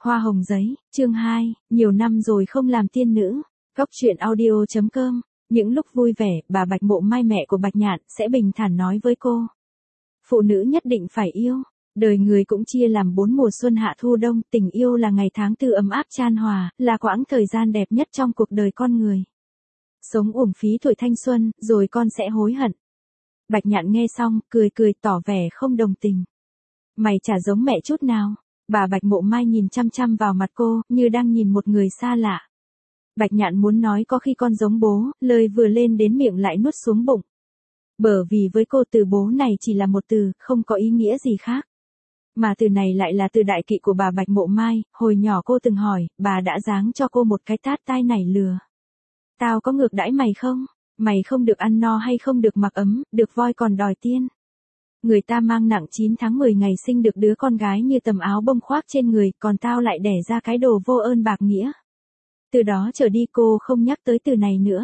Hoa hồng giấy, chương 2, nhiều năm rồi không làm tiên nữ. Góc truyện audio.com. Những lúc vui vẻ, bà Bạch Mộ Mai mẹ của Bạch Nhạn sẽ bình thản nói với cô. Phụ nữ nhất định phải yêu. Đời người cũng chia làm 4 mùa xuân hạ thu đông, tình yêu là ngày tháng tư ấm áp chan hòa, là quãng thời gian đẹp nhất trong cuộc đời con người. Sống uổng phí tuổi thanh xuân, rồi con sẽ hối hận. Bạch Nhạn nghe xong, cười cười tỏ vẻ không đồng tình. Mày chả giống mẹ chút nào. Bà Bạch Mộ Mai nhìn chăm chăm vào mặt cô, như đang nhìn một người xa lạ. Bạch Nhạn muốn nói có khi con giống bố, lời vừa lên đến miệng lại nuốt xuống bụng. Bởi vì với cô từ bố này chỉ là một từ, không có ý nghĩa gì khác. Mà từ này lại là từ đại kỵ của bà Bạch Mộ Mai, hồi nhỏ cô từng hỏi, bà đã giáng cho cô một cái tát tai nảy lừa. Tao có ngược đãi mày không? Mày không được ăn no hay không được mặc ấm, được voi còn đòi tiên. Người ta mang nặng 9 tháng 10 ngày sinh được đứa con gái như tầm áo bông khoác trên người, còn tao lại đẻ ra cái đồ vô ơn bạc nghĩa. Từ đó trở đi cô không nhắc tới từ này nữa.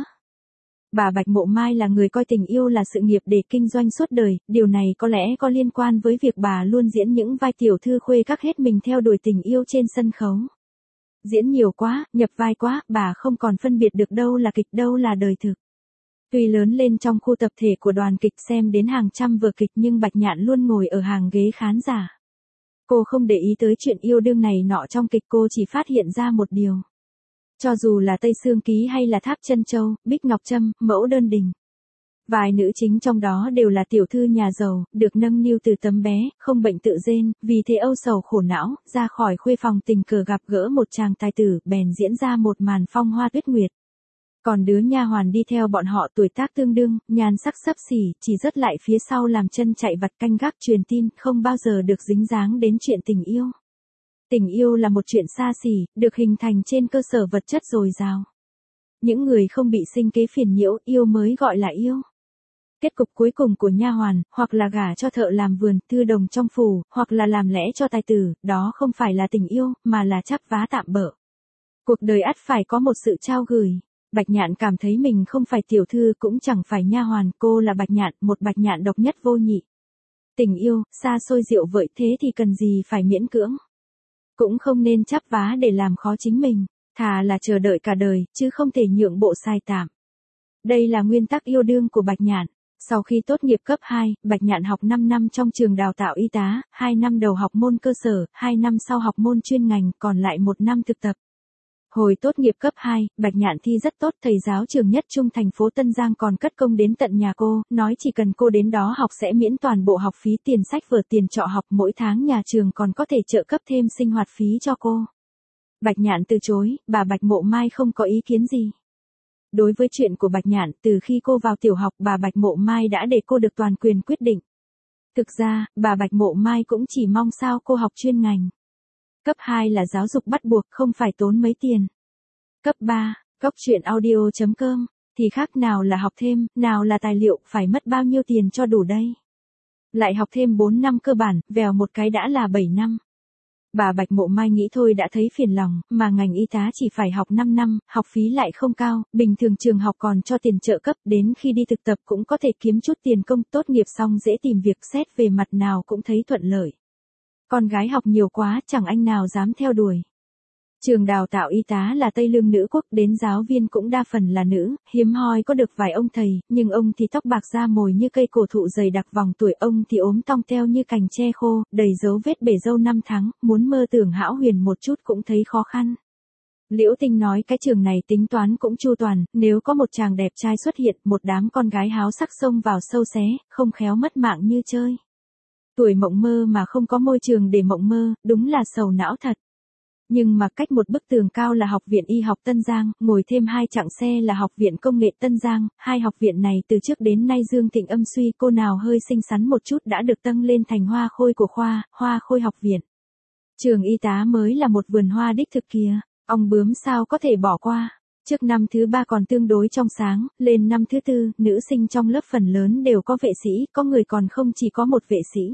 Bà Bạch Mộ Mai là người coi tình yêu là sự nghiệp để kinh doanh suốt đời, điều này có lẽ có liên quan với việc bà luôn diễn những vai tiểu thư khuê các hết mình theo đuổi tình yêu trên sân khấu. Diễn nhiều quá, nhập vai quá, bà không còn phân biệt được đâu là kịch đâu là đời thực. Tuy lớn lên trong khu tập thể của đoàn kịch xem đến hàng trăm vở kịch nhưng Bạch Nhạn luôn ngồi ở hàng ghế khán giả. Cô không để ý tới chuyện yêu đương này nọ trong kịch, cô chỉ phát hiện ra một điều. Cho dù là Tây Sương Ký hay là Tháp Chân Châu, Bích Ngọc Trâm, Mẫu Đơn Đình. Vài nữ chính trong đó đều là tiểu thư nhà giàu, được nâng niu từ tấm bé, không bệnh tự rên, vì thế âu sầu khổ não, ra khỏi khuê phòng tình cờ gặp gỡ một chàng tài tử, bèn diễn ra một màn phong hoa tuyết nguyệt. Còn đứa nha hoàn đi theo bọn họ tuổi tác tương đương, nhan sắc xấp xỉ, chỉ dứt lại phía sau làm chân chạy vặt canh gác truyền tin, không bao giờ được dính dáng đến chuyện tình yêu. Tình yêu là một chuyện xa xỉ, được hình thành trên cơ sở vật chất dồi dào. Những người không bị sinh kế phiền nhiễu, yêu mới gọi là yêu. Kết cục cuối cùng của nha hoàn, hoặc là gả cho thợ làm vườn, thư đồng trong phủ, hoặc là làm lẽ cho tài tử, đó không phải là tình yêu, mà là chắp vá tạm bợ. Cuộc đời ắt phải có một sự trao gửi. Bạch Nhạn cảm thấy mình không phải tiểu thư cũng chẳng phải nha hoàn, cô là Bạch Nhạn, một Bạch Nhạn độc nhất vô nhị. Tình yêu, xa xôi diệu vợi thế thì cần gì phải miễn cưỡng. Cũng không nên chắp vá để làm khó chính mình, thà là chờ đợi cả đời, chứ không thể nhượng bộ sai tạm. Đây là nguyên tắc yêu đương của Bạch Nhạn. Sau khi tốt nghiệp cấp 2, Bạch Nhạn học 5 năm trong trường đào tạo y tá, 2 năm đầu học môn cơ sở, 2 năm sau học môn chuyên ngành, còn lại 1 năm thực tập. Hồi tốt nghiệp cấp 2, Bạch Nhạn thi rất tốt, thầy giáo trường nhất trung thành phố Tân Giang còn cất công đến tận nhà cô, nói chỉ cần cô đến đó học sẽ miễn toàn bộ học phí, tiền sách vở, tiền trọ học, mỗi tháng nhà trường còn có thể trợ cấp thêm sinh hoạt phí cho cô. Bạch Nhạn từ chối, bà Bạch Mộ Mai không có ý kiến gì. Đối với chuyện của Bạch Nhạn, từ khi cô vào tiểu học, bà Bạch Mộ Mai đã để cô được toàn quyền quyết định. Thực ra, bà Bạch Mộ Mai cũng chỉ mong sao cô học chuyên ngành. Cấp 2 là giáo dục bắt buộc, không phải tốn mấy tiền. Cấp 3, góc truyện audio.com, thì khác nào là học thêm, nào là tài liệu, phải mất bao nhiêu tiền cho đủ đây. Lại học thêm 4 năm cơ bản, vèo một cái đã là 7 năm. Bà Bạch Mộ Mai nghĩ thôi đã thấy phiền lòng, mà ngành y tá chỉ phải học 5 năm, học phí lại không cao, bình thường trường học còn cho tiền trợ cấp, đến khi đi thực tập cũng có thể kiếm chút tiền công, tốt nghiệp xong dễ tìm việc, xét về mặt nào cũng thấy thuận lợi. Con gái học nhiều quá, chẳng anh nào dám theo đuổi. Trường đào tạo y tá là Tây Lương nữ quốc, đến giáo viên cũng đa phần là nữ, hiếm hoi có được vài ông thầy, nhưng ông thì tóc bạc da mồi như cây cổ thụ dày đặc vòng tuổi, ông thì ốm tong teo như cành tre khô, đầy dấu vết bể râu 5 tháng, muốn mơ tưởng hão huyền một chút cũng thấy khó khăn. Liễu Tinh nói cái trường này tính toán cũng chu toàn, nếu có một chàng đẹp trai xuất hiện, một đám con gái háo sắc xông vào sâu xé, không khéo mất mạng như chơi. Tuổi mộng mơ mà không có môi trường để mộng mơ, đúng là sầu não thật. Nhưng mà cách một bức tường cao là Học viện Y học Tân Giang, ngồi thêm 2 chặng xe là Học viện Công nghệ Tân Giang, 2 học viện này từ trước đến nay dương thịnh âm suy, cô nào hơi xinh xắn một chút đã được tăng lên thành hoa khôi của khoa, Hoa Khôi học viện. Trường y tá mới là một vườn hoa đích thực kìa, ong bướm sao có thể bỏ qua. Trước năm thứ 3 còn tương đối trong sáng, lên năm thứ 4, nữ sinh trong lớp phần lớn đều có vệ sĩ, có người còn không chỉ có một vệ sĩ.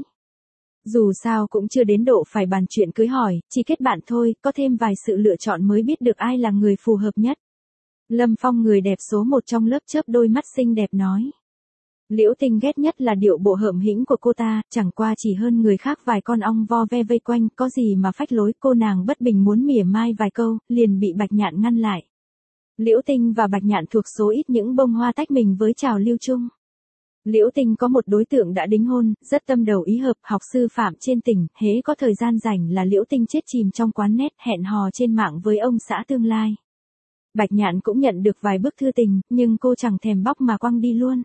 Dù sao cũng chưa đến độ phải bàn chuyện cưới hỏi, chỉ kết bạn thôi, có thêm vài sự lựa chọn mới biết được ai là người phù hợp nhất. Lâm Phong người đẹp số 1 trong lớp chớp đôi mắt xinh đẹp nói. Liễu Tinh ghét nhất là điệu bộ hợm hĩnh của cô ta, chẳng qua chỉ hơn người khác vài con ong vo ve vây quanh, có gì mà phách lối, cô nàng bất bình muốn mỉa mai vài câu, liền bị Bạch Nhạn ngăn lại. Liễu Tinh và Bạch Nhạn thuộc số ít những bông hoa tách mình với trào lưu chung. Liễu Tinh có một đối tượng đã đính hôn, rất tâm đầu ý hợp, học sư phạm trên tỉnh, hễ có thời gian rảnh là Liễu Tinh chết chìm trong quán nét, hẹn hò trên mạng với ông xã tương lai. Bạch Nhạn cũng nhận được vài bức thư tình, nhưng cô chẳng thèm bóc mà quăng đi luôn.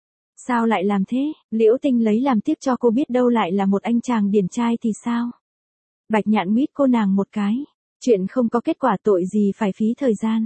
Sao lại làm thế? Liễu Tinh lấy làm tiếc cho cô, biết đâu lại là một anh chàng điển trai thì sao? Bạch Nhạn nguyết cô nàng một cái. Chuyện không có kết quả tội gì phải phí thời gian.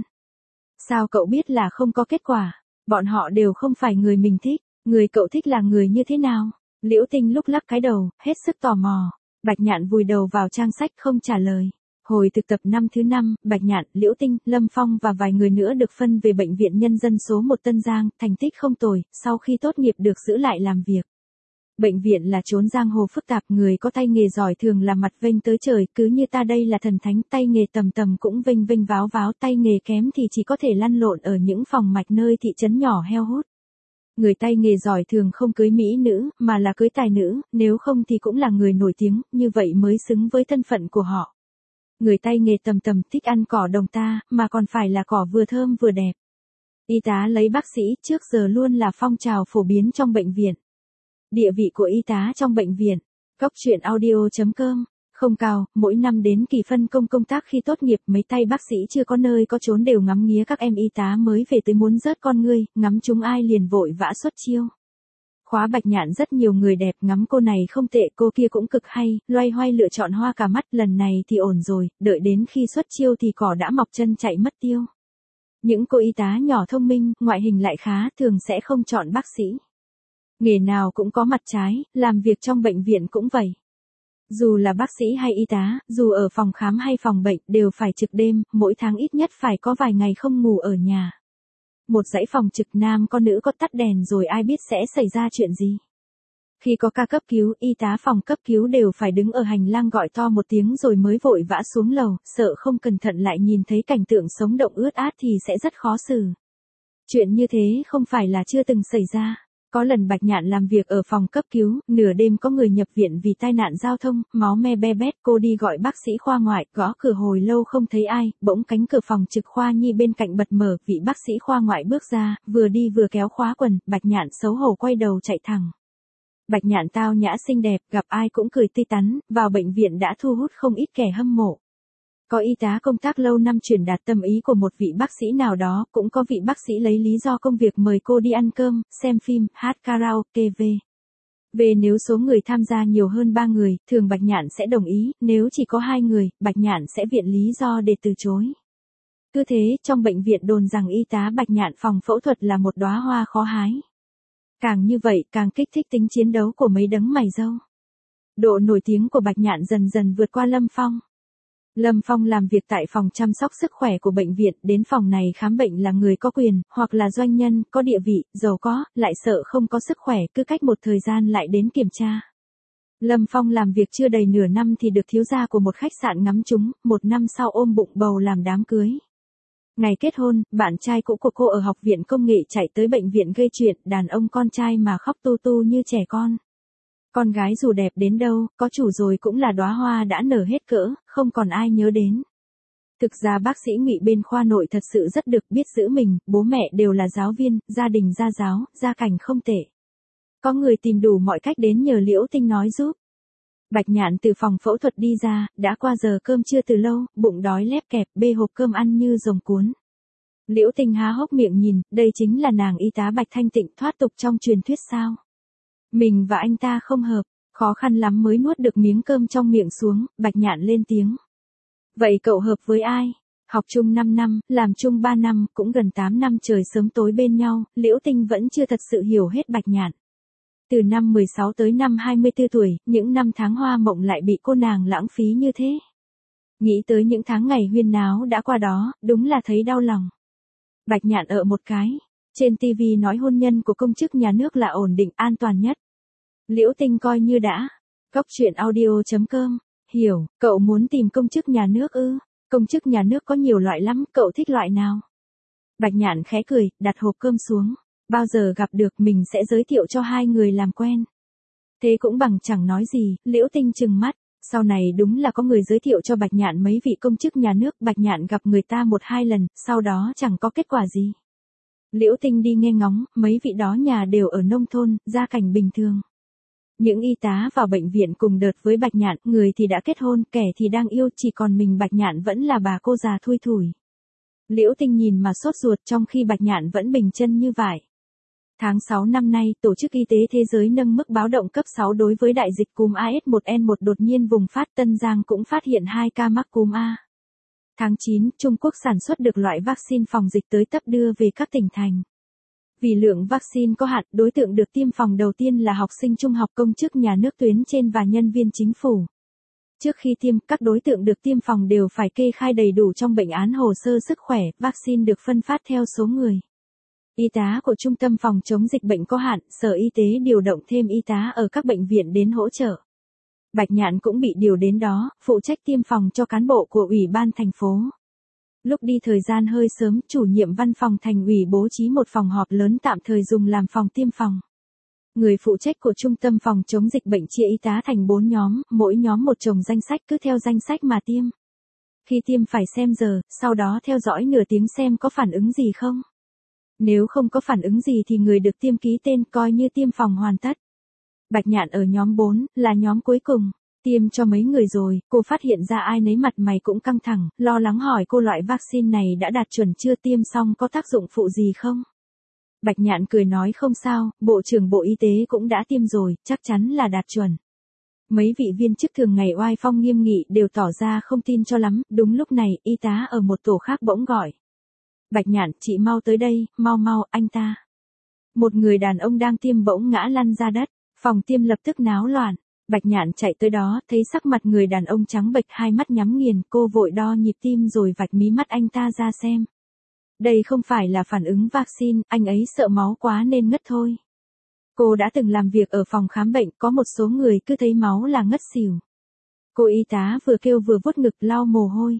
Sao cậu biết là không có kết quả? Bọn họ đều không phải người mình thích. Người cậu thích là người như thế nào? Liễu Tinh lúc lắc cái đầu, hết sức tò mò. Bạch Nhạn vùi đầu vào trang sách không trả lời. Hồi thực tập năm thứ 5, Bạch Nhạn, Liễu Tinh, Lâm Phong và vài người nữa được phân về Bệnh viện Nhân dân số 1 Tân Giang, thành tích không tồi, sau khi tốt nghiệp được giữ lại làm việc. Bệnh viện là chốn giang hồ phức tạp, người có tay nghề giỏi thường là mặt vênh tới trời, cứ như ta đây là thần thánh, tay nghề tầm tầm cũng vênh vênh váo váo, tay nghề kém thì chỉ có thể lăn lộn ở những phòng mạch nơi thị trấn nhỏ heo hút. Người tay nghề giỏi thường không cưới mỹ nữ, mà là cưới tài nữ, nếu không thì cũng là người nổi tiếng, như vậy mới xứng với thân phận của họ. Người tay nghề tầm tầm thích ăn cỏ đồng ta, mà còn phải là cỏ vừa thơm vừa đẹp. Y tá lấy bác sĩ trước giờ luôn là phong trào phổ biến trong bệnh viện. Địa vị của y tá trong bệnh viện. Góc truyện audio.com không cao, mỗi năm đến kỳ phân công công tác khi tốt nghiệp, mấy tay bác sĩ chưa có nơi có chốn đều ngắm nghía các em y tá mới về tới muốn rớt con ngươi, ngắm chúng ai liền vội vã xuất chiêu. Khóa Bạch Nhạn rất nhiều người đẹp, ngắm cô này không tệ, cô kia cũng cực hay, loay hoay lựa chọn hoa cả mắt, lần này thì ổn rồi, đợi đến khi xuất chiêu thì cỏ đã mọc chân chạy mất tiêu. Những cô y tá nhỏ thông minh, ngoại hình lại khá, thường sẽ không chọn bác sĩ. Nghề nào cũng có mặt trái, làm việc trong bệnh viện cũng vậy. Dù là bác sĩ hay y tá, dù ở phòng khám hay phòng bệnh, đều phải trực đêm, mỗi tháng ít nhất phải có vài ngày không ngủ ở nhà. Một dãy phòng trực nam có nữ có tắt đèn rồi ai biết sẽ xảy ra chuyện gì. Khi có ca cấp cứu, y tá phòng cấp cứu đều phải đứng ở hành lang gọi to một tiếng rồi mới vội vã xuống lầu, sợ không cẩn thận lại nhìn thấy cảnh tượng sống động ướt át thì sẽ rất khó xử. Chuyện như thế không phải là chưa từng xảy ra. Có lần Bạch Nhạn làm việc ở phòng cấp cứu, nửa đêm có người nhập viện vì tai nạn giao thông, máu me be bét, cô đi gọi bác sĩ khoa ngoại, gõ cửa hồi lâu không thấy ai, bỗng cánh cửa phòng trực khoa nhi bên cạnh bật mở, vị bác sĩ khoa ngoại bước ra, vừa đi vừa kéo khóa quần, Bạch Nhạn xấu hổ quay đầu chạy thẳng. Bạch Nhạn tao nhã xinh đẹp, gặp ai cũng cười tươi tắn, vào bệnh viện đã thu hút không ít kẻ hâm mộ. Có y tá công tác lâu năm truyền đạt tâm ý của một vị bác sĩ nào đó, cũng có vị bác sĩ lấy lý do công việc mời cô đi ăn cơm, xem phim, hát karaoke về nếu số người tham gia nhiều hơn 3 người, thường Bạch Nhạn sẽ đồng ý, nếu chỉ có 2 người, Bạch Nhạn sẽ viện lý do để từ chối. Cứ thế, trong bệnh viện đồn rằng y tá Bạch Nhạn phòng phẫu thuật là một đóa hoa khó hái. Càng như vậy, càng kích thích tính chiến đấu của mấy đấng mày râu. Độ nổi tiếng của Bạch Nhạn dần dần vượt qua Lâm Phong. Lâm Phong làm việc tại phòng chăm sóc sức khỏe của bệnh viện, đến phòng này khám bệnh là người có quyền, hoặc là doanh nhân, có địa vị, giàu có, lại sợ không có sức khỏe, cứ cách một thời gian lại đến kiểm tra. Lâm Phong làm việc chưa đầy nửa năm thì được thiếu gia của một khách sạn ngắm trúng, 1 năm sau ôm bụng bầu làm đám cưới. Ngày kết hôn, bạn trai cũ của cô ở học viện công nghệ chạy tới bệnh viện gây chuyện, đàn ông con trai mà khóc tu tu như trẻ con. Con gái dù đẹp đến đâu, có chủ rồi cũng là đóa hoa đã nở hết cỡ, không còn ai nhớ đến. Thực ra bác sĩ Ngụy bên khoa nội thật sự rất được, biết giữ mình, bố mẹ đều là giáo viên, gia đình gia giáo, gia cảnh không tệ. Có người tìm đủ mọi cách đến nhờ Liễu Tinh nói giúp. Bạch Nhạn từ phòng phẫu thuật đi ra, đã qua giờ cơm trưa từ lâu, bụng đói lép kẹp, bê hộp cơm ăn như rồng cuốn. Liễu Tinh há hốc miệng nhìn, đây chính là nàng y tá Bạch Thanh Tịnh thoát tục trong truyền thuyết sao? Mình và anh ta không hợp, khó khăn lắm mới nuốt được miếng cơm trong miệng xuống, Bạch Nhạn lên tiếng. Vậy cậu hợp với ai? Học chung 5 năm, làm chung 3 năm, cũng gần 8 năm trời sớm tối bên nhau, Liễu Tinh vẫn chưa thật sự hiểu hết Bạch Nhạn. Từ năm 16 tới năm 24 tuổi, những năm tháng hoa mộng lại bị cô nàng lãng phí như thế. Nghĩ tới những tháng ngày huyên náo đã qua đó, đúng là thấy đau lòng. Bạch Nhạn ở một cái. Trên TV nói hôn nhân của công chức nhà nước là ổn định, an toàn nhất. Liễu Tinh coi như đã. Góc truyện audio.com. Hiểu, cậu muốn tìm công chức nhà nước ư? Công chức nhà nước có nhiều loại lắm, cậu thích loại nào? Bạch Nhạn khẽ cười, đặt hộp cơm xuống. Bao giờ gặp được mình sẽ giới thiệu cho hai người làm quen. Thế cũng bằng chẳng nói gì, Liễu Tinh trừng mắt. Sau này đúng là có người giới thiệu cho Bạch Nhạn mấy vị công chức nhà nước, Bạch Nhạn gặp người ta 1-2 lần, sau đó chẳng có kết quả gì. Liễu Tinh đi nghe ngóng, mấy vị đó nhà đều ở nông thôn, gia cảnh bình thường. Những y tá vào bệnh viện cùng đợt với Bạch Nhạn, người thì đã kết hôn, kẻ thì đang yêu, chỉ còn mình Bạch Nhạn vẫn là bà cô già thui thủi. Liễu Tinh nhìn mà sốt ruột, trong khi Bạch Nhạn vẫn bình chân như vậy. Tháng 6 năm nay, Tổ chức Y tế Thế giới nâng mức báo động cấp 6 đối với đại dịch cúm AS1N1 đột nhiên bùng phát. Tân Giang cũng phát hiện 2 ca mắc cúm A. Tháng 9, Trung Quốc sản xuất được loại vaccine phòng dịch tới tấp đưa về các tỉnh thành. Vì lượng vaccine có hạn, đối tượng được tiêm phòng đầu tiên là học sinh trung học, công chức nhà nước tuyến trên và nhân viên chính phủ. Trước khi tiêm, các đối tượng được tiêm phòng đều phải kê khai đầy đủ trong bệnh án hồ sơ sức khỏe, vaccine được phân phát theo số người. Y tá của Trung tâm phòng chống dịch bệnh có hạn, Sở Y tế điều động thêm y tá ở các bệnh viện đến hỗ trợ. Bạch Nhạn cũng bị điều đến đó, phụ trách tiêm phòng cho cán bộ của Ủy ban thành phố. Lúc đi thời gian hơi sớm, chủ nhiệm văn phòng thành ủy bố trí một phòng họp lớn tạm thời dùng làm phòng tiêm phòng. Người phụ trách của Trung tâm phòng chống dịch bệnh chia y tá thành 4 nhóm, mỗi nhóm một chồng danh sách, cứ theo danh sách mà tiêm. Khi tiêm phải xem giờ, sau đó theo dõi nửa tiếng xem có phản ứng gì không. Nếu không có phản ứng gì thì người được tiêm ký tên, coi như tiêm phòng hoàn tất. Bạch Nhạn ở nhóm 4, là nhóm cuối cùng. Tiêm cho mấy người rồi, cô phát hiện ra ai nấy mặt mày cũng căng thẳng, lo lắng hỏi cô loại vaccine này đã đạt chuẩn chưa, tiêm xong có tác dụng phụ gì không? Bạch Nhạn cười nói không sao, Bộ trưởng Bộ Y tế cũng đã tiêm rồi, chắc chắn là đạt chuẩn. Mấy vị viên chức thường ngày oai phong nghiêm nghị đều tỏ ra không tin cho lắm. Đúng lúc này, y tá ở một tổ khác bỗng gọi. Bạch Nhạn, chị mau tới đây, mau mau, anh ta. Một người đàn ông đang tiêm bỗng ngã lăn ra đất, phòng tiêm lập tức náo loạn. Bạch Nhạn chạy tới đó, thấy sắc mặt người đàn ông trắng bệch, hai mắt nhắm nghiền, cô vội đo nhịp tim rồi vạch mí mắt anh ta ra xem. Đây không phải là phản ứng vaccine, anh ấy sợ máu quá nên ngất thôi. Cô đã từng làm việc ở phòng khám bệnh, có một số người cứ thấy máu là ngất xỉu. Cô y tá vừa kêu vừa vuốt ngực lau mồ hôi.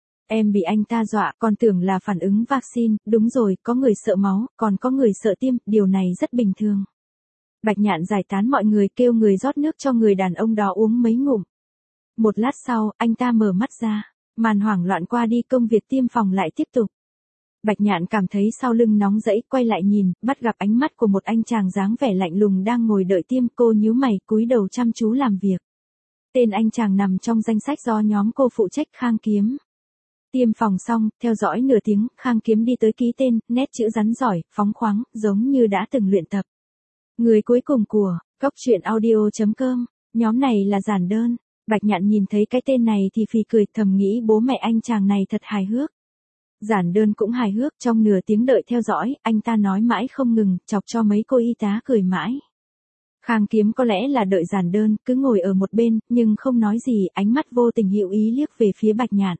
Em bị anh ta dọa, còn tưởng là phản ứng vaccine, đúng rồi, có người sợ máu, còn có người sợ tiêm, điều này rất bình thường. Bạch Nhạn giải tán mọi người, kêu người rót nước cho người đàn ông đó uống mấy ngụm. Một lát sau, anh ta mở mắt ra, màn hoảng loạn qua đi, công việc tiêm phòng lại tiếp tục. Bạch Nhạn cảm thấy sau lưng nóng rẫy, quay lại nhìn, bắt gặp ánh mắt của một anh chàng dáng vẻ lạnh lùng đang ngồi đợi tiêm. Cô nhíu mày, cúi đầu chăm chú làm việc. Tên anh chàng nằm trong danh sách do nhóm cô phụ trách, Khang Kiếm. Tiêm phòng xong, theo dõi nửa tiếng, Khang Kiếm đi tới ký tên, nét chữ rắn giỏi, phóng khoáng, giống như đã từng luyện tập. Người cuối cùng của goctruyện.audio.com, nhóm này là Giản Đơn. Bạch Nhạn nhìn thấy cái tên này thì phì cười, thầm nghĩ bố mẹ anh chàng này thật hài hước. Giản Đơn cũng hài hước, trong nửa tiếng đợi theo dõi, anh ta nói mãi không ngừng, chọc cho mấy cô y tá cười mãi. Khang Kiếm có lẽ là đợi Giản Đơn, cứ ngồi ở một bên, nhưng không nói gì, ánh mắt vô tình hữu ý liếc về phía Bạch Nhạn.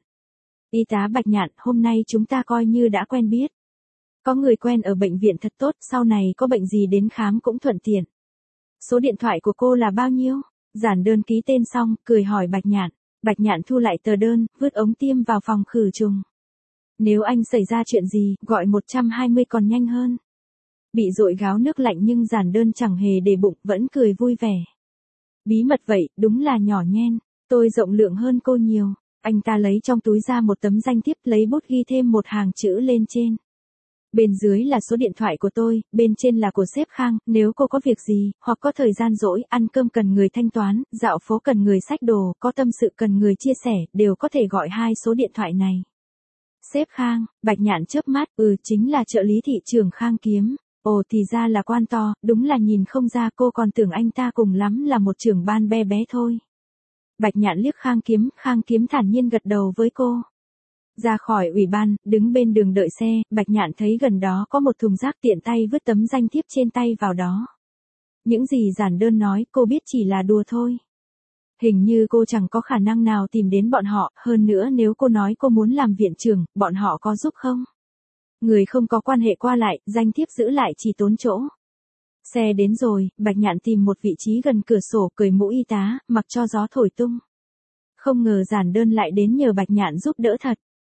Y tá Bạch Nhạn, hôm nay chúng ta coi như đã quen biết. Có người quen ở bệnh viện thật tốt, sau này có bệnh gì đến khám cũng thuận tiện. Số điện thoại của cô là bao nhiêu? Giản Đơn ký tên xong, cười hỏi Bạch Nhạn. Bạch Nhạn thu lại tờ đơn, vứt ống tiêm vào phòng khử trùng. Nếu anh xảy ra chuyện gì, gọi 120 còn nhanh hơn. Bị dội gáo nước lạnh nhưng Giản Đơn chẳng hề để bụng, vẫn cười vui vẻ. Bí mật vậy, đúng là nhỏ nhen, tôi rộng lượng hơn cô nhiều. Anh ta lấy trong túi ra một tấm danh thiếp, lấy bút ghi thêm một hàng chữ lên trên. Bên dưới là số điện thoại của tôi, bên trên là của sếp Khang, nếu cô có việc gì, hoặc có thời gian rỗi, ăn cơm cần người thanh toán, dạo phố cần người xách đồ, có tâm sự cần người chia sẻ, đều có thể gọi 2 số điện thoại này. Sếp Khang, Bạch Nhạn chớp mắt, chính là trợ lý thị trưởng Khang Kiếm. Ồ thì ra là quan to, đúng là nhìn không ra, cô còn tưởng anh ta cùng lắm là một trưởng ban bé bé thôi. Bạch Nhạn liếc Khang Kiếm thản nhiên gật đầu với cô. Ra khỏi ủy ban, đứng bên đường đợi xe, Bạch Nhạn thấy gần đó có một thùng rác, tiện tay vứt tấm danh thiếp trên tay vào đó. Những gì Giản Đơn nói, cô biết chỉ là đùa thôi. Hình như cô chẳng có khả năng nào tìm đến bọn họ, hơn nữa nếu cô nói cô muốn làm viện trưởng, bọn họ có giúp không? Người không có quan hệ qua lại, danh thiếp giữ lại chỉ tốn chỗ. Xe đến rồi, Bạch Nhạn tìm một vị trí gần cửa sổ, cởi mũ y tá, mặc cho gió thổi tung. Không ngờ Giản Đơn lại đến nhờ Bạch Nhạn giúp đỡ thật.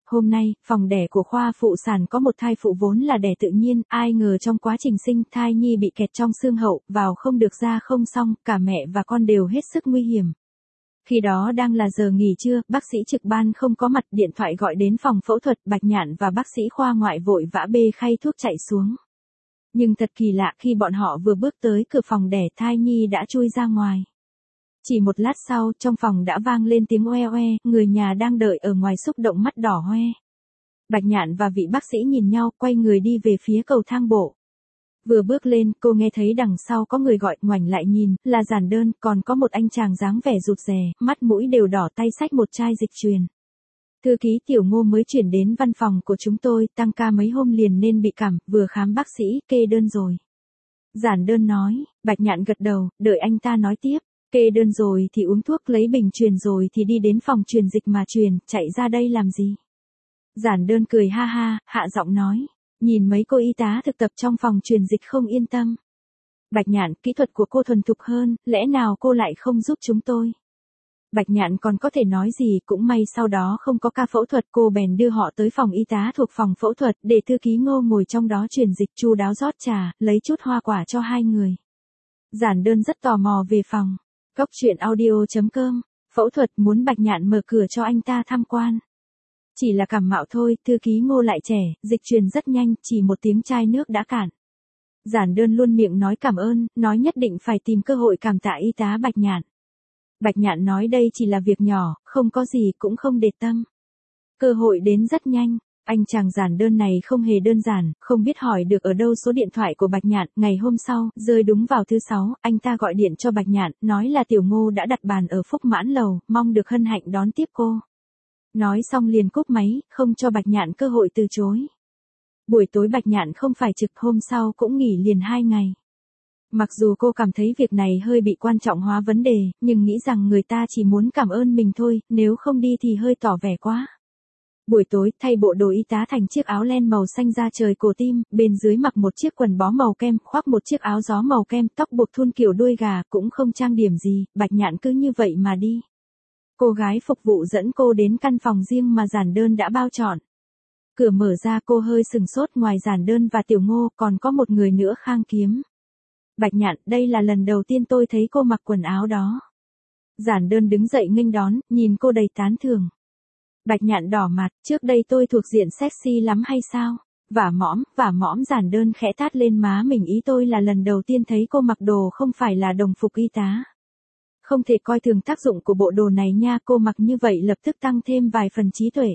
Hôm nay, phòng đẻ của khoa phụ sản có một thai phụ vốn là đẻ tự nhiên, ai ngờ trong quá trình sinh thai nhi bị kẹt trong xương hậu, vào không được ra không xong, cả mẹ và con đều hết sức nguy hiểm. Khi đó đang là giờ nghỉ trưa, bác sĩ trực ban không có mặt, điện thoại gọi đến phòng phẫu thuật, Bạch Nhạn và bác sĩ khoa ngoại vội vã bê khay thuốc chạy xuống. Nhưng thật kỳ lạ, khi bọn họ vừa bước tới cửa phòng đẻ, thai nhi đã chui ra ngoài. Chỉ một lát sau, trong phòng đã vang lên tiếng oe oe, người nhà đang đợi ở ngoài xúc động mắt đỏ hoe. Bạch Nhạn và vị bác sĩ nhìn nhau, quay người đi về phía cầu thang bộ. Vừa bước lên, cô nghe thấy đằng sau có người gọi, ngoảnh lại nhìn, là Giản Đơn, còn có một anh chàng dáng vẻ rụt rè, mắt mũi đều đỏ, tay xách một chai dịch truyền. Thư ký Tiểu Ngô mới chuyển đến văn phòng của chúng tôi, tăng ca mấy hôm liền nên bị cảm, vừa khám bác sĩ, kê đơn rồi. Giản Đơn nói. Bạch Nhạn gật đầu, đợi anh ta nói tiếp. Kê đơn rồi thì uống thuốc, lấy bình truyền rồi thì đi đến phòng truyền dịch mà truyền, chạy ra đây làm gì? Giản Đơn cười ha ha, hạ giọng nói. Nhìn mấy cô y tá thực tập trong phòng truyền dịch không yên tâm. Bạch Nhạn, kỹ thuật của cô thuần thục hơn, lẽ nào cô lại không giúp chúng tôi? Bạch Nhạn còn có thể nói gì, cũng may sau đó không có ca phẫu thuật, cô bèn đưa họ tới phòng y tá thuộc phòng phẫu thuật, để thư ký Ngô ngồi trong đó truyền dịch, chu đáo rót trà, lấy chút hoa quả cho hai người. Giản Đơn rất tò mò về phòng. Góc truyện audio.com, phẫu thuật muốn Bạch Nhạn mở cửa cho anh ta tham quan. Chỉ là cảm mạo thôi, thư ký Ngô lại trẻ, dịch truyền rất nhanh, chỉ một tiếng chai nước đã cạn. Giản Đơn luôn miệng nói cảm ơn, nói nhất định phải tìm cơ hội cảm tạ y tá Bạch Nhạn. Bạch Nhạn nói đây chỉ là việc nhỏ, không có gì cũng không để tâm. Cơ hội đến rất nhanh. Anh chàng Giản Đơn này không hề đơn giản, không biết hỏi được ở đâu số điện thoại của Bạch Nhạn, ngày hôm sau, rơi đúng vào thứ 6, anh ta gọi điện cho Bạch Nhạn, nói là Tiểu Ngô đã đặt bàn ở Phúc Mãn Lầu, mong được hân hạnh đón tiếp cô. Nói xong liền cúp máy, không cho Bạch Nhạn cơ hội từ chối. Buổi tối Bạch Nhạn không phải trực, hôm sau cũng nghỉ liền 2 ngày. Mặc dù cô cảm thấy việc này hơi bị quan trọng hóa vấn đề, nhưng nghĩ rằng người ta chỉ muốn cảm ơn mình thôi, nếu không đi thì hơi tỏ vẻ quá. Buổi tối, thay bộ đồ y tá thành chiếc áo len màu xanh da trời cổ tim, bên dưới mặc một chiếc quần bó màu kem, khoác một chiếc áo gió màu kem, tóc buộc thun kiểu đuôi gà, cũng không trang điểm gì, Bạch Nhạn cứ như vậy mà đi. Cô gái phục vụ dẫn cô đến căn phòng riêng mà Giản Đơn đã bao trọn. Cửa mở ra, cô hơi sừng sốt, ngoài Giản Đơn và Tiểu Ngô còn có một người nữa, Khang Kiếm. Bạch Nhạn, đây là lần đầu tiên tôi thấy cô mặc quần áo đó. Giản Đơn đứng dậy nghênh đón, nhìn cô đầy tán thưởng. Bạch Nhạn đỏ mặt, trước đây tôi thuộc diện sexy lắm hay sao? Vả mõm, Giản Đơn khẽ tát lên má mình, ý tôi là lần đầu tiên thấy cô mặc đồ không phải là đồng phục y tá. Không thể coi thường tác dụng của bộ đồ này nha, cô mặc như vậy lập tức tăng thêm vài phần trí tuệ.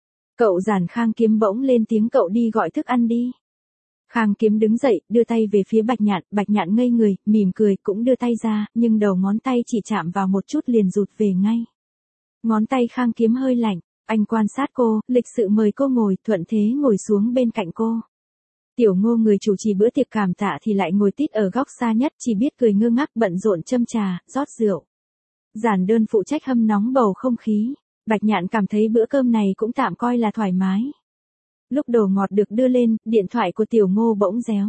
Cậu Giản. Khang Kiếm bỗng lên tiếng, cậu đi gọi thức ăn đi. Khang Kiếm đứng dậy, đưa tay về phía Bạch Nhạn ngây người, mỉm cười, cũng đưa tay ra, nhưng đầu ngón tay chỉ chạm vào một chút liền rụt về ngay. Ngón tay Khang Kiếm hơi lạnh, anh quan sát cô, lịch sự mời cô ngồi, thuận thế ngồi xuống bên cạnh cô. Tiểu Ngô, người chủ trì bữa tiệc cảm tạ thì lại ngồi tít ở góc xa nhất, chỉ biết cười ngơ ngác, bận rộn châm trà, rót rượu. Giản Đơn phụ trách hâm nóng bầu không khí. Bạch Nhạn cảm thấy bữa cơm này cũng tạm coi là thoải mái. Lúc đồ ngọt được đưa lên, điện thoại của Tiểu Ngô bỗng réo.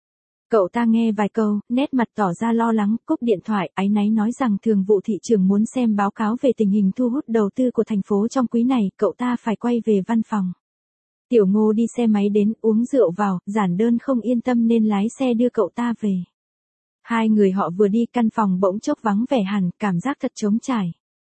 Cậu ta nghe vài câu, nét mặt tỏ ra lo lắng, cúp điện thoại, áy náy nói rằng thường vụ thị trưởng muốn xem báo cáo về tình hình thu hút đầu tư của thành phố trong quý này, cậu ta phải quay về văn phòng. Tiểu Ngô đi xe máy đến, uống rượu vào, Giản Đơn không yên tâm nên lái xe đưa cậu ta về. Hai người họ vừa đi, căn phòng bỗng chốc vắng vẻ hẳn, cảm giác thật trống trải.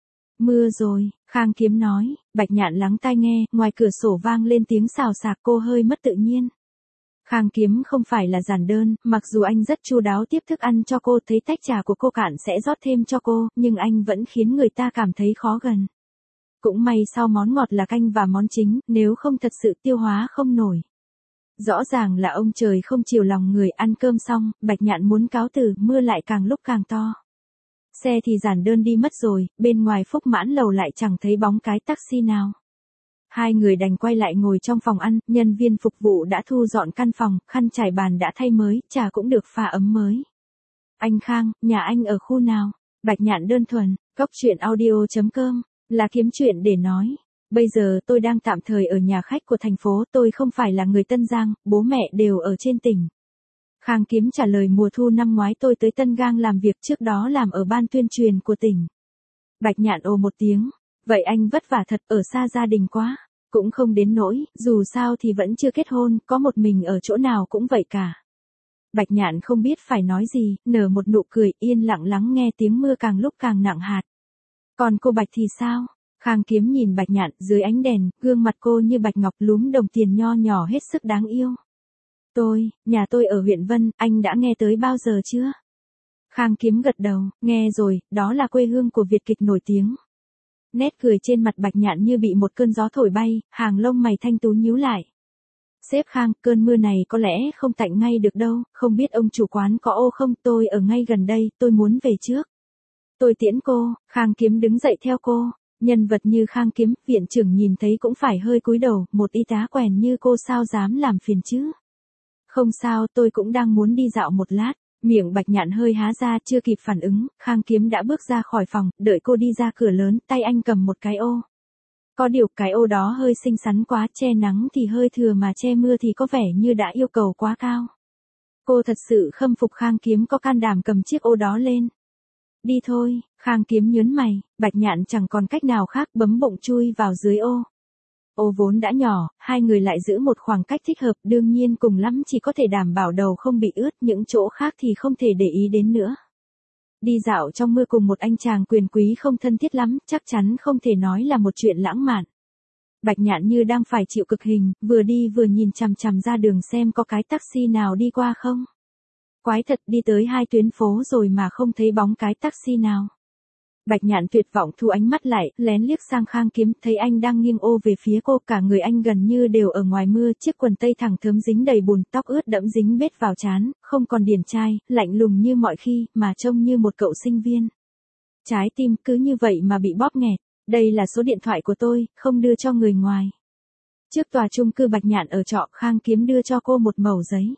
Mưa rồi, Khang Kiếm nói. Bạch Nhạn lắng tai nghe, ngoài cửa sổ vang lên tiếng xào xạc, cô hơi mất tự nhiên. Khang Kiếm không phải là Giản Đơn, mặc dù anh rất chu đáo tiếp thức ăn cho cô, thấy tách trà của cô cạn sẽ rót thêm cho cô, nhưng anh vẫn khiến người ta cảm thấy khó gần. Cũng may sau món ngọt là canh và món chính, nếu không thật sự tiêu hóa không nổi. Rõ ràng là ông trời không chiều lòng người. Ăn cơm xong, Bạch Nhạn muốn cáo từ, mưa lại càng lúc càng to. Xe thì Giản Đơn đi mất rồi, bên ngoài Phúc Mãn Lầu lại chẳng thấy bóng cái taxi nào. Hai người đành quay lại ngồi trong phòng ăn, nhân viên phục vụ đã thu dọn căn phòng, khăn trải bàn đã thay mới, trà cũng được pha ấm mới. Anh Khang, nhà anh ở khu nào? Bạch Nhạn đơn thuần, góc truyện audio.com, là kiếm chuyện để nói. Bây giờ tôi đang tạm thời ở nhà khách của thành phố, tôi không phải là người Tân Giang, bố mẹ đều ở trên tỉnh. Khang Kiếm trả lời, mùa thu năm ngoái tôi tới Tân Giang làm việc, trước đó làm ở ban tuyên truyền của tỉnh. Bạch Nhạn ồ một tiếng, vậy anh vất vả thật, ở xa gia đình quá. Cũng không đến nỗi, dù sao thì vẫn chưa kết hôn, có một mình ở chỗ nào cũng vậy cả. Bạch Nhạn không biết phải nói gì, nở một nụ cười, yên lặng lắng nghe tiếng mưa càng lúc càng nặng hạt. Còn cô Bạch thì sao? Khang Kiếm nhìn Bạch Nhạn, dưới ánh đèn, gương mặt cô như bạch ngọc lúm đồng tiền nho nhỏ hết sức đáng yêu. Nhà tôi ở huyện Vân, anh đã nghe tới bao giờ chưa? Khang Kiếm gật đầu, nghe rồi, đó là quê hương của Việt kịch nổi tiếng. Nét cười trên mặt Bạch Nhạn như bị một cơn gió thổi bay, hàng lông mày thanh tú nhíu lại. Sếp Khang, cơn mưa này có lẽ không tạnh ngay được đâu, không biết ông chủ quán có ô không, tôi ở ngay gần đây, tôi muốn về trước. Tôi tiễn cô. Khang Kiếm đứng dậy theo cô. Nhân vật như Khang Kiếm, viện trưởng nhìn thấy cũng phải hơi cúi đầu, một y tá quèn như cô sao dám làm phiền chứ. Không sao, tôi cũng đang muốn đi dạo một lát. Miệng Bạch Nhạn hơi há ra, chưa kịp phản ứng, Khang Kiếm đã bước ra khỏi phòng, đợi cô đi ra cửa lớn, tay anh cầm một cái ô. Có điều cái ô đó hơi xinh xắn quá, che nắng thì hơi thừa mà che mưa thì có vẻ như đã yêu cầu quá cao. Cô thật sự khâm phục Khang Kiếm có can đảm cầm chiếc ô đó lên. Đi thôi. Khang Kiếm nhớn mày, Bạch Nhạn chẳng còn cách nào khác, bấm bụng chui vào dưới ô. Ô vốn đã nhỏ, hai người lại giữ một khoảng cách thích hợp, đương nhiên cùng lắm chỉ có thể đảm bảo đầu không bị ướt, những chỗ khác thì không thể để ý đến nữa. Đi dạo trong mưa cùng một anh chàng quyền quý không thân thiết lắm, chắc chắn không thể nói là một chuyện lãng mạn. Bạch Nhạn như đang phải chịu cực hình, vừa đi vừa nhìn chằm chằm ra đường xem có cái taxi nào đi qua không. Quái thật, đi tới 2 tuyến phố rồi mà không thấy bóng cái taxi nào. Bạch Nhạn tuyệt vọng thu ánh mắt lại, lén liếc sang Khang Kiếm, thấy anh đang nghiêng ô về phía cô, cả người anh gần như đều ở ngoài mưa, chiếc quần tây thẳng thớm dính đầy bùn, tóc ướt đẫm dính bết vào trán, không còn điển trai, lạnh lùng như mọi khi, mà trông như một cậu sinh viên. Trái tim cứ như vậy mà bị bóp nghẹt. Đây là số điện thoại của tôi, không đưa cho người ngoài. Trước tòa chung cư Bạch Nhạn ở trọ, Khang Kiếm đưa cho cô một mẩu giấy.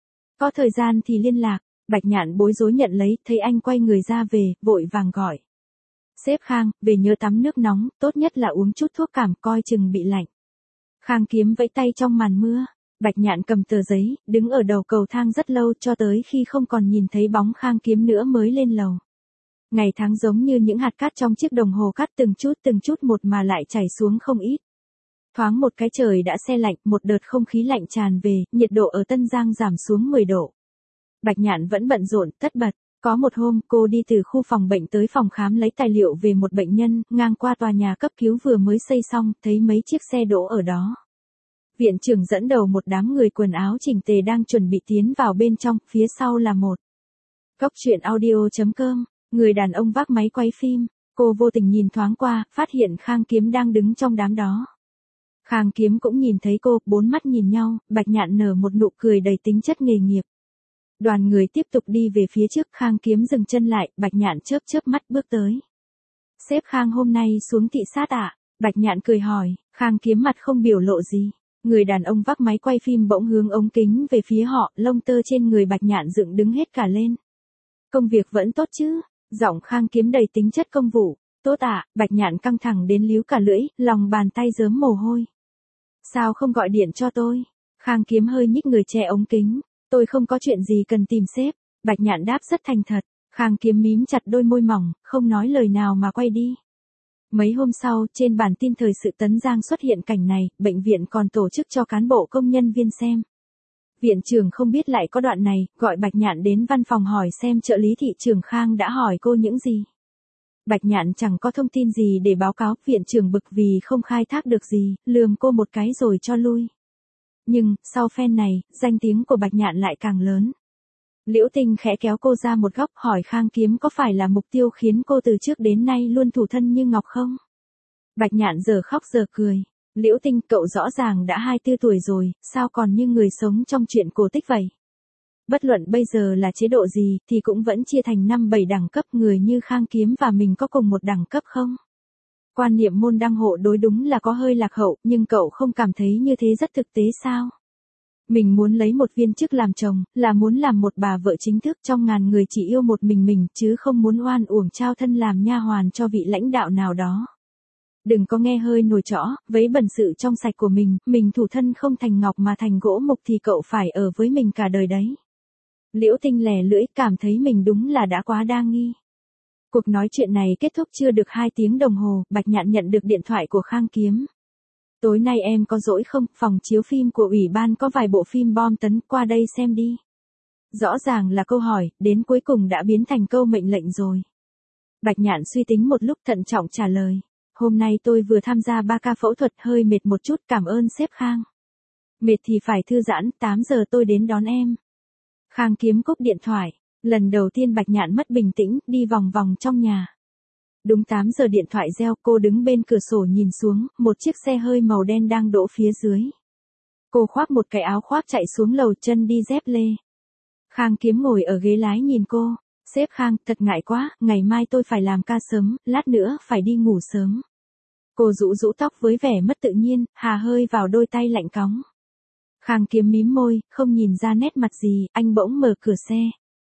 Có thời gian thì liên lạc. Bạch Nhạn bối rối nhận lấy, thấy anh quay người ra về, vội vàng gọi. Sếp Khang, về nhớ tắm nước nóng, tốt nhất là uống chút thuốc cảm, coi chừng bị lạnh. Khang Kiếm vẫy tay trong màn mưa. Bạch Nhạn cầm tờ giấy, đứng ở đầu cầu thang rất lâu, cho tới khi không còn nhìn thấy bóng Khang Kiếm nữa mới lên lầu. Ngày tháng giống như những hạt cát trong chiếc đồng hồ cát, từng chút một mà lại chảy xuống không ít. Thoáng một cái trời đã se lạnh, một đợt không khí lạnh tràn về, nhiệt độ ở Tân Giang giảm xuống 10 độ. Bạch Nhạn vẫn bận rộn, tất bật. Có một hôm, cô đi từ khu phòng bệnh tới phòng khám lấy tài liệu về một bệnh nhân, ngang qua tòa nhà cấp cứu vừa mới xây xong, thấy mấy chiếc xe đỗ ở đó. Viện trưởng dẫn đầu một đám người quần áo chỉnh tề đang chuẩn bị tiến vào bên trong, phía sau là một góc truyện audio.com. Người đàn ông vác máy quay phim, cô vô tình nhìn thoáng qua, phát hiện Khang Kiếm đang đứng trong đám đó. Khang Kiếm cũng nhìn thấy cô, 4 mắt nhìn nhau, Bạch Nhạn nở một nụ cười đầy tính chất nghề nghiệp. Đoàn người tiếp tục đi về phía trước, Khang Kiếm dừng chân lại, Bạch Nhạn chớp chớp mắt bước tới. Sếp Khang hôm nay xuống thị sát ạ? Bạch Nhạn cười hỏi, Khang Kiếm mặt không biểu lộ gì. Người đàn ông vác máy quay phim bỗng hướng ống kính về phía họ, lông tơ trên người Bạch Nhạn dựng đứng hết cả lên. Công việc vẫn tốt chứ? Giọng Khang Kiếm đầy tính chất công vụ. Tốt ạ. Bạch Nhạn căng thẳng đến líu cả lưỡi, lòng bàn tay rớm mồ hôi. Sao không gọi điện cho tôi? Khang Kiếm hơi nhích người che ống kính. Tôi không có chuyện gì cần tìm sếp. Bạch Nhạn đáp rất thành thật. Khang Kiếm mím chặt đôi môi mỏng, không nói lời nào mà quay đi. Mấy hôm sau, trên bản tin thời sự Tấn Giang xuất hiện cảnh này, bệnh viện còn tổ chức cho cán bộ công nhân viên xem. Viện trưởng không biết lại có đoạn này, gọi Bạch Nhạn đến văn phòng hỏi xem trợ lý thị trưởng Khang đã hỏi cô những gì. Bạch Nhạn chẳng có thông tin gì để báo cáo, viện trưởng bực vì không khai thác được gì, lườm cô một cái rồi cho lui. Nhưng, sau phen này, danh tiếng của Bạch Nhạn lại càng lớn. Liễu Tinh khẽ kéo cô ra một góc hỏi Khang Kiếm có phải là mục tiêu khiến cô từ trước đến nay luôn thủ thân như ngọc không? Bạch Nhạn giờ khóc giờ cười. Liễu Tinh, cậu rõ ràng đã 24 tuổi rồi, sao còn như người sống trong truyện cổ tích vậy? Bất luận bây giờ là chế độ gì, thì cũng vẫn chia thành 5-7 đẳng cấp, người như Khang Kiếm và mình có cùng một đẳng cấp không? Quan niệm môn đăng hộ đối đúng là có hơi lạc hậu, nhưng cậu không cảm thấy như thế rất thực tế sao? Mình muốn lấy một viên chức làm chồng, là muốn làm một bà vợ chính thức trong ngàn người chỉ yêu một mình, chứ không muốn oan uổng trao thân làm nha hoàn cho vị lãnh đạo nào đó. Đừng có nghe hơi nổi trõ, vấy bẩn sự trong sạch của mình thủ thân không thành ngọc mà thành gỗ mục thì cậu phải ở với mình cả đời đấy. Liễu Tinh lè lưỡi, cảm thấy mình đúng là đã quá đa nghi. Cuộc nói chuyện này kết thúc chưa được 2 tiếng đồng hồ, Bạch Nhạn nhận được điện thoại của Khang Kiếm. Tối nay em có rỗi không, phòng chiếu phim của ủy ban có vài bộ phim bom tấn, qua đây xem đi. Rõ ràng là câu hỏi, đến cuối cùng đã biến thành câu mệnh lệnh rồi. Bạch Nhạn suy tính một lúc thận trọng trả lời. Hôm nay tôi vừa tham gia 3 ca phẫu thuật hơi mệt một chút, cảm ơn sếp Khang. Mệt thì phải thư giãn, 8 giờ tôi đến đón em. Khang Kiếm cúp điện thoại. Lần đầu tiên Bạch Nhạn mất bình tĩnh, đi vòng vòng trong nhà. Đúng 8 giờ điện thoại reo, cô đứng bên cửa sổ nhìn xuống, một chiếc xe hơi màu đen đang đỗ phía dưới. Cô khoác một cái áo khoác chạy xuống lầu, chân đi dép lê. Khang Kiếm ngồi ở ghế lái nhìn cô. Sếp Khang, thật ngại quá, ngày mai tôi phải làm ca sớm, lát nữa phải đi ngủ sớm. Cô rũ rũ tóc với vẻ mất tự nhiên, hà hơi vào đôi tay lạnh cóng. Khang Kiếm mím môi, không nhìn ra nét mặt gì, anh bỗng mở cửa xe.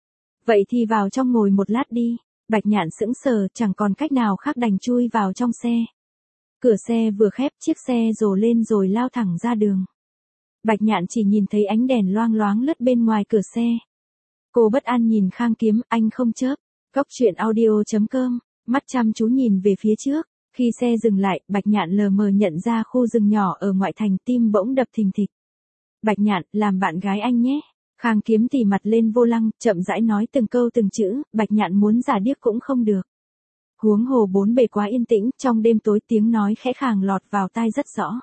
Vậy thì vào trong ngồi một lát đi. Bạch Nhạn sững sờ, chẳng còn cách nào khác đành chui vào trong xe. Cửa xe vừa khép, chiếc xe rồ lên rồi lao thẳng ra đường. Bạch Nhạn chỉ nhìn thấy ánh đèn loang loáng lướt bên ngoài cửa xe. Cô bất an nhìn Khang Kiếm, anh không chớp. Cóc truyện audio.com, mắt chăm chú nhìn về phía trước. Khi xe dừng lại, Bạch Nhạn lờ mờ nhận ra khu rừng nhỏ ở ngoại thành, tim bỗng đập thình thịch. Bạch Nhạn, làm bạn gái anh nhé. Khang Kiếm tì mặt lên vô lăng, chậm rãi nói từng câu từng chữ, Bạch Nhạn muốn giả điếc cũng không được. Huống hồ bốn bề quá yên tĩnh, trong đêm tối tiếng nói khẽ khàng lọt vào tai rất rõ.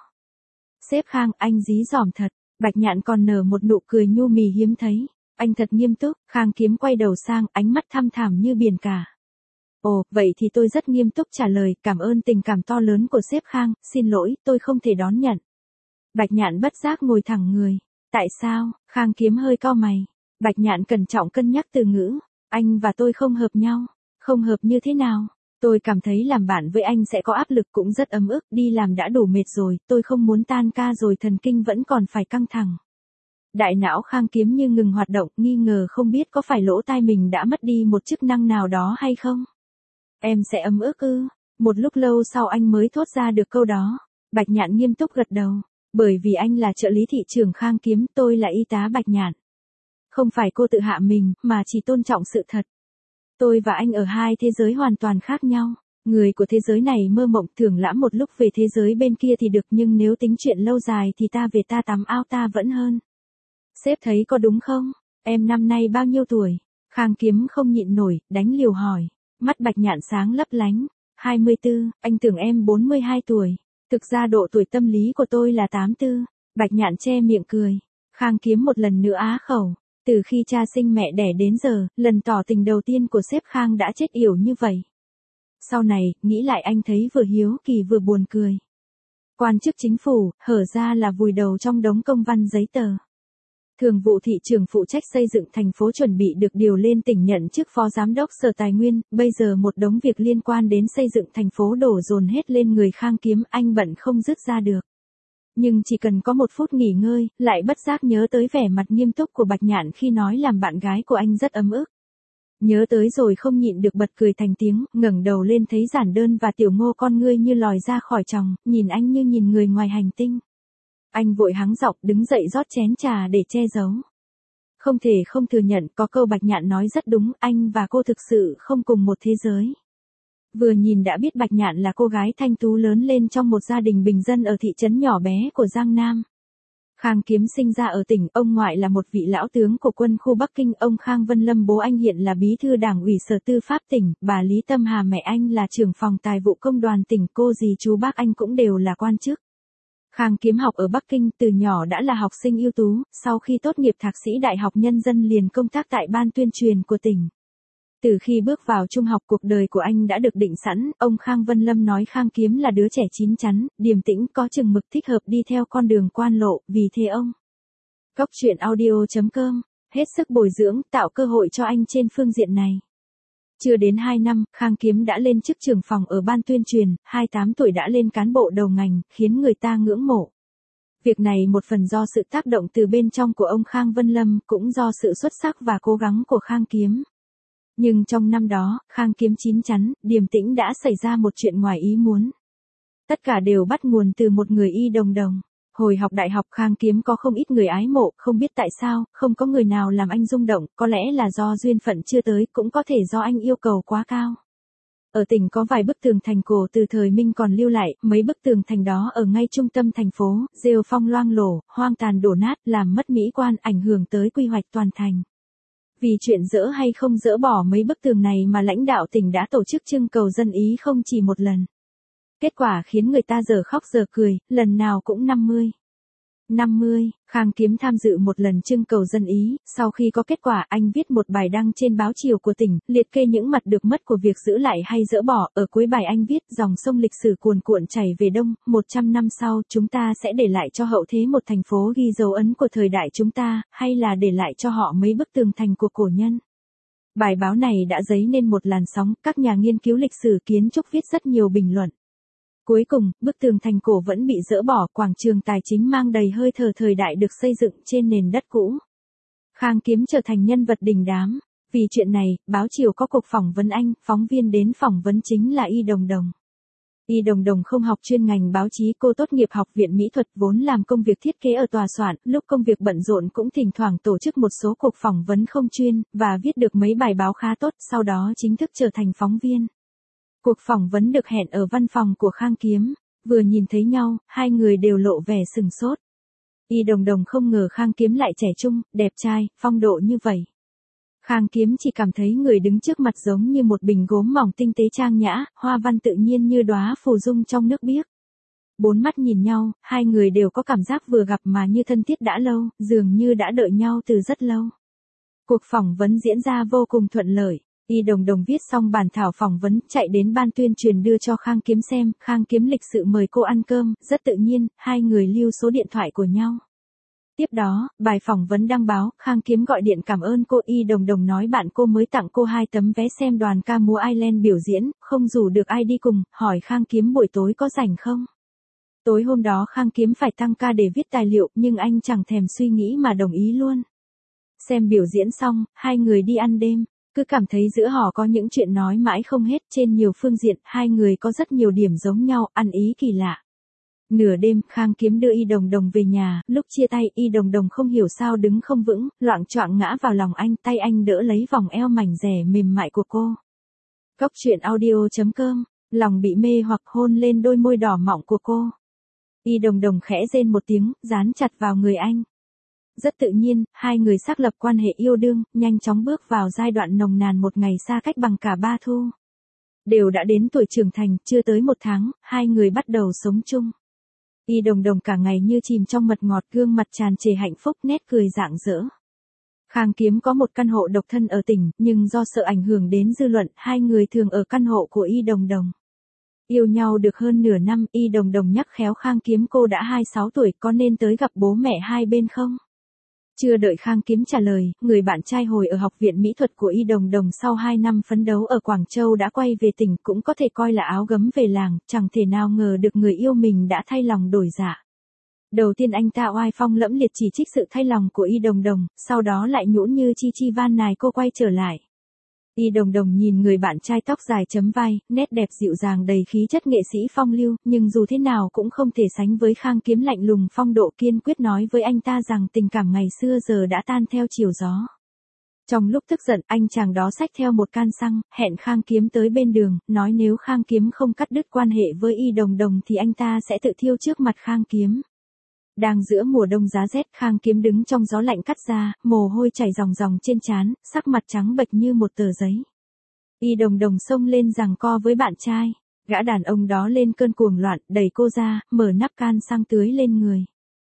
Sếp Khang, anh dí dỏm thật. Bạch Nhạn còn nở một nụ cười nhu mì hiếm thấy. Anh thật nghiêm túc. Khang Kiếm quay đầu sang, ánh mắt thăm thẳm như biển cả. Ồ, vậy thì tôi rất nghiêm túc trả lời, cảm ơn tình cảm to lớn của sếp Khang, xin lỗi, tôi không thể đón nhận. Bạch Nhạn bất giác ngồi thẳng người. Tại sao? Khang Kiếm hơi cau mày. Bạch Nhạn cẩn trọng cân nhắc từ ngữ. Anh và tôi không hợp nhau. Không hợp như thế nào? Tôi cảm thấy làm bạn với anh sẽ có áp lực, cũng rất ấm ức, đi làm đã đủ mệt rồi, tôi không muốn tan ca rồi thần kinh vẫn còn phải căng thẳng. Đại não Khang Kiếm như ngừng hoạt động, nghi ngờ không biết có phải lỗ tai mình đã mất đi một chức năng nào đó hay không. Em sẽ ấm ức ư? Một lúc lâu sau anh mới thốt ra được câu đó. Bạch Nhạn nghiêm túc gật đầu. Bởi vì anh là trợ lý thị trưởng Khang Kiếm, tôi là y tá Bạch Nhạn. Không phải cô tự hạ mình, mà chỉ tôn trọng sự thật. Tôi và anh ở hai thế giới hoàn toàn khác nhau. Người của thế giới này mơ mộng thưởng lãm một lúc về thế giới bên kia thì được, nhưng nếu tính chuyện lâu dài thì ta về ta tắm ao ta vẫn hơn. Sếp thấy có đúng không? Em năm nay bao nhiêu tuổi? Khang Kiếm không nhịn nổi, đánh liều hỏi. Mắt Bạch Nhạn sáng lấp lánh. 24, anh tưởng em 42 tuổi. Thực ra độ tuổi tâm lý của tôi là 84. Bạch Nhạn che miệng cười. Khang Kiếm một lần nữa á khẩu. Từ khi cha sinh mẹ đẻ đến giờ, lần tỏ tình đầu tiên của sếp Khang đã chết yểu như vậy. Sau này, nghĩ lại anh thấy vừa hiếu kỳ vừa buồn cười. Quan chức chính phủ, hở ra là vùi đầu trong đống công văn giấy tờ. Thường vụ thị trưởng phụ trách xây dựng thành phố chuẩn bị được điều lên tỉnh nhận chức phó giám đốc sở tài nguyên, bây giờ một đống việc liên quan đến xây dựng thành phố đổ dồn hết lên người Khang Kiếm, anh bận không dứt ra được. Nhưng chỉ cần có một phút nghỉ ngơi, lại bất giác nhớ tới vẻ mặt nghiêm túc của Bạch Nhạn khi nói làm bạn gái của anh rất ấm ức. Nhớ tới rồi không nhịn được bật cười thành tiếng, ngẩng đầu lên thấy Giản Đơn và Tiểu Ngô con ngươi như lòi ra khỏi tròng, nhìn anh như nhìn người ngoài hành tinh. Anh vội hắng giọng đứng dậy rót chén trà để che giấu. Không thể không thừa nhận, có câu Bạch Nhạn nói rất đúng, anh và cô thực sự không cùng một thế giới. Vừa nhìn đã biết Bạch Nhạn là cô gái thanh tú lớn lên trong một gia đình bình dân ở thị trấn nhỏ bé của Giang Nam. Khang Kiếm sinh ra ở tỉnh, ông ngoại là một vị lão tướng của quân khu Bắc Kinh, ông Khang Vân Lâm bố anh hiện là bí thư đảng ủy sở tư pháp tỉnh, bà Lý Tâm Hà mẹ anh là trưởng phòng tài vụ công đoàn tỉnh, cô dì chú bác anh cũng đều là quan chức. Khang Kiếm học ở Bắc Kinh, từ nhỏ đã là học sinh ưu tú, sau khi tốt nghiệp thạc sĩ Đại học Nhân dân liền công tác tại ban tuyên truyền của tỉnh. Từ khi bước vào trung học cuộc đời của anh đã được định sẵn, ông Khang Vân Lâm nói Khang Kiếm là đứa trẻ chín chắn, điềm tĩnh, có chừng mực, thích hợp đi theo con đường quan lộ, vì thế ông. Cóc truyện audio.com, hết sức bồi dưỡng, tạo cơ hội cho anh trên phương diện này. Chưa đến 2 năm, Khang Kiếm đã lên chức trưởng phòng ở ban tuyên truyền, 28 tuổi đã lên cán bộ đầu ngành, khiến người ta ngưỡng mộ. Việc này một phần do sự tác động từ bên trong của ông Khang Vân Lâm, cũng do sự xuất sắc và cố gắng của Khang Kiếm. Nhưng trong năm đó, Khang Kiếm chín chắn, điềm tĩnh đã xảy ra một chuyện ngoài ý muốn. Tất cả đều bắt nguồn từ một người y đồng đồng. Hồi học đại học Khang Kiếm có không ít người ái mộ, không biết tại sao, không có người nào làm anh rung động, có lẽ là do duyên phận chưa tới, cũng có thể do anh yêu cầu quá cao. Ở tỉnh có vài bức tường thành cổ từ thời Minh còn lưu lại, mấy bức tường thành đó ở ngay trung tâm thành phố, rêu phong loang lổ, hoang tàn đổ nát, làm mất mỹ quan, ảnh hưởng tới quy hoạch toàn thành. Vì chuyện dỡ hay không dỡ bỏ mấy bức tường này mà lãnh đạo tỉnh đã tổ chức trưng cầu dân ý không chỉ một lần. Kết quả khiến người ta giờ khóc giờ cười, lần nào cũng 50. Khang Kiếm tham dự một lần trưng cầu dân ý, sau khi có kết quả anh viết một bài đăng trên báo Chiều của tỉnh, liệt kê những mặt được mất của việc giữ lại hay dỡ bỏ, ở cuối bài anh viết dòng sông lịch sử cuồn cuộn chảy về đông, 100 năm sau chúng ta sẽ để lại cho hậu thế một thành phố ghi dấu ấn của thời đại chúng ta, hay là để lại cho họ mấy bức tường thành của cổ nhân. Bài báo này đã dấy nên một làn sóng, các nhà nghiên cứu lịch sử kiến trúc viết rất nhiều bình luận. Cuối cùng, bức tường thành cổ vẫn bị dỡ bỏ, quảng trường Tài Chính mang đầy hơi thở thời đại được xây dựng trên nền đất cũ. Khang Kiếm trở thành nhân vật đình đám. Vì chuyện này, báo Chiều có cuộc phỏng vấn anh, phóng viên đến phỏng vấn chính là Y Đồng Đồng. Y Đồng Đồng không học chuyên ngành báo chí, cô tốt nghiệp Học viện Mỹ thuật vốn làm công việc thiết kế ở tòa soạn, lúc công việc bận rộn cũng thỉnh thoảng tổ chức một số cuộc phỏng vấn không chuyên, và viết được mấy bài báo khá tốt, sau đó chính thức trở thành phóng viên. Cuộc phỏng vấn được hẹn ở văn phòng của Khang Kiếm, vừa nhìn thấy nhau, hai người đều lộ vẻ sừng sốt. Y Đồng Đồng không ngờ Khang Kiếm lại trẻ trung, đẹp trai, phong độ như vậy. Khang Kiếm chỉ cảm thấy người đứng trước mặt giống như một bình gốm mỏng tinh tế trang nhã, hoa văn tự nhiên như đóa phù dung trong nước biếc. Bốn mắt nhìn nhau, hai người đều có cảm giác vừa gặp mà như thân thiết đã lâu, dường như đã đợi nhau từ rất lâu. Cuộc phỏng vấn diễn ra vô cùng thuận lợi. Y Đồng Đồng viết xong bản thảo phỏng vấn, chạy đến ban tuyên truyền đưa cho Khang Kiếm xem, Khang Kiếm lịch sự mời cô ăn cơm, rất tự nhiên, hai người lưu số điện thoại của nhau. Tiếp đó, bài phỏng vấn đăng báo, Khang Kiếm gọi điện cảm ơn cô. Y Đồng Đồng nói bạn cô mới tặng cô 2 tấm vé xem đoàn ca múa Ireland biểu diễn, không rủ được ai đi cùng, hỏi Khang Kiếm buổi tối có rảnh không. Tối hôm đó Khang Kiếm phải tăng ca để viết tài liệu, nhưng anh chẳng thèm suy nghĩ mà đồng ý luôn. Xem biểu diễn xong, hai người đi ăn đêm. Cứ cảm thấy giữa họ có những chuyện nói mãi không hết, trên nhiều phương diện, hai người có rất nhiều điểm giống nhau, ăn ý kỳ lạ. Nửa đêm, Khang Kiếm đưa Y Đồng Đồng về nhà, lúc chia tay, Y Đồng Đồng không hiểu sao đứng không vững, loạng choạng ngã vào lòng anh, tay anh đỡ lấy vòng eo mảnh dẻ mềm mại của cô. Góc truyện audio.com, lòng bị mê hoặc hôn lên đôi môi đỏ mọng của cô. Y Đồng Đồng khẽ rên một tiếng, dán chặt vào người anh. Rất tự nhiên, hai người xác lập quan hệ yêu đương, nhanh chóng bước vào giai đoạn nồng nàn một ngày xa cách bằng cả 3 thu. Đều đã đến tuổi trưởng thành, chưa tới 1 tháng, hai người bắt đầu sống chung. Y Đồng Đồng cả ngày như chìm trong mật ngọt, gương mặt tràn trề hạnh phúc, nét cười rạng rỡ. Khang Kiếm có một căn hộ độc thân ở tỉnh, nhưng do sợ ảnh hưởng đến dư luận, hai người thường ở căn hộ của Y Đồng Đồng. Yêu nhau được hơn nửa năm, Y Đồng Đồng nhắc khéo Khang Kiếm cô đã 26 tuổi, có nên tới gặp bố mẹ hai bên không? Chưa đợi Khang Kiếm trả lời, người bạn trai hồi ở Học viện Mỹ thuật của Y Đồng Đồng sau 2 năm phấn đấu ở Quảng Châu đã quay về tỉnh, cũng có thể coi là áo gấm về làng, chẳng thể nào ngờ được người yêu mình đã thay lòng đổi dạ. Đầu tiên anh ta oai phong lẫm liệt chỉ trích sự thay lòng của Y Đồng Đồng, sau đó lại nhũn như chi chi van nài cô quay trở lại. Y Đồng Đồng nhìn người bạn trai tóc dài chấm vai, nét đẹp dịu dàng đầy khí chất nghệ sĩ phong lưu, nhưng dù thế nào cũng không thể sánh với Khang Kiếm lạnh lùng phong độ, kiên quyết nói với anh ta rằng tình cảm ngày xưa giờ đã tan theo chiều gió. Trong lúc tức giận, anh chàng đó xách theo một can xăng, hẹn Khang Kiếm tới bên đường, nói nếu Khang Kiếm không cắt đứt quan hệ với Y Đồng Đồng thì anh ta sẽ tự thiêu trước mặt Khang Kiếm. Đang giữa mùa đông giá rét, Khang Kiếm đứng trong gió lạnh cắt ra, mồ hôi chảy ròng ròng trên trán, sắc mặt trắng bệch như một tờ giấy. Y Đồng Đồng xông lên giằng co với bạn trai. Gã đàn ông đó lên cơn cuồng loạn, đẩy cô ra, mở nắp can xăng tưới lên người.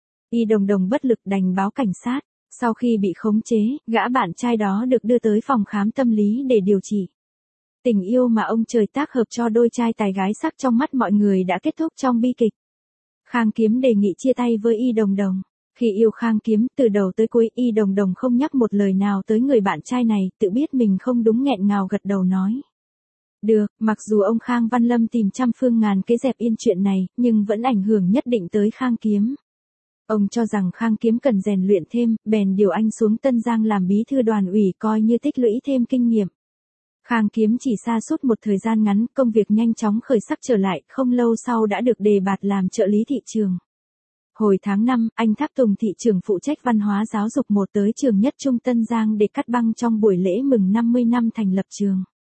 Y Đồng Đồng bất lực đành báo cảnh sát. Sau khi bị khống chế, gã bạn trai đó được đưa tới phòng khám tâm lý để điều trị. Tình yêu mà ông trời tác hợp cho đôi trai tài gái sắc trong mắt mọi người đã kết thúc trong bi kịch. Khang Kiếm đề nghị chia tay với Y Đồng Đồng. Khi yêu Khang Kiếm, từ đầu tới cuối Y Đồng Đồng không nhắc một lời nào tới người bạn trai này, tự biết mình không đúng nghẹn ngào gật đầu nói. Được, mặc dù ông Khang Văn Lâm tìm trăm phương ngàn kế dẹp yên chuyện này, nhưng vẫn ảnh hưởng nhất định tới Khang Kiếm. Ông cho rằng Khang Kiếm cần rèn luyện thêm, bèn điều anh xuống Tân Giang làm bí thư đoàn ủy coi như tích lũy thêm kinh nghiệm. Khang Kiếm chỉ sa sút một thời gian ngắn, công việc nhanh chóng khởi sắc trở lại, không lâu sau đã được đề bạt làm trợ lý thị trường. Hồi tháng 5, anh Thác Tùng thị trưởng phụ trách văn hóa giáo dục một tới trường Nhất Trung Tân Giang để cắt băng trong buổi lễ mừng 50 năm thành lập trường.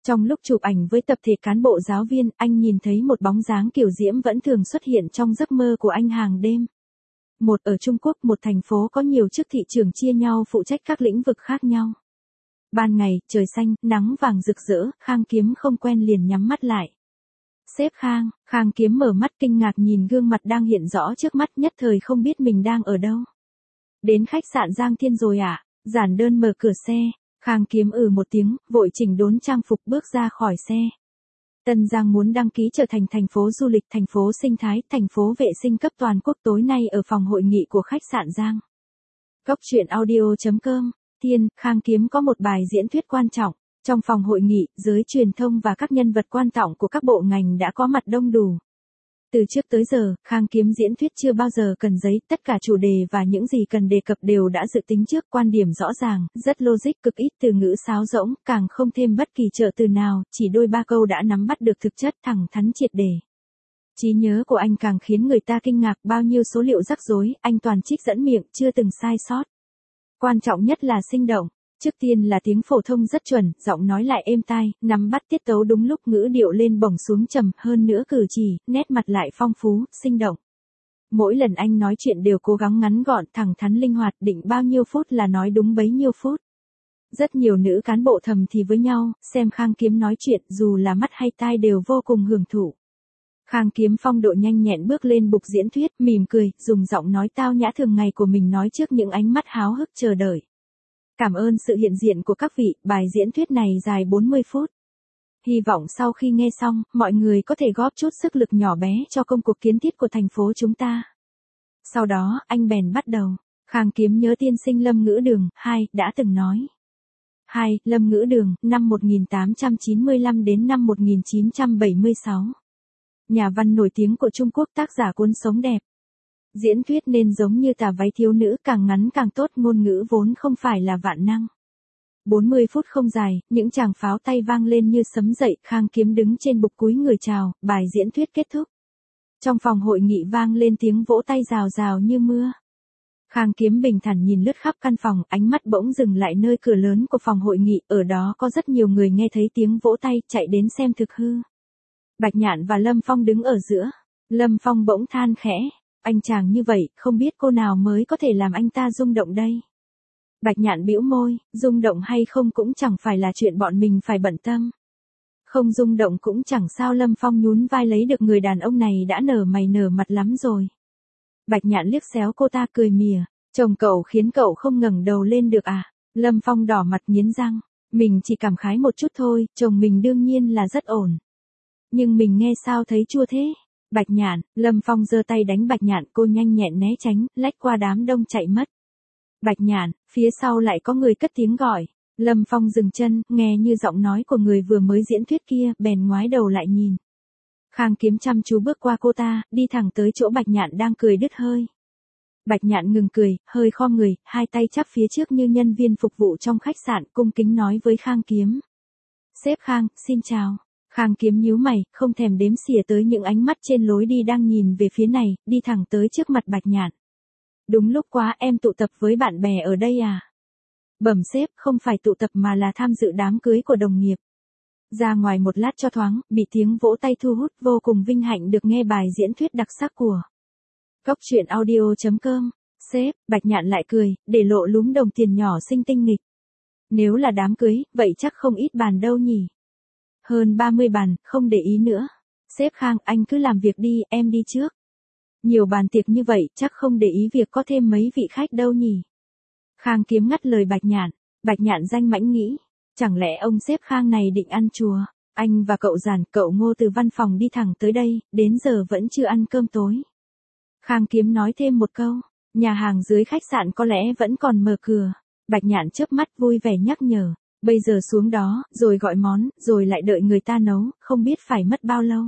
Trong lúc chụp ảnh với tập thể cán bộ giáo viên, anh nhìn thấy một bóng dáng kiểu diễm vẫn thường xuất hiện trong giấc mơ của anh hàng đêm. Một ở Trung Quốc, một thành phố có nhiều chức thị trưởng chia nhau phụ trách các lĩnh vực khác nhau. Ban ngày, trời xanh, nắng vàng rực rỡ, Khang Kiếm không quen liền nhắm mắt lại. Sếp Khang, Khang Kiếm mở mắt kinh ngạc nhìn gương mặt đang hiện rõ trước mắt, nhất thời không biết mình đang ở đâu. Đến khách sạn Giang Thiên rồi à? Giản Đơn mở cửa xe, Khang Kiếm một tiếng, vội chỉnh đốn trang phục bước ra khỏi xe. Tân Giang muốn đăng ký trở thành thành phố du lịch, thành phố sinh thái, thành phố vệ sinh cấp toàn quốc, tối nay ở phòng hội nghị của khách sạn Giang. Góc truyện audio.com, Thiên, Khang Kiếm có một bài diễn thuyết quan trọng. Trong phòng hội nghị, giới truyền thông và các nhân vật quan trọng của các bộ ngành đã có mặt đông đủ. Từ trước tới giờ, Khang Kiếm diễn thuyết chưa bao giờ cần giấy, tất cả chủ đề và những gì cần đề cập đều đã dự tính trước, quan điểm rõ ràng, rất logic, cực ít từ ngữ sáo rỗng, càng không thêm bất kỳ trợ từ nào, chỉ đôi ba câu đã nắm bắt được thực chất, thẳng thắn triệt để. Trí nhớ của anh càng khiến người ta kinh ngạc, bao nhiêu số liệu rắc rối, anh toàn trích dẫn miệng, chưa từng sai sót. Quan trọng nhất là sinh động. Trước tiên là tiếng phổ thông rất chuẩn, giọng nói lại êm tai, nắm bắt tiết tấu đúng lúc, ngữ điệu lên bổng xuống trầm, hơn nữa cử chỉ, nét mặt lại phong phú, sinh động. Mỗi lần anh nói chuyện đều cố gắng ngắn gọn, thẳng thắn, linh hoạt, định bao nhiêu phút là nói đúng bấy nhiêu phút. Rất nhiều nữ cán bộ thầm thì với nhau, xem Khang Kiếm nói chuyện, dù là mắt hay tai đều vô cùng hưởng thụ. Khang Kiếm phong độ nhanh nhẹn bước lên bục diễn thuyết, mỉm cười, dùng giọng nói tao nhã thường ngày của mình nói trước những ánh mắt háo hức chờ đợi. Cảm ơn sự hiện diện của các vị, bài diễn thuyết này dài 40 phút. Hy vọng sau khi nghe xong, mọi người có thể góp chút sức lực nhỏ bé cho công cuộc kiến thiết của thành phố chúng ta. Sau đó, anh bèn bắt đầu. Khang Kiếm nhớ tiên sinh Lâm Ngữ Đường, đã từng nói. Lâm Ngữ Đường, năm 1895 đến năm 1976. Nhà văn nổi tiếng của Trung Quốc, tác giả cuốn Sống Đẹp. Diễn thuyết nên giống như tà váy thiếu nữ, càng ngắn càng tốt, ngôn ngữ vốn không phải là vạn năng. 40 phút không dài, những tràng pháo tay vang lên như sấm dậy, Khang Kiếm đứng trên bục cúi người chào, bài diễn thuyết kết thúc. Trong phòng hội nghị vang lên tiếng vỗ tay rào rào như mưa. Khang Kiếm bình thản nhìn lướt khắp căn phòng, ánh mắt bỗng dừng lại nơi cửa lớn của phòng hội nghị, ở đó có rất nhiều người nghe thấy tiếng vỗ tay, chạy đến xem thực hư. Bạch Nhạn và Lâm Phong đứng ở giữa. Lâm Phong bỗng than khẽ. Anh chàng như vậy, không biết cô nào mới có thể làm anh ta rung động đây. Bạch Nhạn bĩu môi, rung động hay không cũng chẳng phải là chuyện bọn mình phải bận tâm. Không rung động cũng chẳng sao, Lâm Phong nhún vai, lấy được người đàn ông này đã nở mày nở mặt lắm rồi. Bạch Nhạn liếc xéo cô ta cười mỉa, chồng cậu khiến cậu không ngẩng đầu lên được à? Lâm Phong đỏ mặt nghiến răng, mình chỉ cảm khái một chút thôi, chồng mình đương nhiên là rất ổn. Nhưng mình nghe sao thấy chua thế? Bạch Nhạn, Lâm Phong giơ tay đánh Bạch Nhạn, cô nhanh nhẹn né tránh, lách qua đám đông chạy mất. Bạch Nhạn, phía sau lại có người cất tiếng gọi. Lâm Phong dừng chân, nghe như giọng nói của người vừa mới diễn thuyết kia, bèn ngoái đầu lại nhìn. Khang Kiếm chăm chú bước qua cô ta, đi thẳng tới chỗ Bạch Nhạn đang cười đứt hơi. Bạch Nhạn ngừng cười, hơi khom người, hai tay chắp phía trước như nhân viên phục vụ trong khách sạn, cung kính nói với Khang Kiếm. Sếp Khang, xin chào. Khang Kiếm nhíu mày, không thèm đếm xỉa tới những ánh mắt trên lối đi đang nhìn về phía này, đi thẳng tới trước mặt Bạch Nhạn. Đúng lúc quá, em tụ tập với bạn bè ở đây à? Bẩm sếp, không phải tụ tập mà là tham dự đám cưới của đồng nghiệp. Ra ngoài một lát cho thoáng, bị tiếng vỗ tay thu hút, vô cùng vinh hạnh được nghe bài diễn thuyết đặc sắc của Góc truyện audio.com. Sếp, Bạch Nhạn lại cười, để lộ lúm đồng tiền nhỏ xinh tinh nghịch. Nếu là đám cưới, vậy chắc không ít bàn đâu nhỉ? Hơn 30 bàn, không để ý nữa. Sếp Khang, anh cứ làm việc đi, em đi trước. Nhiều bàn tiệc như vậy, chắc không để ý việc có thêm mấy vị khách đâu nhỉ? Khang Kiếm ngắt lời Bạch Nhạn. Bạch Nhạn danh mãnh nghĩ, chẳng lẽ ông sếp Khang này định ăn chùa? Anh và cậu Giản, cậu Ngô từ văn phòng đi thẳng tới đây, đến giờ vẫn chưa ăn cơm tối. Khang Kiếm nói thêm một câu, nhà hàng dưới khách sạn có lẽ vẫn còn mở cửa. Bạch Nhạn chớp mắt vui vẻ nhắc nhở, bây giờ xuống đó, rồi gọi món, rồi lại đợi người ta nấu, không biết phải mất bao lâu.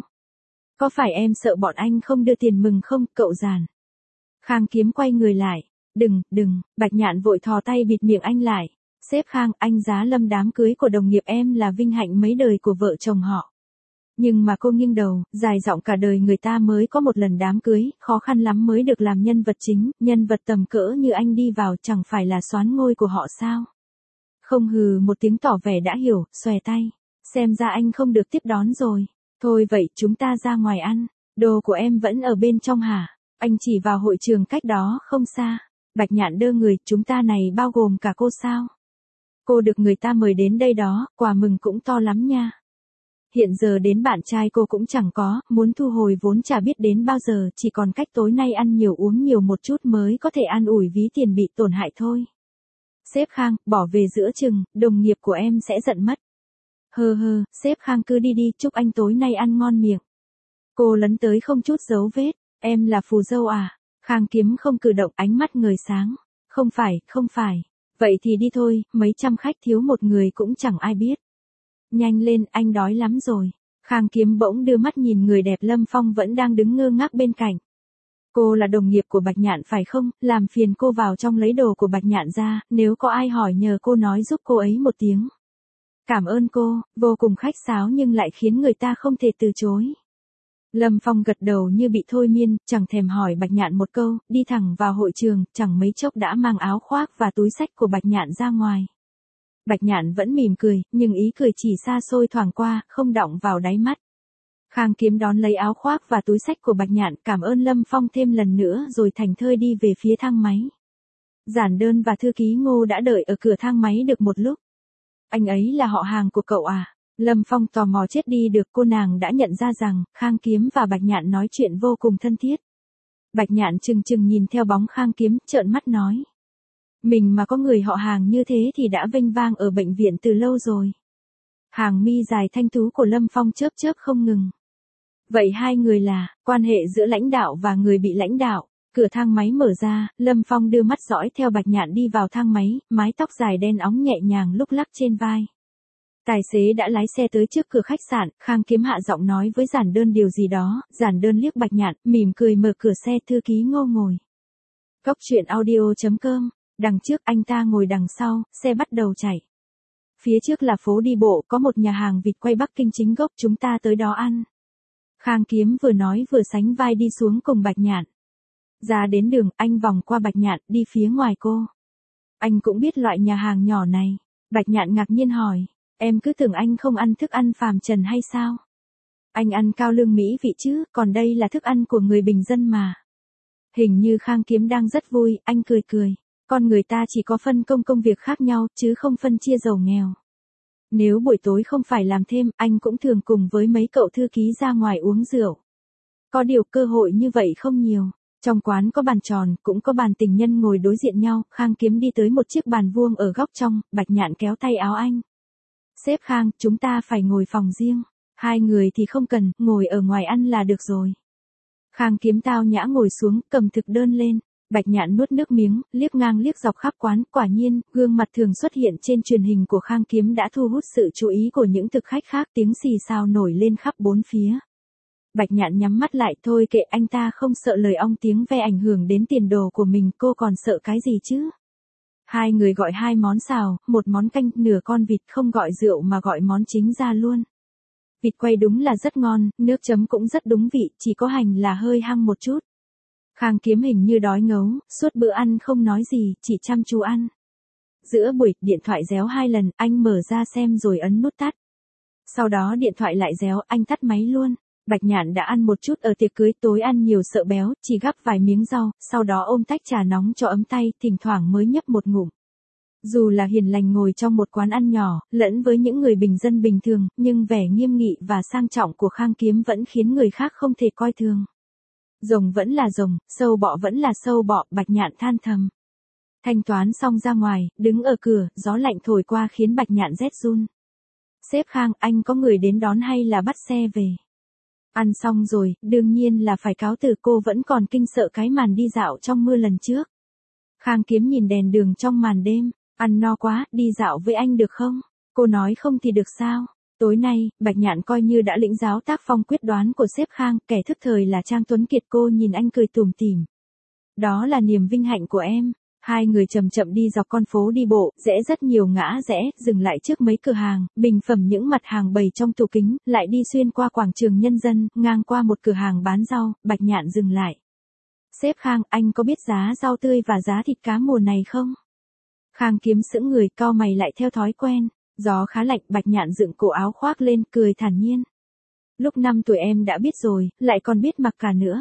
Có phải em sợ bọn anh không đưa tiền mừng không, cậu Giản? Khang Kiếm quay người lại, đừng, Bạch Nhạn vội thò tay bịt miệng anh lại. Sếp Khang, anh giá lâm đám cưới của đồng nghiệp em là vinh hạnh mấy đời của vợ chồng họ. Nhưng mà cô nghiêng đầu, dài giọng, cả đời người ta mới có một lần đám cưới, khó khăn lắm mới được làm nhân vật chính, nhân vật tầm cỡ như anh đi vào chẳng phải là soán ngôi của họ sao? Không, hừ một tiếng tỏ vẻ đã hiểu, xòe tay. Xem ra anh không được tiếp đón rồi. Thôi vậy chúng ta ra ngoài ăn. Đồ của em vẫn ở bên trong hả? Anh chỉ vào hội trường cách đó không xa. Bạch Nhạn đơ người, chúng ta này bao gồm cả cô sao? Cô được người ta mời đến đây đó, quà mừng cũng to lắm nha. Hiện giờ đến bạn trai cô cũng chẳng có, muốn thu hồi vốn chả biết đến bao giờ, chỉ còn cách tối nay ăn nhiều uống nhiều một chút mới có thể an ủi ví tiền bị tổn hại thôi. Sếp Khang, bỏ về giữa chừng, đồng nghiệp của em sẽ giận mất. Hơ, sếp Khang cứ đi đi, chúc anh tối nay ăn ngon miệng. Cô lấn tới không chút dấu vết, em là phù dâu à? Khang Kiếm không cử động, ánh mắt ngời sáng. Không phải. Vậy thì đi thôi, mấy trăm khách thiếu một người cũng chẳng ai biết. Nhanh lên, anh đói lắm rồi. Khang Kiếm bỗng đưa mắt nhìn người đẹp Lâm Phong vẫn đang đứng ngơ ngác bên cạnh. Cô là đồng nghiệp của Bạch Nhạn phải không? Làm phiền cô vào trong lấy đồ của Bạch Nhạn ra, nếu có ai hỏi nhờ cô nói giúp cô ấy một tiếng. Cảm ơn cô, vô cùng khách sáo nhưng lại khiến người ta không thể từ chối. Lâm Phong gật đầu như bị thôi miên, chẳng thèm hỏi Bạch Nhạn một câu, đi thẳng vào hội trường, chẳng mấy chốc đã mang áo khoác và túi xách của Bạch Nhạn ra ngoài. Bạch Nhạn vẫn mỉm cười, nhưng ý cười chỉ xa xôi thoảng qua, không đọng vào đáy mắt. Khang Kiếm đón lấy áo khoác và túi xách của Bạch Nhạn, cảm ơn Lâm Phong thêm lần nữa rồi thành thơi đi về phía thang máy. Giản Đơn và thư ký Ngô đã đợi ở cửa thang máy được một lúc. Anh ấy là họ hàng của cậu à? Lâm Phong tò mò chết đi được, cô nàng đã nhận ra rằng, Khang Kiếm và Bạch Nhạn nói chuyện vô cùng thân thiết. Bạch Nhạn chừng nhìn theo bóng Khang Kiếm, trợn mắt nói. Mình mà có người họ hàng như thế thì đã vênh vang ở bệnh viện từ lâu rồi. Hàng mi dài thanh tú của Lâm Phong chớp không ngừng. Vậy hai người là, quan hệ giữa lãnh đạo và người bị lãnh đạo. Cửa thang máy mở ra, Lâm Phong đưa mắt dõi theo Bạch Nhạn đi vào thang máy, mái tóc dài đen óng nhẹ nhàng lúc lắc trên vai. Tài xế đã lái xe tới trước cửa khách sạn, Khang Kiếm hạ giọng nói với Giản Đơn điều gì đó, Giản Đơn liếc Bạch Nhạn, mỉm cười mở cửa xe, thư ký Ngô ngồi. Cốc truyện audio.com, đằng trước anh ta ngồi đằng sau, xe bắt đầu chạy. Phía trước là phố đi bộ, có một nhà hàng vịt quay Bắc Kinh chính gốc, chúng ta tới đó ăn. Khang Kiếm vừa nói vừa sánh vai đi xuống cùng Bạch Nhạn. Ra đến đường, anh vòng qua Bạch Nhạn, đi phía ngoài cô. Anh cũng biết loại nhà hàng nhỏ này. Bạch Nhạn ngạc nhiên hỏi, em cứ tưởng anh không ăn thức ăn phàm trần hay sao? Anh ăn cao lương mỹ vị chứ, còn đây là thức ăn của người bình dân mà. Hình như Khang Kiếm đang rất vui, anh cười. Con người ta chỉ có phân công việc khác nhau, chứ không phân chia giàu nghèo. Nếu buổi tối không phải làm thêm, anh cũng thường cùng với mấy cậu thư ký ra ngoài uống rượu. Có điều cơ hội như vậy không nhiều. Trong quán có bàn tròn, cũng có bàn tình nhân ngồi đối diện nhau, Khang Kiếm đi tới một chiếc bàn vuông ở góc trong, Bạch Nhạn kéo tay áo anh. Sếp Khang, chúng ta phải ngồi phòng riêng. Hai người thì không cần, ngồi ở ngoài ăn là được rồi. Khang Kiếm tao nhã ngồi xuống, cầm thực đơn lên. Bạch Nhạn nuốt nước miếng, liếc ngang liếc dọc khắp quán, quả nhiên, gương mặt thường xuất hiện trên truyền hình của Khang Kiếm đã thu hút sự chú ý của những thực khách khác, tiếng xì xào nổi lên khắp bốn phía. Bạch Nhạn nhắm mắt lại, thôi kệ, anh ta không sợ lời ong tiếng ve ảnh hưởng đến tiền đồ của mình, cô còn sợ cái gì chứ? Hai người gọi hai món xào, một món canh, nửa con vịt, không gọi rượu mà gọi món chính ra luôn. Vịt quay đúng là rất ngon, nước chấm cũng rất đúng vị, chỉ có hành là hơi hăng một chút. Khang Kiếm hình như đói ngấu, suốt bữa ăn không nói gì, chỉ chăm chú ăn. Giữa buổi, điện thoại réo 2 lần, anh mở ra xem rồi ấn nút tắt. Sau đó điện thoại lại réo, anh tắt máy luôn. Bạch Nhạn đã ăn một chút ở tiệc cưới, tối ăn nhiều sợ béo, chỉ gắp vài miếng rau, sau đó ôm tách trà nóng cho ấm tay, thỉnh thoảng mới nhấp một ngụm. Dù là hiền lành ngồi trong một quán ăn nhỏ, lẫn với những người bình dân bình thường, nhưng vẻ nghiêm nghị và sang trọng của Khang Kiếm vẫn khiến người khác không thể coi thường. Rồng vẫn là rồng, sâu bọ vẫn là sâu bọ, Bạch Nhạn than thầm. Thanh toán xong ra ngoài, đứng ở cửa, gió lạnh thổi qua khiến Bạch Nhạn rét run. Sếp Khang, anh có người đến đón hay là bắt xe về? Ăn xong rồi, đương nhiên là phải cáo từ, cô vẫn còn kinh sợ cái màn đi dạo trong mưa lần trước. Khang Kiếm nhìn đèn đường trong màn đêm, ăn no quá, đi dạo với anh được không? Cô nói không thì được sao? Tối nay, Bạch Nhạn coi như đã lĩnh giáo tác phong quyết đoán của sếp Khang, kẻ thức thời là Trang Tuấn Kiệt, cô nhìn anh cười tủm tỉm. Đó là niềm vinh hạnh của em. Hai người chậm chậm đi dọc con phố đi bộ, rẽ rất nhiều ngã rẽ, dừng lại trước mấy cửa hàng, bình phẩm những mặt hàng bày trong tủ kính, lại đi xuyên qua quảng trường Nhân Dân, ngang qua một cửa hàng bán rau, Bạch Nhạn dừng lại. Sếp Khang, anh có biết giá rau tươi và giá thịt cá mùa này không? Khang Kiếm sững người, cau mày lại theo thói quen. Gió khá lạnh, Bạch Nhạn dựng cổ áo khoác lên, cười thản nhiên. Lúc 5 tuổi em đã biết rồi, lại còn biết mặc cả nữa.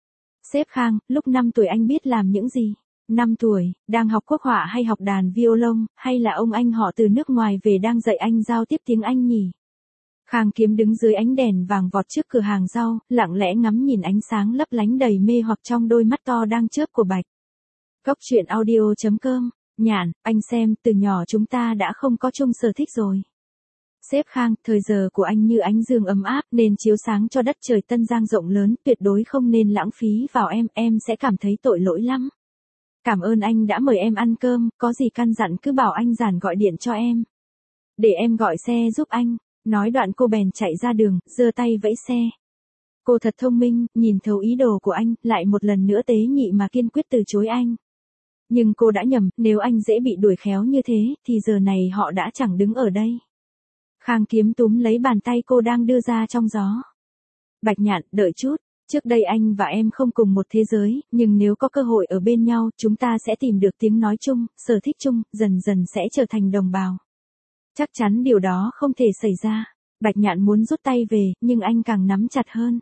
Sếp Khang, lúc 5 tuổi anh biết làm những gì? 5 tuổi, đang học quốc họa hay học đàn violon, hay là ông anh họ từ nước ngoài về đang dạy anh giao tiếp tiếng Anh nhỉ? Khang Kiếm đứng dưới ánh đèn vàng vọt trước cửa hàng rau, lặng lẽ ngắm nhìn ánh sáng lấp lánh đầy mê hoặc trong đôi mắt to đang chớp của Bạch. Góc truyện audio.com, Nhạn, anh xem, từ nhỏ chúng ta đã không có chung sở thích rồi. Sếp Khang, thời giờ của anh như ánh dương ấm áp nên chiếu sáng cho đất trời Tân Giang rộng lớn, tuyệt đối không nên lãng phí vào em sẽ cảm thấy tội lỗi lắm. Cảm ơn anh đã mời em ăn cơm, có gì căn dặn cứ bảo anh Giản gọi điện cho em. Để em gọi xe giúp anh. Nói đoạn cô bèn chạy ra đường, giơ tay vẫy xe. Cô thật thông minh, nhìn thấu ý đồ của anh, lại một lần nữa tế nhị mà kiên quyết từ chối anh. Nhưng cô đã nhầm, nếu anh dễ bị đuổi khéo như thế, thì giờ này họ đã chẳng đứng ở đây. Khang Kiếm túm lấy bàn tay cô đang đưa ra trong gió. Bạch Nhạn, đợi chút, trước đây anh và em không cùng một thế giới, nhưng nếu có cơ hội ở bên nhau, chúng ta sẽ tìm được tiếng nói chung, sở thích chung, dần dần sẽ trở thành đồng bào. Chắc chắn điều đó không thể xảy ra. Bạch Nhạn muốn rút tay về, nhưng anh càng nắm chặt hơn.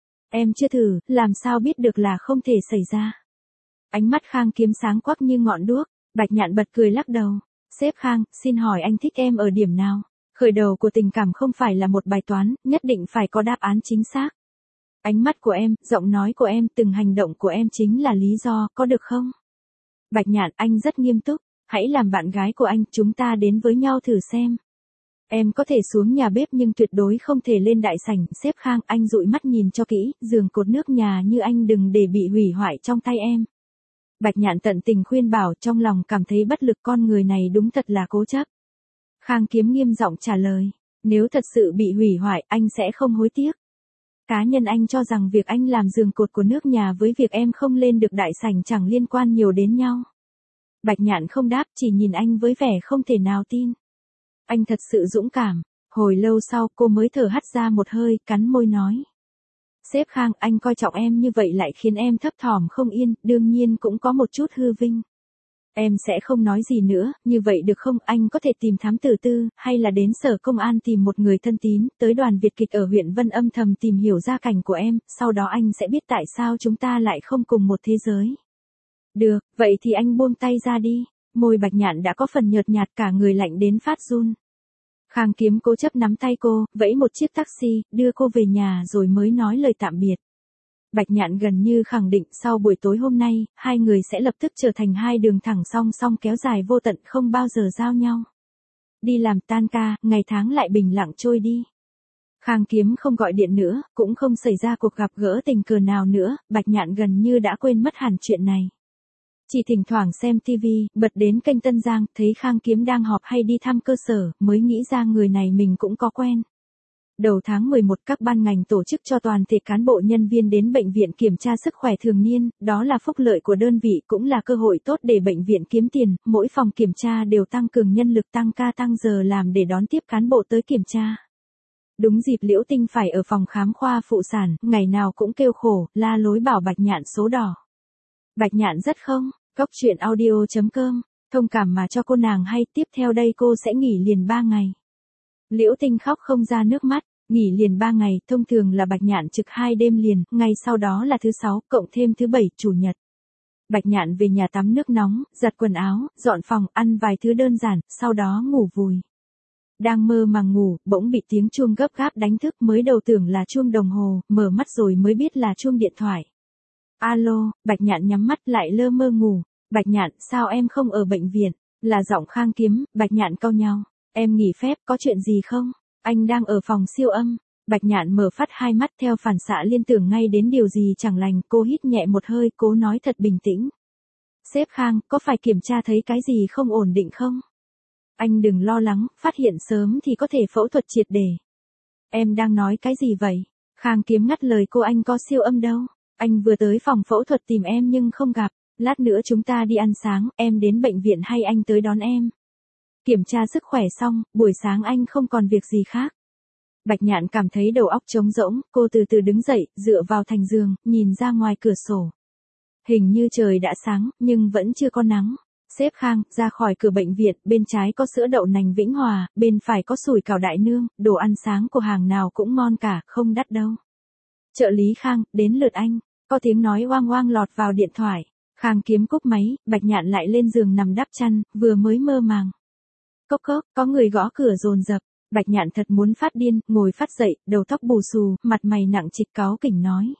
Em chưa thử, làm sao biết được là không thể xảy ra. Ánh mắt Khang Kiếm sáng quắc như ngọn đuốc. Bạch Nhạn bật cười lắc đầu. Sếp Khang, xin hỏi anh thích em ở điểm nào? Khởi đầu của tình cảm không phải là một bài toán, nhất định phải có đáp án chính xác. Ánh mắt của em, giọng nói của em, từng hành động của em chính là lý do, có được không? Bạch Nhạn, anh rất nghiêm túc. Hãy làm bạn gái của anh, chúng ta đến với nhau thử xem. Em có thể xuống nhà bếp nhưng tuyệt đối không thể lên đại sảnh. Sếp Khang, anh dụi mắt nhìn cho kỹ, giường cột nước nhà như anh đừng để bị hủy hoại trong tay em. Bạch Nhạn tận tình khuyên bảo, trong lòng cảm thấy bất lực, con người này đúng thật là cố chấp. Khang Kiếm nghiêm giọng trả lời, nếu thật sự bị hủy hoại, anh sẽ không hối tiếc. Cá nhân anh cho rằng việc anh làm giường cột của nước nhà với việc em không lên được đại sảnh chẳng liên quan nhiều đến nhau. Bạch Nhạn không đáp, chỉ nhìn anh với vẻ không thể nào tin. Anh thật sự dũng cảm. Hồi lâu sau cô mới thở hắt ra một hơi, cắn môi nói. Sếp Khang, anh coi trọng em như vậy lại khiến em thấp thỏm không yên, đương nhiên cũng có một chút hư vinh. Em sẽ không nói gì nữa, như vậy được không? Anh có thể tìm thám tử tư, hay là đến sở công an tìm một người thân tín, tới đoàn Việt kịch ở huyện Vân âm thầm tìm hiểu gia cảnh của em, sau đó anh sẽ biết tại sao chúng ta lại không cùng một thế giới. Được, vậy thì anh buông tay ra đi. Môi Bạch Nhạn đã có phần nhợt nhạt, cả người lạnh đến phát run. Khang Kiếm cố chấp nắm tay cô, vẫy một chiếc taxi, đưa cô về nhà rồi mới nói lời tạm biệt. Bạch Nhạn gần như khẳng định sau buổi tối hôm nay, hai người sẽ lập tức trở thành hai đường thẳng song song kéo dài vô tận, không bao giờ giao nhau. Đi làm tan ca, ngày tháng lại bình lặng trôi đi. Khang Kiếm không gọi điện nữa, cũng không xảy ra cuộc gặp gỡ tình cờ nào nữa, Bạch Nhạn gần như đã quên mất hẳn chuyện này. Chỉ thỉnh thoảng xem TV, bật đến kênh Tân Giang, thấy Khang Kiếm đang họp hay đi thăm cơ sở, mới nghĩ ra người này mình cũng có quen. Đầu tháng 11 các ban ngành tổ chức cho toàn thể cán bộ nhân viên đến bệnh viện kiểm tra sức khỏe thường niên, đó là phúc lợi của đơn vị cũng là cơ hội tốt để bệnh viện kiếm tiền, mỗi phòng kiểm tra đều tăng cường nhân lực, tăng ca tăng giờ làm để đón tiếp cán bộ tới kiểm tra. Đúng dịp Liễu Tinh phải ở phòng khám khoa phụ sản, ngày nào cũng kêu khổ, la lối bảo Bạch Nhạn số đỏ. Bạch Nhạn rất không, góc truyện audio.com, thông cảm mà cho cô nàng hay, tiếp theo đây cô sẽ nghỉ liền 3 ngày. Liễu Tinh khóc không ra nước mắt, nghỉ liền 3 ngày, thông thường là Bạch Nhạn trực 2 đêm liền, ngay sau đó là thứ 6, cộng thêm thứ 7, chủ nhật. Bạch Nhạn về nhà tắm nước nóng, giặt quần áo, dọn phòng, ăn vài thứ đơn giản, sau đó ngủ vùi. Đang mơ màng ngủ, bỗng bị tiếng chuông gấp gáp đánh thức, mới đầu tưởng là chuông đồng hồ, mở mắt rồi mới biết là chuông điện thoại. Alo, Bạch Nhạn nhắm mắt lại lơ mơ ngủ. Bạch Nhạn, sao em không ở bệnh viện? Là giọng Khang Kiếm. Bạch Nhạn cau nhau. Em nghỉ phép, có chuyện gì không? Anh đang ở phòng siêu âm. Bạch Nhạn mở phát hai mắt, theo phản xạ liên tưởng ngay đến điều gì chẳng lành, cô hít nhẹ một hơi, cố nói thật bình tĩnh. Sếp Khang, có phải kiểm tra thấy cái gì không ổn định không? Anh đừng lo lắng, phát hiện sớm thì có thể phẫu thuật triệt để. Em đang nói cái gì vậy? Khang Kiếm ngắt lời cô, anh có siêu âm đâu. Anh vừa tới phòng phẫu thuật tìm em nhưng không gặp. Lát nữa chúng ta đi ăn sáng, em đến bệnh viện hay anh tới đón em? Kiểm tra sức khỏe xong, buổi sáng anh không còn việc gì khác. Bạch Nhạn cảm thấy đầu óc trống rỗng, cô từ từ đứng dậy, dựa vào thành giường, nhìn ra ngoài cửa sổ. Hình như trời đã sáng, nhưng vẫn chưa có nắng. Sếp Khang, ra khỏi cửa bệnh viện, bên trái có sữa đậu nành Vĩnh Hòa, bên phải có sủi cảo Đại Nương, đồ ăn sáng của hàng nào cũng ngon cả, không đắt đâu. Trợ lý Khang, đến lượt anh. Có tiếng nói oang oang lọt vào điện thoại. Khang Kiếm cúp máy, Bạch Nhạn lại lên giường nằm đắp chăn, vừa mới mơ màng. Cốc cốc, có người gõ cửa dồn dập. Bạch Nhạn thật muốn phát điên, ngồi phát dậy, đầu tóc bù xù, mặt mày nặng trịch cáu kỉnh nói.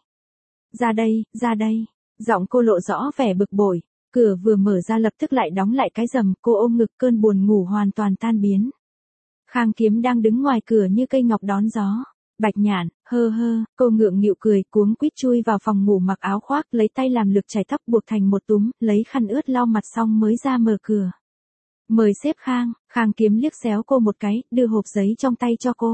Ra đây, ra đây. Giọng cô lộ rõ vẻ bực bội. Cửa vừa mở ra lập tức lại đóng lại cái rầm, cô ôm ngực, cơn buồn ngủ hoàn toàn tan biến. Khang Kiếm đang đứng ngoài cửa như cây ngọc đón gió. Bạch Nhạn, hơ hơ, cô ngượng nghịu cười, cuống quýt chui vào phòng ngủ mặc áo khoác, lấy tay làm lược chải tóc buộc thành một túm, lấy khăn ướt lau mặt xong mới ra mở cửa. Mời sếp Khang. Khang Kiếm liếc xéo cô một cái, đưa hộp giấy trong tay cho cô.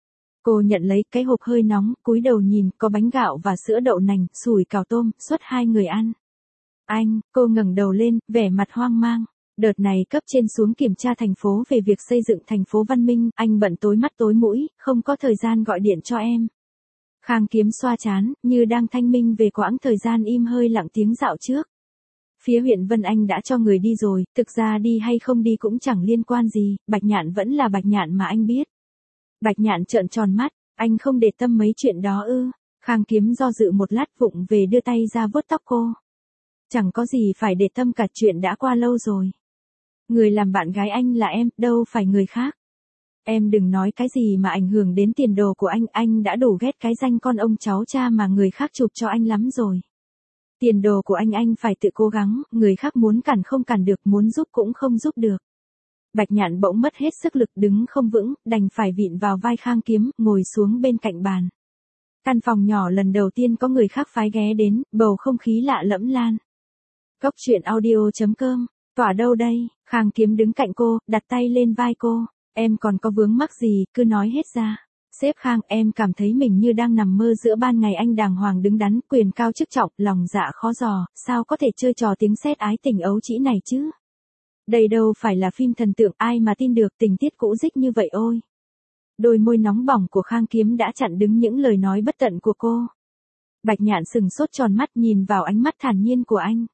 Cô nhận lấy cái hộp hơi nóng, cúi đầu nhìn, có bánh gạo và sữa đậu nành, sủi cảo tôm, suốt 2 người ăn. Anh, cô ngẩng đầu lên, vẻ mặt hoang mang. Đợt này cấp trên xuống kiểm tra thành phố về việc xây dựng thành phố văn minh, anh bận tối mắt tối mũi, không có thời gian gọi điện cho em. Khang Kiếm xoa trán, như đang thanh minh về quãng thời gian im hơi lặng tiếng dạo trước. Phía huyện Vân Anh đã cho người đi rồi, thực ra đi hay không đi cũng chẳng liên quan gì, Bạch Nhạn vẫn là Bạch Nhạn mà anh biết. Bạch Nhạn trợn tròn mắt, anh không để tâm mấy chuyện đó ư? Khang Kiếm do dự một lát vụng về đưa tay ra vuốt tóc cô. Chẳng có gì phải để tâm cả, chuyện đã qua lâu rồi. Người làm bạn gái anh là em, đâu phải người khác. Em đừng nói cái gì mà ảnh hưởng đến tiền đồ của anh đã đủ ghét cái danh con ông cháu cha mà người khác chụp cho anh lắm rồi. Tiền đồ của anh phải tự cố gắng, người khác muốn cản không cản được, muốn giúp cũng không giúp được. Bạch Nhạn bỗng mất hết sức lực, đứng không vững, đành phải vịn vào vai Khang Kiếm, ngồi xuống bên cạnh bàn. Căn phòng nhỏ lần đầu tiên có người khác phái ghé đến, bầu không khí lạ lẫm lan. Cốc truyện audio.com, tỏa đâu đây? Khang Kiếm đứng cạnh cô, đặt tay lên vai cô. Em còn có vướng mắc gì, cứ nói hết ra. Sếp Khang, em cảm thấy mình như đang nằm mơ giữa ban ngày, anh đàng hoàng đứng đắn, quyền cao chức trọng, lòng dạ khó dò, sao có thể chơi trò tiếng sét ái tình ấu trĩ này chứ? Đây đâu phải là phim thần tượng, ai mà tin được tình tiết cũ dích như vậy ôi. Đôi môi nóng bỏng của Khang Kiếm đã chặn đứng những lời nói bất tận của cô. Bạch Nhạn sừng sốt tròn mắt nhìn vào ánh mắt thản nhiên của anh.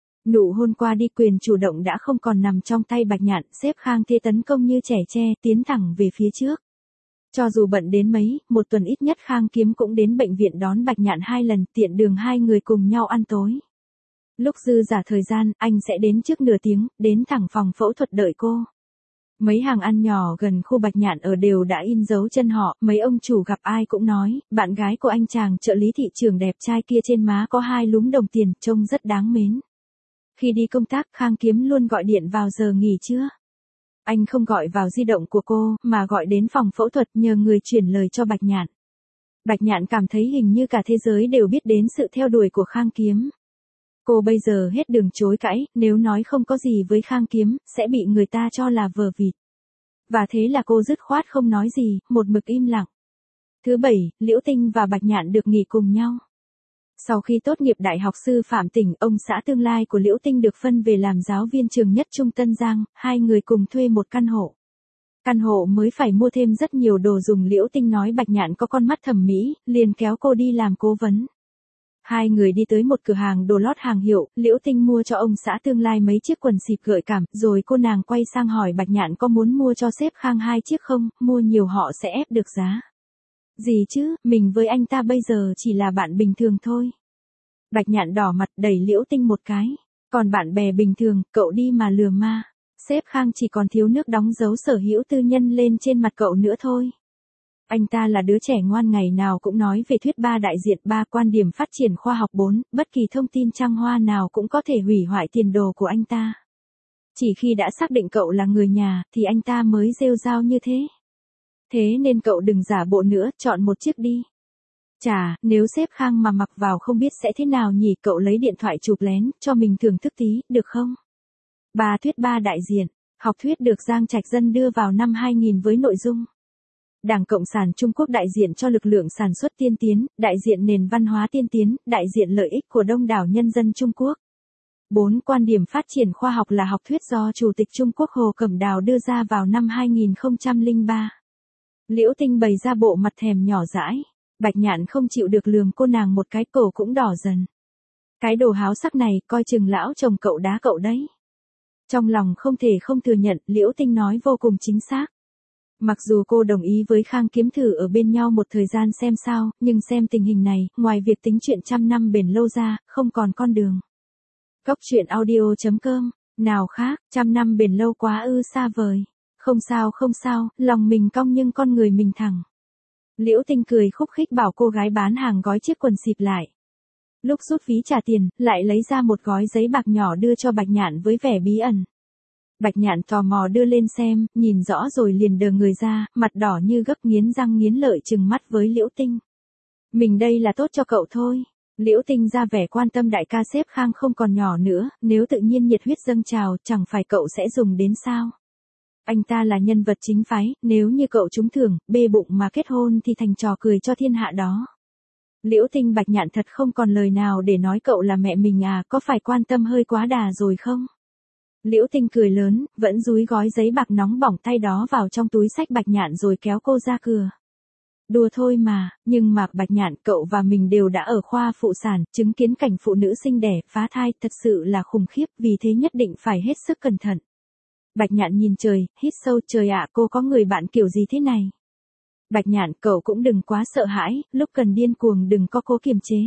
Nụ hôn qua đi, quyền chủ động đã không còn nằm trong tay Bạch Nhạn, sếp Khang thế tấn công như trẻ tre, tiến thẳng về phía trước. Cho dù bận đến mấy, một tuần ít nhất Khang Kiếm cũng đến bệnh viện đón Bạch Nhạn 2 lần, tiện đường 2 người cùng nhau ăn tối. Lúc dư giả thời gian, anh sẽ đến trước nửa tiếng, đến thẳng phòng phẫu thuật đợi cô. Mấy hàng ăn nhỏ gần khu Bạch Nhạn ở đều đã in dấu chân họ, mấy ông chủ gặp ai cũng nói, bạn gái của anh chàng trợ lý thị trường đẹp trai kia trên má có 2 lúm đồng tiền, trông rất đáng mến. Khi đi công tác, Khang Kiếm luôn gọi điện vào giờ nghỉ trưa. Anh không gọi vào di động của cô, mà gọi đến phòng phẫu thuật nhờ người chuyển lời cho Bạch Nhạn. Bạch Nhạn cảm thấy hình như cả thế giới đều biết đến sự theo đuổi của Khang Kiếm. Cô bây giờ hết đường chối cãi, nếu nói không có gì với Khang Kiếm, sẽ bị người ta cho là vờ vịt. Và thế là cô dứt khoát không nói gì, một mực im lặng. Thứ Bảy, Liễu Tinh và Bạch Nhạn được nghỉ cùng nhau. Sau khi tốt nghiệp Đại học Sư phạm tỉnh, ông xã tương lai của Liễu Tinh được phân về làm giáo viên trường nhất trung Tân Giang, 2 người cùng thuê một căn hộ. Căn hộ mới phải mua thêm rất nhiều đồ dùng. Liễu Tinh nói Bạch Nhạn có con mắt thẩm mỹ, liền kéo cô đi làm cố vấn. 2 người đi tới một cửa hàng đồ lót hàng hiệu, Liễu Tinh mua cho ông xã tương lai mấy chiếc quần xịp gợi cảm, rồi cô nàng quay sang hỏi Bạch Nhạn có muốn mua cho sếp Khang 2 chiếc không, mua nhiều họ sẽ ép được giá. Gì chứ, mình với anh ta bây giờ chỉ là bạn bình thường thôi. Bạch Nhạn đỏ mặt đẩy Liễu Tinh một cái. Còn bạn bè bình thường, cậu đi mà lừa ma. Sếp Khang chỉ còn thiếu nước đóng dấu sở hữu tư nhân lên trên mặt cậu nữa thôi. Anh ta là đứa trẻ ngoan, ngày nào cũng nói về thuyết 3 đại diện, 3 quan điểm phát triển khoa học 4, bất kỳ thông tin trăng hoa nào cũng có thể hủy hoại tiền đồ của anh ta. Chỉ khi đã xác định cậu là người nhà, thì anh ta mới rêu rao như thế. Thế nên cậu đừng giả bộ nữa, chọn một chiếc đi. Chà, nếu sếp Khang mà mặc vào không biết sẽ thế nào nhỉ, cậu lấy điện thoại chụp lén, cho mình thưởng thức tí, được không? Thuyết 3 đại diện, học thuyết được Giang Trạch Dân đưa vào năm 2000 với nội dung. Đảng Cộng sản Trung Quốc đại diện cho lực lượng sản xuất tiên tiến, đại diện nền văn hóa tiên tiến, đại diện lợi ích của đông đảo nhân dân Trung Quốc. 4 quan điểm phát triển khoa học là học thuyết do Chủ tịch Trung Quốc Hồ Cẩm Đào đưa ra vào năm 2003. Liễu Tinh bày ra bộ mặt thèm nhỏ dãi. Bạch Nhạn không chịu được lườm cô nàng một cái, cổ cũng đỏ dần. Cái đồ háo sắc này, coi chừng lão chồng cậu đá cậu đấy. Trong lòng không thể không thừa nhận, Liễu Tinh nói vô cùng chính xác. Mặc dù cô đồng ý với Khang Kiếm thử ở bên nhau một thời gian xem sao, nhưng xem tình hình này, ngoài việc tính chuyện trăm năm bền lâu ra, không còn con đường. Cốc truyện audio.com, nào khác, trăm năm bền lâu quá ư xa vời. Không sao, lòng mình cong nhưng con người mình thẳng. Liễu Tinh cười khúc khích bảo cô gái bán hàng gói chiếc quần xịp lại. Lúc rút ví trả tiền, lại lấy ra một gói giấy bạc nhỏ đưa cho Bạch Nhạn với vẻ bí ẩn. Bạch Nhạn tò mò đưa lên xem, nhìn rõ rồi liền đờ người ra, mặt đỏ như gấc nghiến răng nghiến lợi trừng mắt với Liễu Tinh. Mình đây là tốt cho cậu thôi. Liễu Tinh ra vẻ quan tâm đại ca xếp Khang không còn nhỏ nữa, nếu tự nhiên nhiệt huyết dâng trào, chẳng phải cậu sẽ dùng đến sao? Anh ta là nhân vật chính phái, nếu như cậu trúng thưởng, bê bụng mà kết hôn thì thành trò cười cho thiên hạ đó. Liễu Tinh Bạch Nhạn thật không còn lời nào để nói cậu là mẹ mình à, có phải quan tâm hơi quá đà rồi không? Liễu Tinh cười lớn, vẫn dúi gói giấy bạc nóng bỏng tay đó vào trong túi xách Bạch Nhạn rồi kéo cô ra cửa. Đùa thôi mà, nhưng mà Bạch Nhạn, cậu và mình đều đã ở khoa phụ sản, chứng kiến cảnh phụ nữ sinh đẻ, phá thai, thật sự là khủng khiếp, vì thế nhất định phải hết sức cẩn thận. Bạch Nhạn nhìn trời, hít sâu, trời ạ, cô có người bạn kiểu gì thế này? Bạch Nhạn, cậu cũng đừng quá sợ hãi, lúc cần điên cuồng đừng có cố kiềm chế.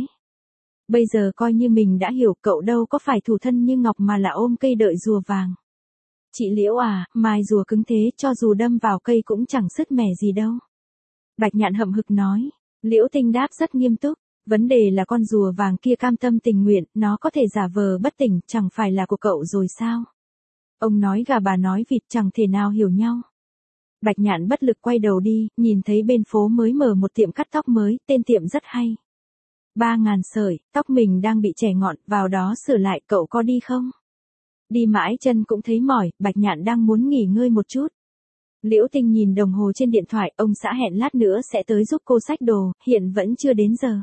Bây giờ coi như mình đã hiểu, cậu đâu có phải thủ thân như ngọc mà là ôm cây đợi rùa vàng. Chị Liễu à, mai rùa cứng thế, cho dù đâm vào cây cũng chẳng sứt mẻ gì đâu. Bạch Nhạn hậm hực nói. Liễu Tinh đáp rất nghiêm túc. Vấn đề là con rùa vàng kia cam tâm tình nguyện, nó có thể giả vờ bất tỉnh, chẳng phải là của cậu rồi sao? Ông nói gà bà nói vịt, chẳng thể nào hiểu nhau. Bạch Nhạn bất lực quay đầu đi, nhìn thấy bên phố mới mở một tiệm cắt tóc mới, tên tiệm rất hay. 3.000 sợi, tóc mình đang bị chẻ ngọn, vào đó sửa lại, cậu có đi không? Đi mãi chân cũng thấy mỏi, Bạch Nhạn đang muốn nghỉ ngơi một chút. Liễu Tinh nhìn đồng hồ trên điện thoại, ông xã hẹn lát nữa sẽ tới giúp cô xách đồ, hiện vẫn chưa đến giờ.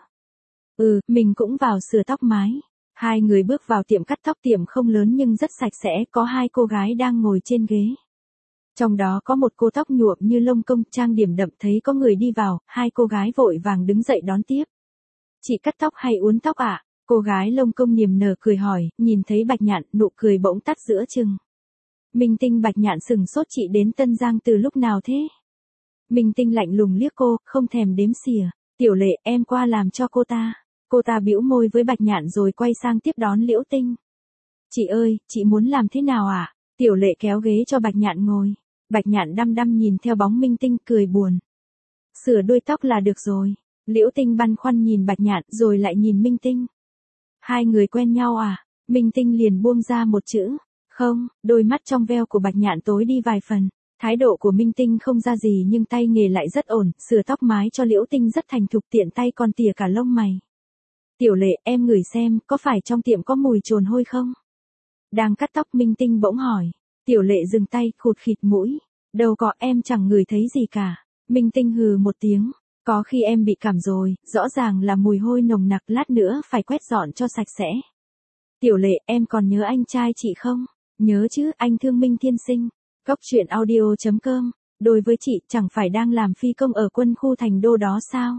Mình cũng vào sửa tóc mái. Hai người bước vào tiệm cắt tóc, tiệm không lớn nhưng rất sạch sẽ, có hai cô gái đang ngồi trên ghế. Trong đó có một cô tóc nhuộm như lông công, trang điểm đậm, thấy có người đi vào, hai cô gái vội vàng đứng dậy đón tiếp. Chị cắt tóc hay uốn tóc ạ? Cô gái lông công niềm nở cười hỏi, nhìn thấy Bạch Nhạn, nụ cười bỗng tắt giữa chừng. Minh Tinh. Bạch Nhạn sừng sốt, chị đến Tân Giang từ lúc nào thế? Minh Tinh lạnh lùng liếc cô, không thèm đếm xỉa. Tiểu Lệ, em qua làm cho cô ta. Cô ta bĩu môi với Bạch Nhạn rồi quay sang tiếp đón Liễu Tinh. Chị ơi, chị muốn làm thế nào ạ? Tiểu Lệ kéo ghế cho Bạch Nhạn ngồi. Bạch Nhạn đăm đăm nhìn theo bóng Minh Tinh, cười buồn. Sửa đuôi tóc là được rồi. Liễu Tinh băn khoăn nhìn Bạch Nhạn rồi lại nhìn Minh Tinh. Hai người quen nhau à? Minh Tinh liền buông ra một chữ. Không, đôi mắt trong veo của Bạch Nhạn tối đi vài phần. Thái độ của Minh Tinh không ra gì nhưng tay nghề lại rất ổn, sửa tóc mái cho Liễu Tinh rất thành thục, tiện tay còn tỉa cả lông mày. Tiểu Lệ, em ngửi xem, có phải trong tiệm có mùi trồn hôi không? Đang cắt tóc Minh Tinh bỗng hỏi. Tiểu Lệ dừng tay, khụt khịt mũi. Đâu có, em chẳng ngửi thấy gì cả. Minh Tinh hừ một tiếng. Có khi em bị cảm rồi, rõ ràng là mùi hôi nồng nặc, lát nữa phải quét dọn cho sạch sẽ. Tiểu Lệ, em còn nhớ anh trai chị không? Nhớ chứ, anh Thương Minh Thiên Sinh. Cốc truyện audio.com. Đối với chị, chẳng phải đang làm phi công ở quân khu Thành Đô đó sao?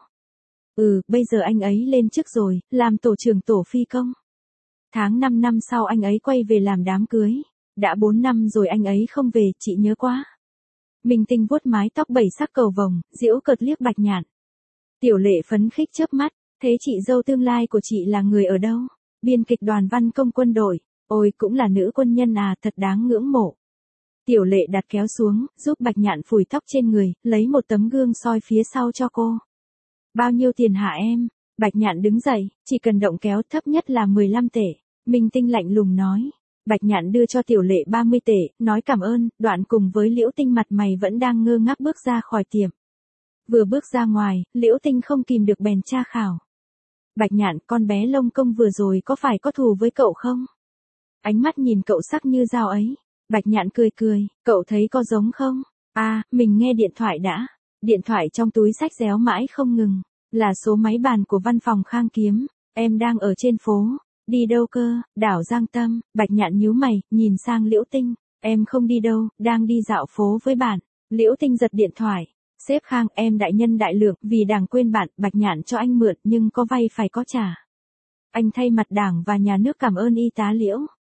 Bây giờ anh ấy lên chức rồi, làm tổ trưởng tổ phi công. Tháng 5 năm sau anh ấy quay về làm đám cưới. Đã 4 năm rồi anh ấy không về, chị nhớ quá. Minh Tinh vuốt mái tóc bảy sắc cầu vồng, giễu cợt liếc Bạch Nhạn. Tiểu Lệ phấn khích chớp mắt, thế chị dâu tương lai của chị là người ở đâu? Biên kịch Đoàn Văn Công quân đội. Ôi, cũng là nữ quân nhân à, thật đáng ngưỡng mộ. Tiểu Lệ đặt kéo xuống, giúp Bạch Nhạn phủi tóc trên người, lấy một tấm gương soi phía sau cho cô. Bao nhiêu tiền hả em? Bạch Nhạn đứng dậy, chỉ cần động kéo, thấp nhất là 15 tệ. Minh Tinh lạnh lùng nói. Bạch Nhạn đưa cho Tiểu Lệ 30 tệ, nói cảm ơn, đoạn cùng với Liễu Tinh mặt mày vẫn đang ngơ ngác bước ra khỏi tiệm. Vừa bước ra ngoài, Liễu Tinh không kìm được bèn tra khảo. Bạch Nhạn, con bé lông công vừa rồi có phải có thù với cậu không? Ánh mắt nhìn cậu sắc như dao ấy. Bạch Nhạn cười cười, cậu thấy có giống không? Mình nghe điện thoại đã. Điện thoại trong túi xách réo mãi không ngừng. Là số máy bàn của văn phòng Khang Kiếm. Em đang ở trên phố. Đi đâu cơ? Đảo Giang Tâm. Bạch Nhạn nhíu mày, nhìn sang Liễu Tinh. Em không đi đâu, đang đi dạo phố với bạn. Liễu Tinh giật điện thoại. Sếp Khang, em đại nhân đại lượng, vì Đảng quên bạn, Bạch Nhạn cho anh mượn nhưng có vay phải có trả. Anh thay mặt Đảng và nhà nước cảm ơn y tá Liễu.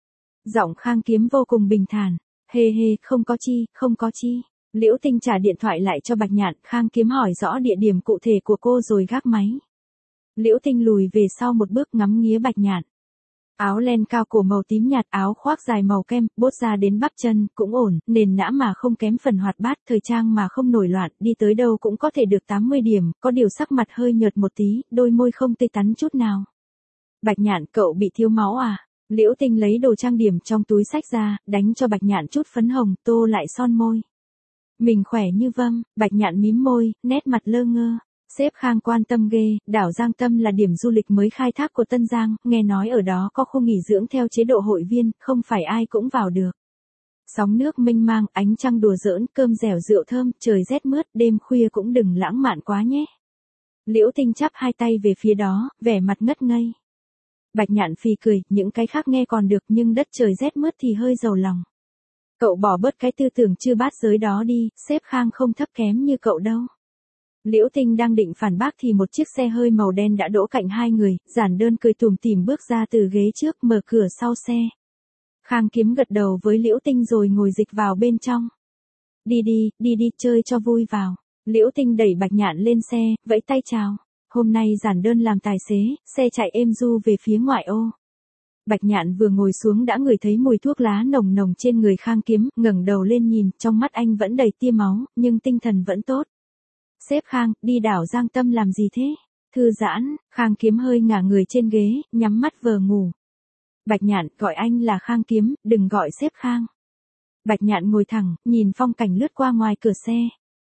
Giọng Khang Kiếm vô cùng bình thản. Hê hê, không có chi, không có chi. Liễu Tinh trả điện thoại lại cho Bạch Nhạn, Khang Kiếm hỏi rõ địa điểm cụ thể của cô rồi gác máy. Liễu Tinh lùi về sau một bước ngắm nghía Bạch Nhạn. Áo len cao cổ màu tím nhạt, áo khoác dài màu kem, bốt ra đến bắp chân, cũng ổn, nền nã mà không kém phần hoạt bát, thời trang mà không nổi loạn, đi tới đâu cũng có thể được 80 điểm, có điều sắc mặt hơi nhợt một tí, đôi môi không tươi tắn chút nào. Bạch Nhạn, cậu bị thiếu máu à? Liễu Tinh lấy đồ trang điểm trong túi xách ra, đánh cho Bạch Nhạn chút phấn hồng, tô lại son môi. Mình khỏe như vâm. Bạch Nhạn mím môi, nét mặt lơ ngơ. Sếp Khang quan tâm ghê, đảo Giang Tâm là điểm du lịch mới khai thác của Tân Giang, nghe nói ở đó có khu nghỉ dưỡng theo chế độ hội viên, không phải ai cũng vào được. Sóng nước mênh mang, ánh trăng đùa giỡn, cơm dẻo rượu thơm, trời rét mướt, đêm khuya cũng đừng lãng mạn quá nhé. Liễu Tinh chắp hai tay về phía đó, vẻ mặt ngất ngây. Bạch Nhạn phì cười, những cái khác nghe còn được nhưng đất trời rét mướt thì hơi giàu lòng. Cậu bỏ bớt cái tư tưởng chư bát giới đó đi, sếp Khang không thấp kém như cậu đâu. Liễu Tinh đang định phản bác thì một chiếc xe hơi màu đen đã đỗ cạnh hai người, Giản Đơn cười tủm tỉm bước ra từ ghế trước, mở cửa sau xe. Khang Kiếm gật đầu với Liễu Tinh rồi ngồi dịch vào bên trong. Đi đi, chơi cho vui vào. Liễu Tinh đẩy Bạch Nhạn lên xe, vẫy tay chào. Hôm nay Giản Đơn làm tài xế, xe chạy êm du về phía ngoại ô. Bạch Nhạn vừa ngồi xuống đã ngửi thấy mùi thuốc lá nồng nồng trên người Khang Kiếm, ngẩng đầu lên nhìn, trong mắt anh vẫn đầy tia máu, nhưng tinh thần vẫn tốt. Sếp Khang, đi đảo Giang Tâm làm gì thế? Thư giãn. Khang Kiếm hơi ngả người trên ghế, nhắm mắt vờ ngủ. Bạch Nhạn, gọi anh là Khang Kiếm, đừng gọi sếp Khang. Bạch Nhạn ngồi thẳng, nhìn phong cảnh lướt qua ngoài cửa xe.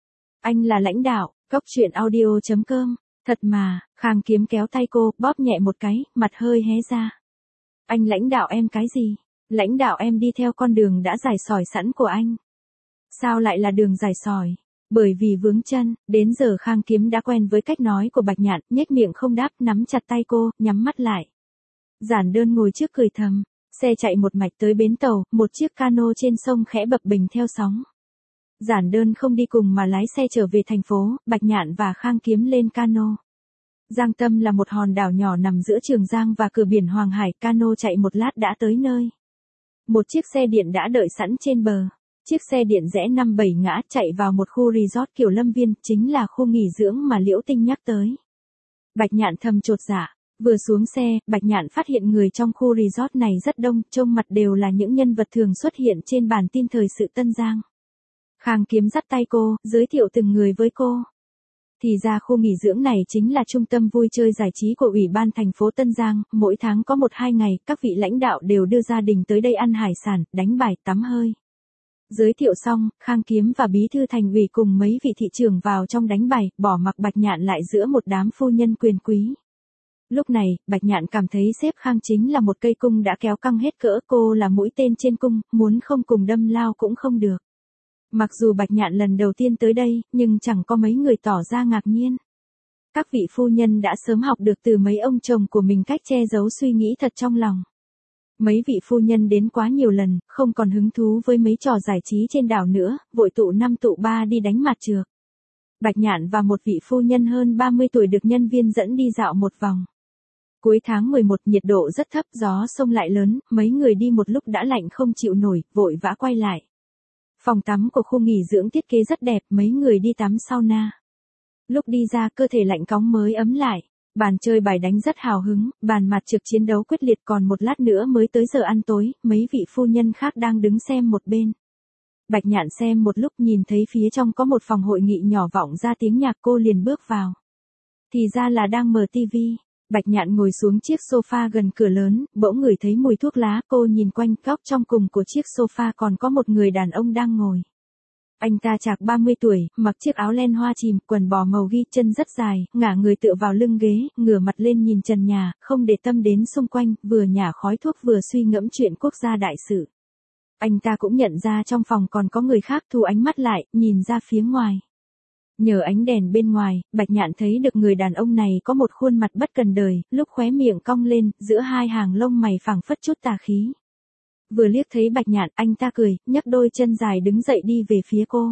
Anh là lãnh đạo, Cóc Truyện Audio.com. Thật mà. Khang Kiếm kéo tay cô, bóp nhẹ một cái, mặt hơi hé ra. Anh lãnh đạo em cái gì? Lãnh đạo em đi theo con đường đã rải sỏi sẵn của anh. Sao lại là đường rải sỏi? Bởi vì vướng chân, đến giờ Khang Kiếm đã quen với cách nói của Bạch Nhạn, nhếch miệng không đáp, nắm chặt tay cô, nhắm mắt lại. Giản Đơn ngồi trước cười thầm, xe chạy một mạch tới bến tàu, một chiếc cano trên sông khẽ bập bềnh theo sóng. Giản Đơn không đi cùng mà lái xe trở về thành phố, Bạch Nhạn và Khang Kiếm lên cano. Giang Tâm là một hòn đảo nhỏ nằm giữa Trường Giang và cửa biển Hoàng Hải, cano chạy một lát đã tới nơi. Một chiếc xe điện đã đợi sẵn trên bờ. Chiếc xe điện rẽ 5-7 ngã chạy vào một khu resort kiểu Lâm Viên, chính là khu nghỉ dưỡng mà Liễu Tinh nhắc tới. Bạch Nhạn thầm chột dạ, vừa xuống xe, Bạch Nhạn phát hiện người trong khu resort này rất đông, trông mặt đều là những nhân vật thường xuất hiện trên bản tin thời sự Tân Giang. Khang Kiếm dắt tay cô, giới thiệu từng người với cô. Thì ra khu nghỉ dưỡng này chính là trung tâm vui chơi giải trí của Ủy ban thành phố Tân Giang, mỗi tháng có 1-2 ngày, các vị lãnh đạo đều đưa gia đình tới đây ăn hải sản, đánh bài, tắm hơi. Giới thiệu xong, Khang Kiếm và bí thư thành ủy cùng mấy vị thị trưởng vào trong đánh bài, bỏ mặc Bạch Nhạn lại giữa một đám phu nhân quyền quý. Lúc này, Bạch Nhạn cảm thấy sếp Khang chính là một cây cung đã kéo căng hết cỡ, cô là mũi tên trên cung, muốn không cùng đâm lao cũng không được. Mặc dù Bạch Nhạn lần đầu tiên tới đây, nhưng chẳng có mấy người tỏ ra ngạc nhiên. Các vị phu nhân đã sớm học được từ mấy ông chồng của mình cách che giấu suy nghĩ thật trong lòng. Mấy vị phu nhân đến quá nhiều lần, không còn hứng thú với mấy trò giải trí trên đảo nữa, vội tụ 5 tụ 3 đi đánh mặt trược. Bạch Nhạn và một vị phu nhân hơn 30 tuổi được nhân viên dẫn đi dạo một vòng. Cuối tháng 11 nhiệt độ rất thấp, gió sông lại lớn, mấy người đi một lúc đã lạnh không chịu nổi, vội vã quay lại. Phòng tắm của khu nghỉ dưỡng thiết kế rất đẹp, mấy người đi tắm sauna. Lúc đi ra cơ thể lạnh cóng mới ấm lại. Bàn chơi bài đánh rất hào hứng, bàn mặt trược chiến đấu quyết liệt, còn một lát nữa mới tới giờ ăn tối, mấy vị phu nhân khác đang đứng xem một bên. Bạch Nhạn xem một lúc nhìn thấy phía trong có một phòng hội nghị nhỏ vọng ra tiếng nhạc, cô liền bước vào. Thì ra là đang mở tivi. Bạch Nhạn ngồi xuống chiếc sofa gần cửa lớn, bỗng ngửi thấy mùi thuốc lá, cô nhìn quanh, góc trong cùng của chiếc sofa còn có một người đàn ông đang ngồi. Anh ta chạc 30 tuổi, mặc chiếc áo len hoa chìm, quần bò màu ghi, chân rất dài, ngả người tựa vào lưng ghế, ngửa mặt lên nhìn trần nhà, không để tâm đến xung quanh, vừa nhả khói thuốc vừa suy ngẫm chuyện quốc gia đại sự. Anh ta cũng nhận ra trong phòng còn có người khác, thu ánh mắt lại, nhìn ra phía ngoài. Nhờ ánh đèn bên ngoài, Bạch Nhạn thấy được người đàn ông này có một khuôn mặt bất cần đời, lúc khóe miệng cong lên, giữa hai hàng lông mày phảng phất chút tà khí. Vừa liếc thấy Bạch Nhạn, anh ta cười, nhấc đôi chân dài đứng dậy đi về phía cô.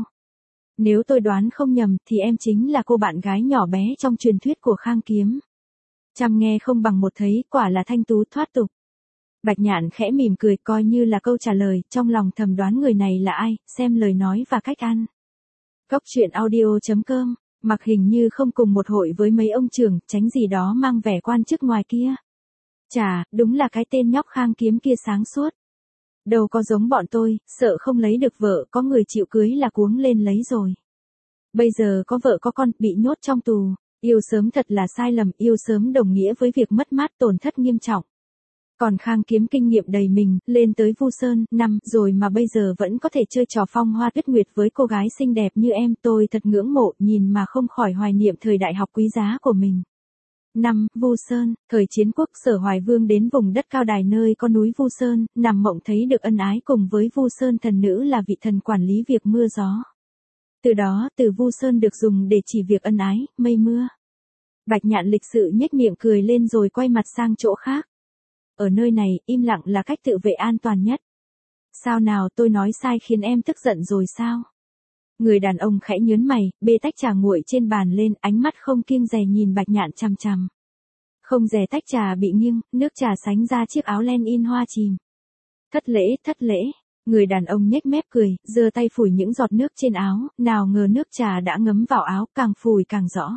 Nếu tôi đoán không nhầm, thì em chính là cô bạn gái nhỏ bé trong truyền thuyết của Khang Kiếm. Chăm nghe không bằng một thấy, quả là thanh tú thoát tục. Bạch Nhạn khẽ mỉm cười coi như là câu trả lời, trong lòng thầm đoán người này là ai, xem lời nói và cách ăn. Góc truyện audio.com, mặc hình như không cùng một hội với mấy ông trưởng, tránh gì đó mang vẻ quan chức ngoài kia. Chà, đúng là cái tên nhóc Khang Kiếm kia sáng suốt. Đâu có giống bọn tôi, sợ không lấy được vợ, có người chịu cưới là cuống lên lấy rồi. Bây giờ có vợ có con, bị nhốt trong tù, yêu sớm thật là sai lầm, yêu sớm đồng nghĩa với việc mất mát tổn thất nghiêm trọng. Còn Khang Kiếm kinh nghiệm đầy mình, lên tới Vu Sơn, năm rồi mà bây giờ vẫn có thể chơi trò phong hoa tuyết nguyệt với cô gái xinh đẹp như em, tôi thật ngưỡng mộ, nhìn mà không khỏi hoài niệm thời đại học quý giá của mình. Năm, Vu Sơn, thời chiến quốc Sở Hoài Vương đến vùng đất cao đài nơi có núi Vu Sơn, nằm mộng thấy được ân ái cùng với Vu Sơn thần nữ là vị thần quản lý việc mưa gió. Từ đó, từ Vu Sơn được dùng để chỉ việc ân ái, mây mưa. Bạch Nhạn lịch sự nhếch miệng cười lên rồi quay mặt sang chỗ khác. Ở nơi này, im lặng là cách tự vệ an toàn nhất. Sao nào, tôi nói sai khiến em tức giận rồi sao? Người đàn ông khẽ nhớn mày, bê tách trà nguội trên bàn lên, ánh mắt không kiêng dè nhìn Bạch Nhạn chằm chằm. Không dè tách trà bị nghiêng, nước trà sánh ra chiếc áo len in hoa chìm. Thất lễ. Người đàn ông nhếch mép cười, giơ tay phủi những giọt nước trên áo, nào ngờ nước trà đã ngấm vào áo, càng phủi càng rõ.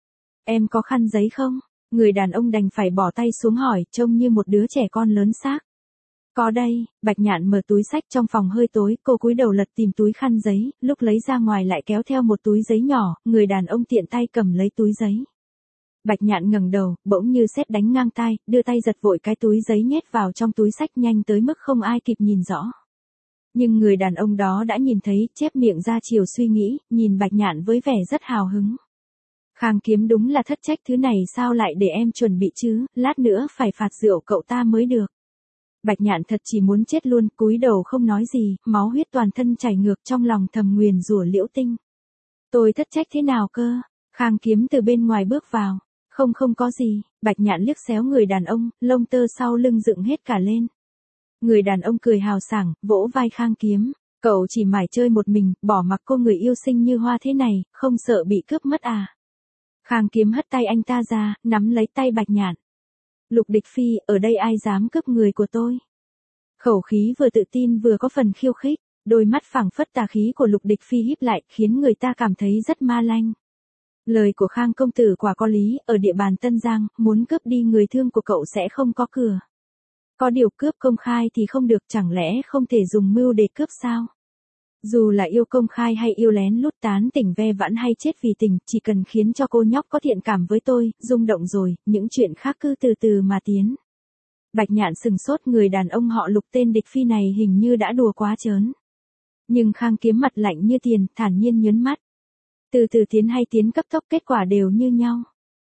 Em có khăn giấy không? Người đàn ông đành phải bỏ tay xuống hỏi, trông như một đứa trẻ con lớn xác. Có đây, Bạch Nhạn mở túi xách trong phòng hơi tối, cô cúi đầu lật tìm túi khăn giấy, lúc lấy ra ngoài lại kéo theo một túi giấy nhỏ, người đàn ông tiện tay cầm lấy túi giấy. Bạch Nhạn ngẩng đầu, bỗng như sét đánh ngang tai, đưa tay giật vội cái túi giấy nhét vào trong túi xách nhanh tới mức không ai kịp nhìn rõ. Nhưng người đàn ông đó đã nhìn thấy, chép miệng ra chiều suy nghĩ, nhìn Bạch Nhạn với vẻ rất hào hứng. Khang Kiếm đúng là thất trách, thứ này sao lại để em chuẩn bị chứ, lát nữa phải phạt rượu cậu ta mới được. Bạch Nhạn thật chỉ muốn chết luôn, cúi đầu không nói gì, máu huyết toàn thân chảy ngược, trong lòng thầm nguyền rủa Liễu Tinh. Tôi thất trách thế nào cơ? Khang Kiếm từ bên ngoài bước vào. Không có gì, Bạch Nhạn liếc xéo người đàn ông, lông tơ sau lưng dựng hết cả lên. Người đàn ông cười hào sảng, vỗ vai Khang Kiếm. Cậu chỉ mải chơi một mình, bỏ mặc cô người yêu xinh như hoa thế này, không sợ bị cướp mất à? Khang Kiếm hất tay anh ta ra, nắm lấy tay Bạch Nhạn. Lục Địch Phi, ở đây ai dám cướp người của tôi? Khẩu khí vừa tự tin vừa có phần khiêu khích, đôi mắt phảng phất tà khí của Lục Địch Phi híp lại, khiến người ta cảm thấy rất ma lanh. Lời của Khang công tử quả có lý, ở địa bàn Tân Giang, muốn cướp đi người thương của cậu sẽ không có cửa. Có điều cướp công khai thì không được, chẳng lẽ không thể dùng mưu để cướp sao? Dù là yêu công khai hay yêu lén lút, tán tỉnh ve vãn hay chết vì tình, chỉ cần khiến cho cô nhóc có thiện cảm với tôi, rung động rồi, những chuyện khác cứ từ từ mà tiến. Bạch Nhạn sừng sốt, người đàn ông họ Lục tên Địch Phi này hình như đã đùa quá trớn. Nhưng Khang Kiếm mặt lạnh như tiền, thản nhiên nhớn mắt. Từ từ tiến hay tiến cấp tốc, kết quả đều như nhau.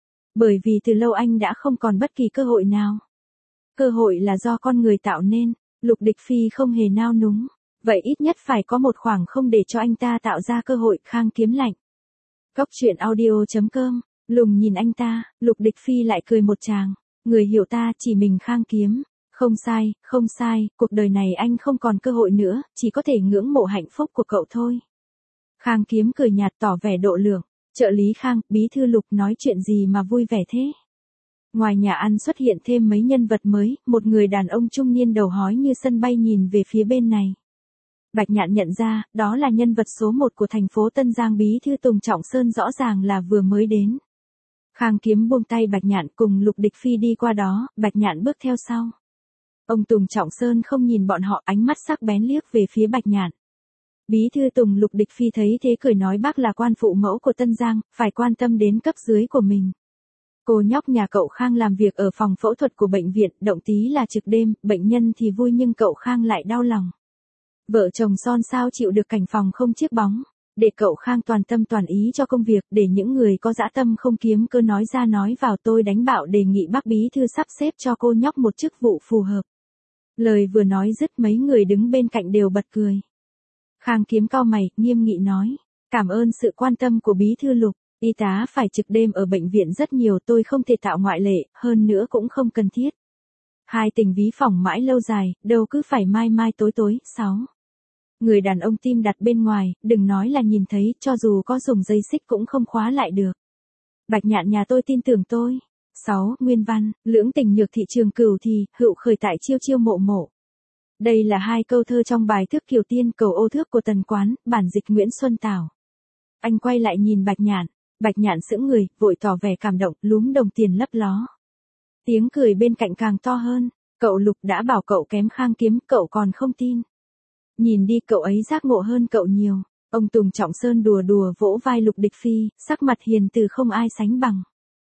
Bởi vì từ lâu anh đã không còn bất kỳ cơ hội nào. Cơ hội là do con người tạo nên, Lục Địch Phi không hề nao núng. Vậy ít nhất phải có một khoảng không để cho anh ta tạo ra cơ hội. Khang Kiếm lạnh. Góc truyện audio.com, lùng nhìn anh ta, Lục Địch Phi lại cười một tràng. Người hiểu ta chỉ mình Khang Kiếm. Không sai, cuộc đời này anh không còn cơ hội nữa, chỉ có thể ngưỡng mộ hạnh phúc của cậu thôi. Khang Kiếm cười nhạt tỏ vẻ độ lượng. Trợ lý Khang, bí thư Lục, nói chuyện gì mà vui vẻ thế? Ngoài nhà ăn xuất hiện thêm mấy nhân vật mới, một người đàn ông trung niên đầu hói như sân bay nhìn về phía bên này. Bạch Nhạn nhận ra, đó là nhân vật số 1 của thành phố Tân Giang, bí thư Tùng Trọng Sơn, rõ ràng là vừa mới đến. Khang Kiếm buông tay Bạch Nhạn, cùng Lục Địch Phi đi qua đó, Bạch Nhạn bước theo sau. Ông Tùng Trọng Sơn không nhìn bọn họ, ánh mắt sắc bén liếc về phía Bạch Nhạn. Bí thư Tùng Lục Địch Phi thấy thế cười nói, bác là quan phụ mẫu của Tân Giang, phải quan tâm đến cấp dưới của mình. Cô nhóc nhà cậu Khang làm việc ở phòng phẫu thuật của bệnh viện, động tí là trực đêm, bệnh nhân thì vui nhưng cậu Khang lại đau lòng. Vợ chồng son sao chịu được cảnh phòng không chiếc bóng, để cậu Khang toàn tâm toàn ý cho công việc, để những người có dã tâm không kiếm cơ nói ra nói vào. Tôi đánh bạo đề nghị bác bí thư sắp xếp cho cô nhóc một chức vụ phù hợp. Lời vừa nói dứt, mấy người đứng bên cạnh đều bật cười. Khang Kiếm cau mày, nghiêm nghị nói, cảm ơn sự quan tâm của bí thư Lục, y tá phải trực đêm ở bệnh viện rất nhiều, tôi không thể tạo ngoại lệ, hơn nữa cũng không cần thiết. Hai tình ví phòng mãi lâu dài, đâu cứ phải mai mai tối tối. 6. Người đàn ông tim đặt bên ngoài, đừng nói là nhìn thấy, cho dù có dùng dây xích cũng không khóa lại được. Bạch Nhạn nhà tôi tin tưởng tôi. 6. Nguyên văn, lưỡng tình nhược thị trường cửu thì, hữu khởi tại chiêu chiêu mộ mộ. Đây là hai câu thơ trong bài Thước Kiều Tiên cầu ô thước của Tần Quán, bản dịch Nguyễn Xuân Tảo. Anh quay lại nhìn Bạch Nhạn sững người, vội tỏ vẻ cảm động, lúm đồng tiền lấp ló. Tiếng cười bên cạnh càng to hơn, cậu Lục đã bảo cậu kém Khang Kiếm, cậu còn không tin. Nhìn đi, cậu ấy giác ngộ hơn cậu nhiều. Ông Tùng Trọng Sơn đùa đùa vỗ vai Lục Địch Phi, sắc mặt hiền từ không ai sánh bằng.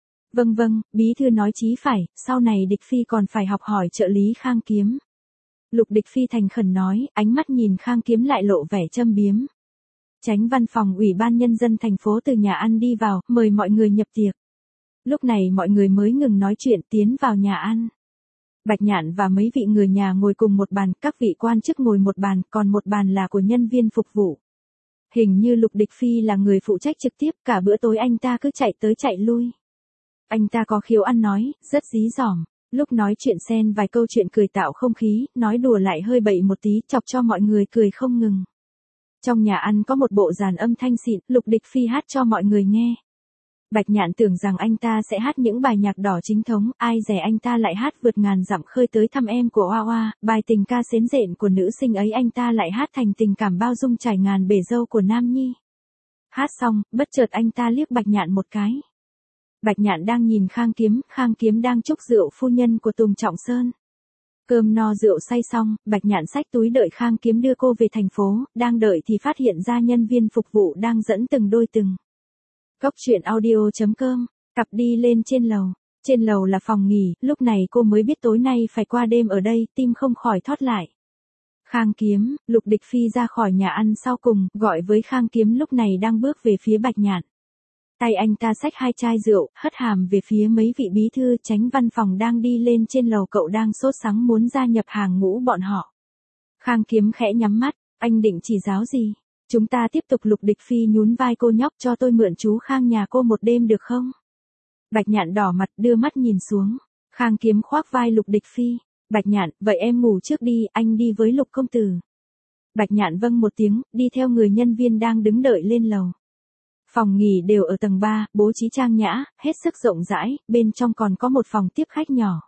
Vâng, bí thư nói chí phải, sau này Địch Phi còn phải học hỏi trợ lý Khang Kiếm. Lục Địch Phi thành khẩn nói, ánh mắt nhìn Khang Kiếm lại lộ vẻ châm biếm. Chánh văn phòng Ủy ban Nhân dân thành phố từ nhà ăn đi vào, mời mọi người nhập tiệc. Lúc này mọi người mới ngừng nói chuyện tiến vào nhà ăn. Bạch Nhạn và mấy vị người nhà ngồi cùng một bàn, các vị quan chức ngồi một bàn, còn một bàn là của nhân viên phục vụ. Hình như Lục Địch Phi là người phụ trách trực tiếp, cả bữa tối anh ta cứ chạy tới chạy lui. Anh ta có khiếu ăn nói, rất dí dỏm. Lúc nói chuyện xen vài câu chuyện cười tạo không khí, nói đùa lại hơi bậy một tí, chọc cho mọi người cười không ngừng. Trong nhà ăn có một bộ dàn âm thanh xịn, Lục Địch Phi hát cho mọi người nghe. Bạch Nhạn tưởng rằng anh ta sẽ hát những bài nhạc đỏ chính thống, ai dè anh ta lại hát vượt ngàn dặm khơi tới thăm em của Hoa Hoa, bài tình ca xến rện của nữ sinh ấy anh ta lại hát thành tình cảm bao dung trải ngàn bể dâu của Nam Nhi. Hát xong, bất chợt anh ta liếc Bạch Nhạn một cái. Bạch Nhạn đang nhìn Khang Kiếm đang chúc rượu phu nhân của Tùng Trọng Sơn. Cơm no rượu say xong, Bạch Nhạn xách túi đợi Khang Kiếm đưa cô về thành phố, đang đợi thì phát hiện ra nhân viên phục vụ đang dẫn từng đôi từng. Góc truyện audio.com, cặp đi lên trên lầu là phòng nghỉ, lúc này cô mới biết tối nay phải qua đêm ở đây, tim không khỏi thót lại. Khang Kiếm, Lục Địch Phi ra khỏi nhà ăn sau cùng, gọi với Khang Kiếm lúc này đang bước về phía Bạch Nhạn. Tay anh ta xách 2 chai rượu, hất hàm về phía mấy vị bí thư chánh văn phòng đang đi lên trên lầu, cậu đang sốt sắng muốn gia nhập hàng ngũ bọn họ. Khang Kiếm khẽ nhắm mắt, anh định chỉ giáo gì? Chúng ta tiếp tục. Lục Địch Phi nhún vai, cô nhóc cho tôi mượn chú Khang nhà cô một đêm được không? Bạch Nhạn đỏ mặt đưa mắt nhìn xuống. Khang Kiếm khoác vai Lục Địch Phi. Bạch Nhạn, vậy em ngủ trước đi, anh đi với Lục công tử. Bạch Nhạn vâng một tiếng, đi theo người nhân viên đang đứng đợi lên lầu. Phòng nghỉ đều ở tầng 3, bố trí trang nhã, hết sức rộng rãi, bên trong còn có một phòng tiếp khách nhỏ.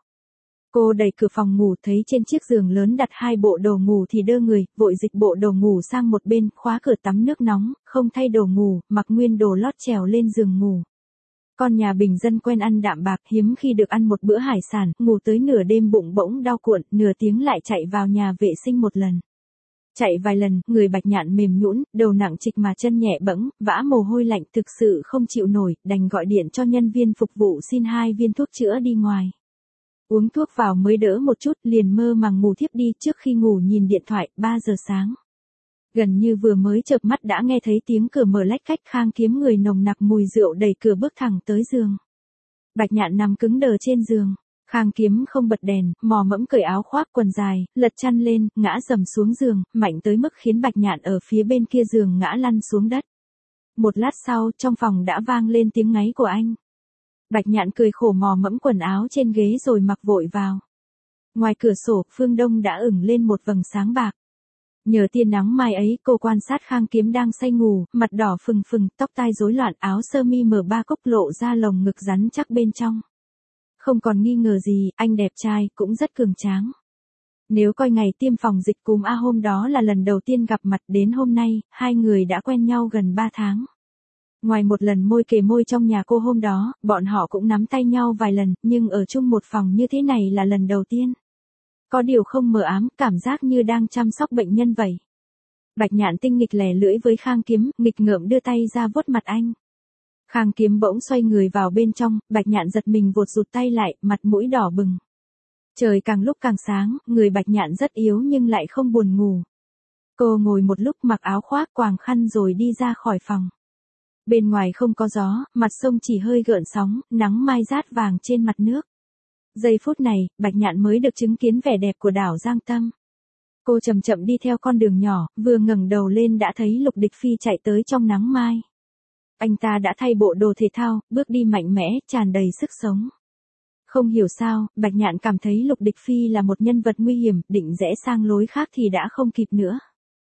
Cô đẩy cửa phòng ngủ thấy trên chiếc giường lớn đặt 2 bộ đồ ngủ thì đơ người, vội dịch bộ đồ ngủ sang một bên, khóa cửa tắm nước nóng, không thay đồ ngủ, mặc nguyên đồ lót trèo lên giường ngủ. Con nhà bình dân quen ăn đạm bạc, hiếm khi được ăn một bữa hải sản, ngủ tới nửa đêm bụng bỗng đau cuộn, nửa tiếng lại chạy vào nhà vệ sinh một lần. Chạy vài lần, người Bạch Nhạn mềm nhũn, đầu nặng trịch mà chân nhẹ bẫng, vã mồ hôi lạnh, thực sự không chịu nổi, đành gọi điện cho nhân viên phục vụ xin 2 viên thuốc chữa đi ngoài. Uống thuốc vào mới đỡ một chút, liền mơ màng ngủ thiếp đi, trước khi ngủ nhìn điện thoại, 3 giờ sáng. Gần như vừa mới chợp mắt đã nghe thấy tiếng cửa mở lách cách, Khang Kiếm người nồng nặc mùi rượu đẩy cửa bước thẳng tới giường. Bạch Nhạn nằm cứng đờ trên giường. Khang Kiếm không bật đèn, mò mẫm cởi áo khoác quần dài, lật chăn lên, ngã dầm xuống giường, mạnh tới mức khiến Bạch Nhạn ở phía bên kia giường ngã lăn xuống đất. Một lát sau, trong phòng đã vang lên tiếng ngáy của anh. Bạch Nhạn cười khổ mò mẫm quần áo trên ghế rồi mặc vội vào. Ngoài cửa sổ, phương đông đã ửng lên một vầng sáng bạc. Nhờ tia nắng mai ấy, cô quan sát Khang Kiếm đang say ngủ, mặt đỏ phừng phừng, tóc tai rối loạn, áo sơ mi M3 cúc lộ ra lồng ngực rắn chắc bên trong. Không còn nghi ngờ gì, anh đẹp trai, cũng rất cường tráng. Nếu coi ngày tiêm phòng dịch cúm A hôm đó là lần đầu tiên gặp mặt, đến hôm nay, hai người đã quen nhau gần 3 tháng. Ngoài một lần môi kề môi trong nhà cô hôm đó, bọn họ cũng nắm tay nhau vài lần, nhưng ở chung một phòng như thế này là lần đầu tiên. Có điều không mờ ám, cảm giác như đang chăm sóc bệnh nhân vậy. Bạch Nhạn tinh nghịch lẻ lưỡi với Khang Kiếm, nghịch ngợm đưa tay ra vuốt mặt anh. Khang Kiếm bỗng xoay người vào bên trong, Bạch Nhạn giật mình vụt rụt tay lại, mặt mũi đỏ bừng. Trời càng lúc càng sáng, người Bạch Nhạn rất yếu nhưng lại không buồn ngủ. Cô ngồi một lúc mặc áo khoác quàng khăn rồi đi ra khỏi phòng. Bên ngoài không có gió, mặt sông chỉ hơi gợn sóng, nắng mai rát vàng trên mặt nước. Giây phút này, Bạch Nhạn mới được chứng kiến vẻ đẹp của đảo Giang Tâm. Cô chậm chậm đi theo con đường nhỏ, vừa ngẩng đầu lên đã thấy Lục Địch Phi chạy tới trong nắng mai. Anh ta đã thay bộ đồ thể thao, bước đi mạnh mẽ, tràn đầy sức sống. Không hiểu sao, Bạch Nhạn cảm thấy Lục Địch Phi là một nhân vật nguy hiểm, định rẽ sang lối khác thì đã không kịp nữa.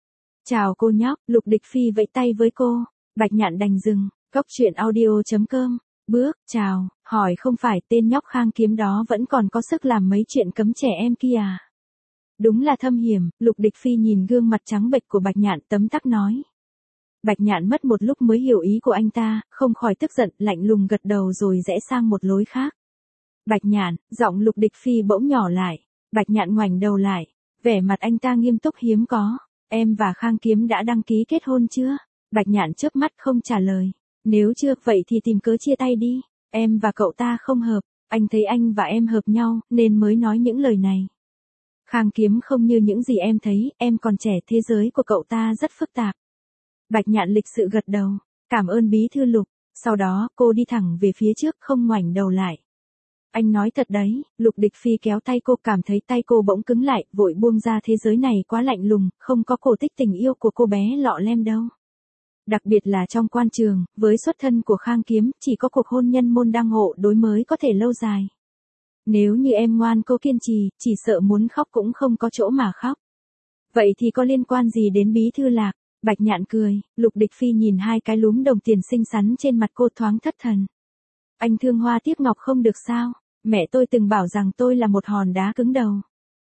Chào cô nhóc, Lục Địch Phi vẫy tay với cô. Bạch Nhạn đành dừng. Góc truyện audio.com bước, chào, hỏi không phải tên nhóc Khang Kiếm đó vẫn còn có sức làm mấy chuyện cấm trẻ em kia à? Đúng là thâm hiểm, Lục Địch Phi nhìn gương mặt trắng bệch của Bạch Nhạn tấm tắc nói. Bạch Nhạn mất một lúc mới hiểu ý của anh ta, không khỏi tức giận, lạnh lùng gật đầu rồi rẽ sang một lối khác. Bạch Nhạn, giọng Lục Địch Phi bỗng nhỏ lại. Bạch Nhạn ngoảnh đầu lại, vẻ mặt anh ta nghiêm túc hiếm có. Em và Khang Kiếm đã đăng ký kết hôn chưa? Bạch Nhạn chớp mắt không trả lời. Nếu chưa, vậy thì tìm cớ chia tay đi. Em và cậu ta không hợp, anh thấy anh và em hợp nhau, nên mới nói những lời này. Khang Kiếm không như những gì em thấy, em còn trẻ, thế giới của cậu ta rất phức tạp. Bạch Nhạn lịch sự gật đầu, cảm ơn bí thư Lục. Sau đó, cô đi thẳng về phía trước không ngoảnh đầu lại. Anh nói thật đấy, Lục Địch Phi kéo tay cô, cảm thấy tay cô bỗng cứng lại, vội buông ra, thế giới này quá lạnh lùng, không có cổ tích tình yêu của cô bé lọ lem đâu. Đặc biệt là trong quan trường, với xuất thân của Khang Kiếm, chỉ có cuộc hôn nhân môn đăng hộ đối mới có thể lâu dài. Nếu như em ngoan cố kiên trì, chỉ sợ muốn khóc cũng không có chỗ mà khóc. Vậy thì có liên quan gì đến bí thư Lạc? Bạch Nhạn cười, Lục Địch Phi nhìn hai cái lúm đồng tiền xinh xắn trên mặt cô thoáng thất thần. Anh thương hoa tiếc ngọc không được sao? Mẹ tôi từng bảo rằng tôi là một hòn đá cứng đầu.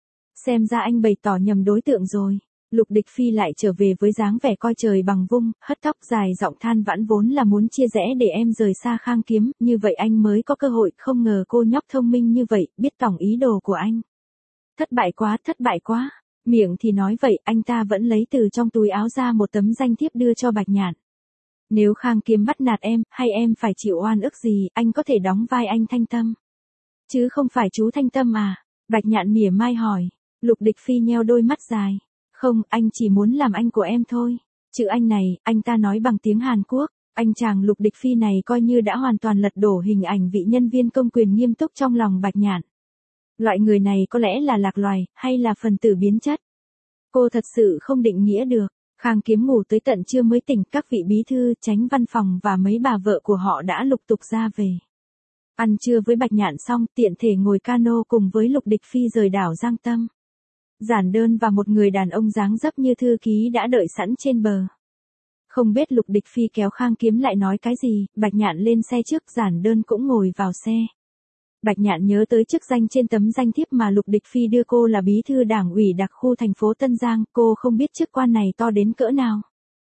Xem ra anh bày tỏ nhầm đối tượng rồi. Lục Địch Phi lại trở về với dáng vẻ coi trời bằng vung, hất tóc dài, giọng than vãn, vốn là muốn chia rẽ để em rời xa Khang Kiếm, như vậy anh mới có cơ hội, không ngờ cô nhóc thông minh như vậy, biết tổng ý đồ của anh. Thất bại quá. Miệng thì nói vậy, anh ta vẫn lấy từ trong túi áo ra một tấm danh thiếp đưa cho Bạch Nhạn. Nếu Khang Kiếm bắt nạt em, hay em phải chịu oan ức gì, anh có thể đóng vai anh Thanh Tâm. Chứ không phải chú Thanh Tâm à? Bạch Nhạn mỉa mai hỏi. Lục Địch Phi nheo đôi mắt dài. Không, anh chỉ muốn làm anh của em thôi. Chữ anh này, anh ta nói bằng tiếng Hàn Quốc. Anh chàng Lục Địch Phi này coi như đã hoàn toàn lật đổ hình ảnh vị nhân viên công quyền nghiêm túc trong lòng Bạch Nhạn. Loại người này có lẽ là lạc loài, hay là phần tử biến chất. Cô thật sự không định nghĩa được. Khang Kiếm ngủ tới tận trưa mới tỉnh, các vị bí thư, chánh văn phòng và mấy bà vợ của họ đã lục tục ra về. Ăn trưa với Bạch Nhạn xong, tiện thể ngồi cano cùng với Lục Địch Phi rời đảo Giang Tâm. Giản Đơn và một người đàn ông dáng dấp như thư ký đã đợi sẵn trên bờ. Không biết Lục Địch Phi kéo Khang Kiếm lại nói cái gì, Bạch Nhạn lên xe trước, Giản Đơn cũng ngồi vào xe. Bạch Nhạn nhớ tới chức danh trên tấm danh thiếp mà Lục Địch Phi đưa cô là bí thư đảng ủy đặc khu thành phố Tân Giang, cô không biết chức quan này to đến cỡ nào.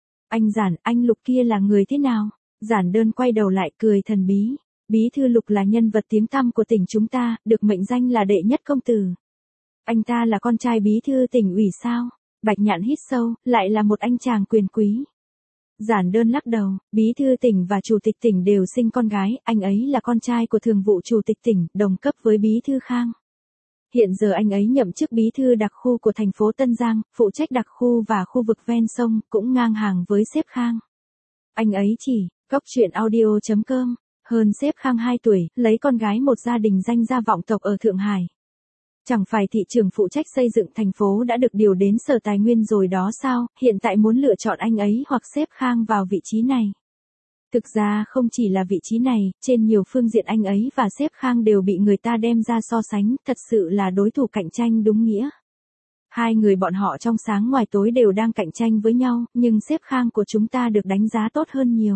Anh Lục kia là người thế nào? Giản Đơn quay đầu lại cười thần bí. Bí thư Lục là nhân vật tiếng tăm của tỉnh chúng ta, được mệnh danh là đệ nhất công tử. Anh ta là con trai bí thư tỉnh ủy sao? Bạch Nhạn hít sâu, lại là một anh chàng quyền quý. Giản Đơn lắc đầu, bí thư tỉnh và chủ tịch tỉnh đều sinh con gái, anh ấy là con trai của thường vụ chủ tịch tỉnh, đồng cấp với bí thư Khang. Hiện giờ anh ấy nhậm chức bí thư đặc khu của thành phố Tân Giang, phụ trách đặc khu và khu vực ven sông, cũng ngang hàng với sếp Khang. Anh ấy chỉ, goctruyện.audio.com, hơn sếp Khang 2 tuổi, lấy con gái một gia đình danh gia vọng tộc ở Thượng Hải. Chẳng phải thị trưởng phụ trách xây dựng thành phố đã được điều đến Sở Tài nguyên rồi đó sao, hiện tại muốn lựa chọn anh ấy hoặc sếp Khang vào vị trí này. Thực ra không chỉ là vị trí này, trên nhiều phương diện anh ấy và sếp Khang đều bị người ta đem ra so sánh, thật sự là đối thủ cạnh tranh đúng nghĩa. Hai người bọn họ trong sáng ngoài tối đều đang cạnh tranh với nhau, nhưng sếp Khang của chúng ta được đánh giá tốt hơn nhiều.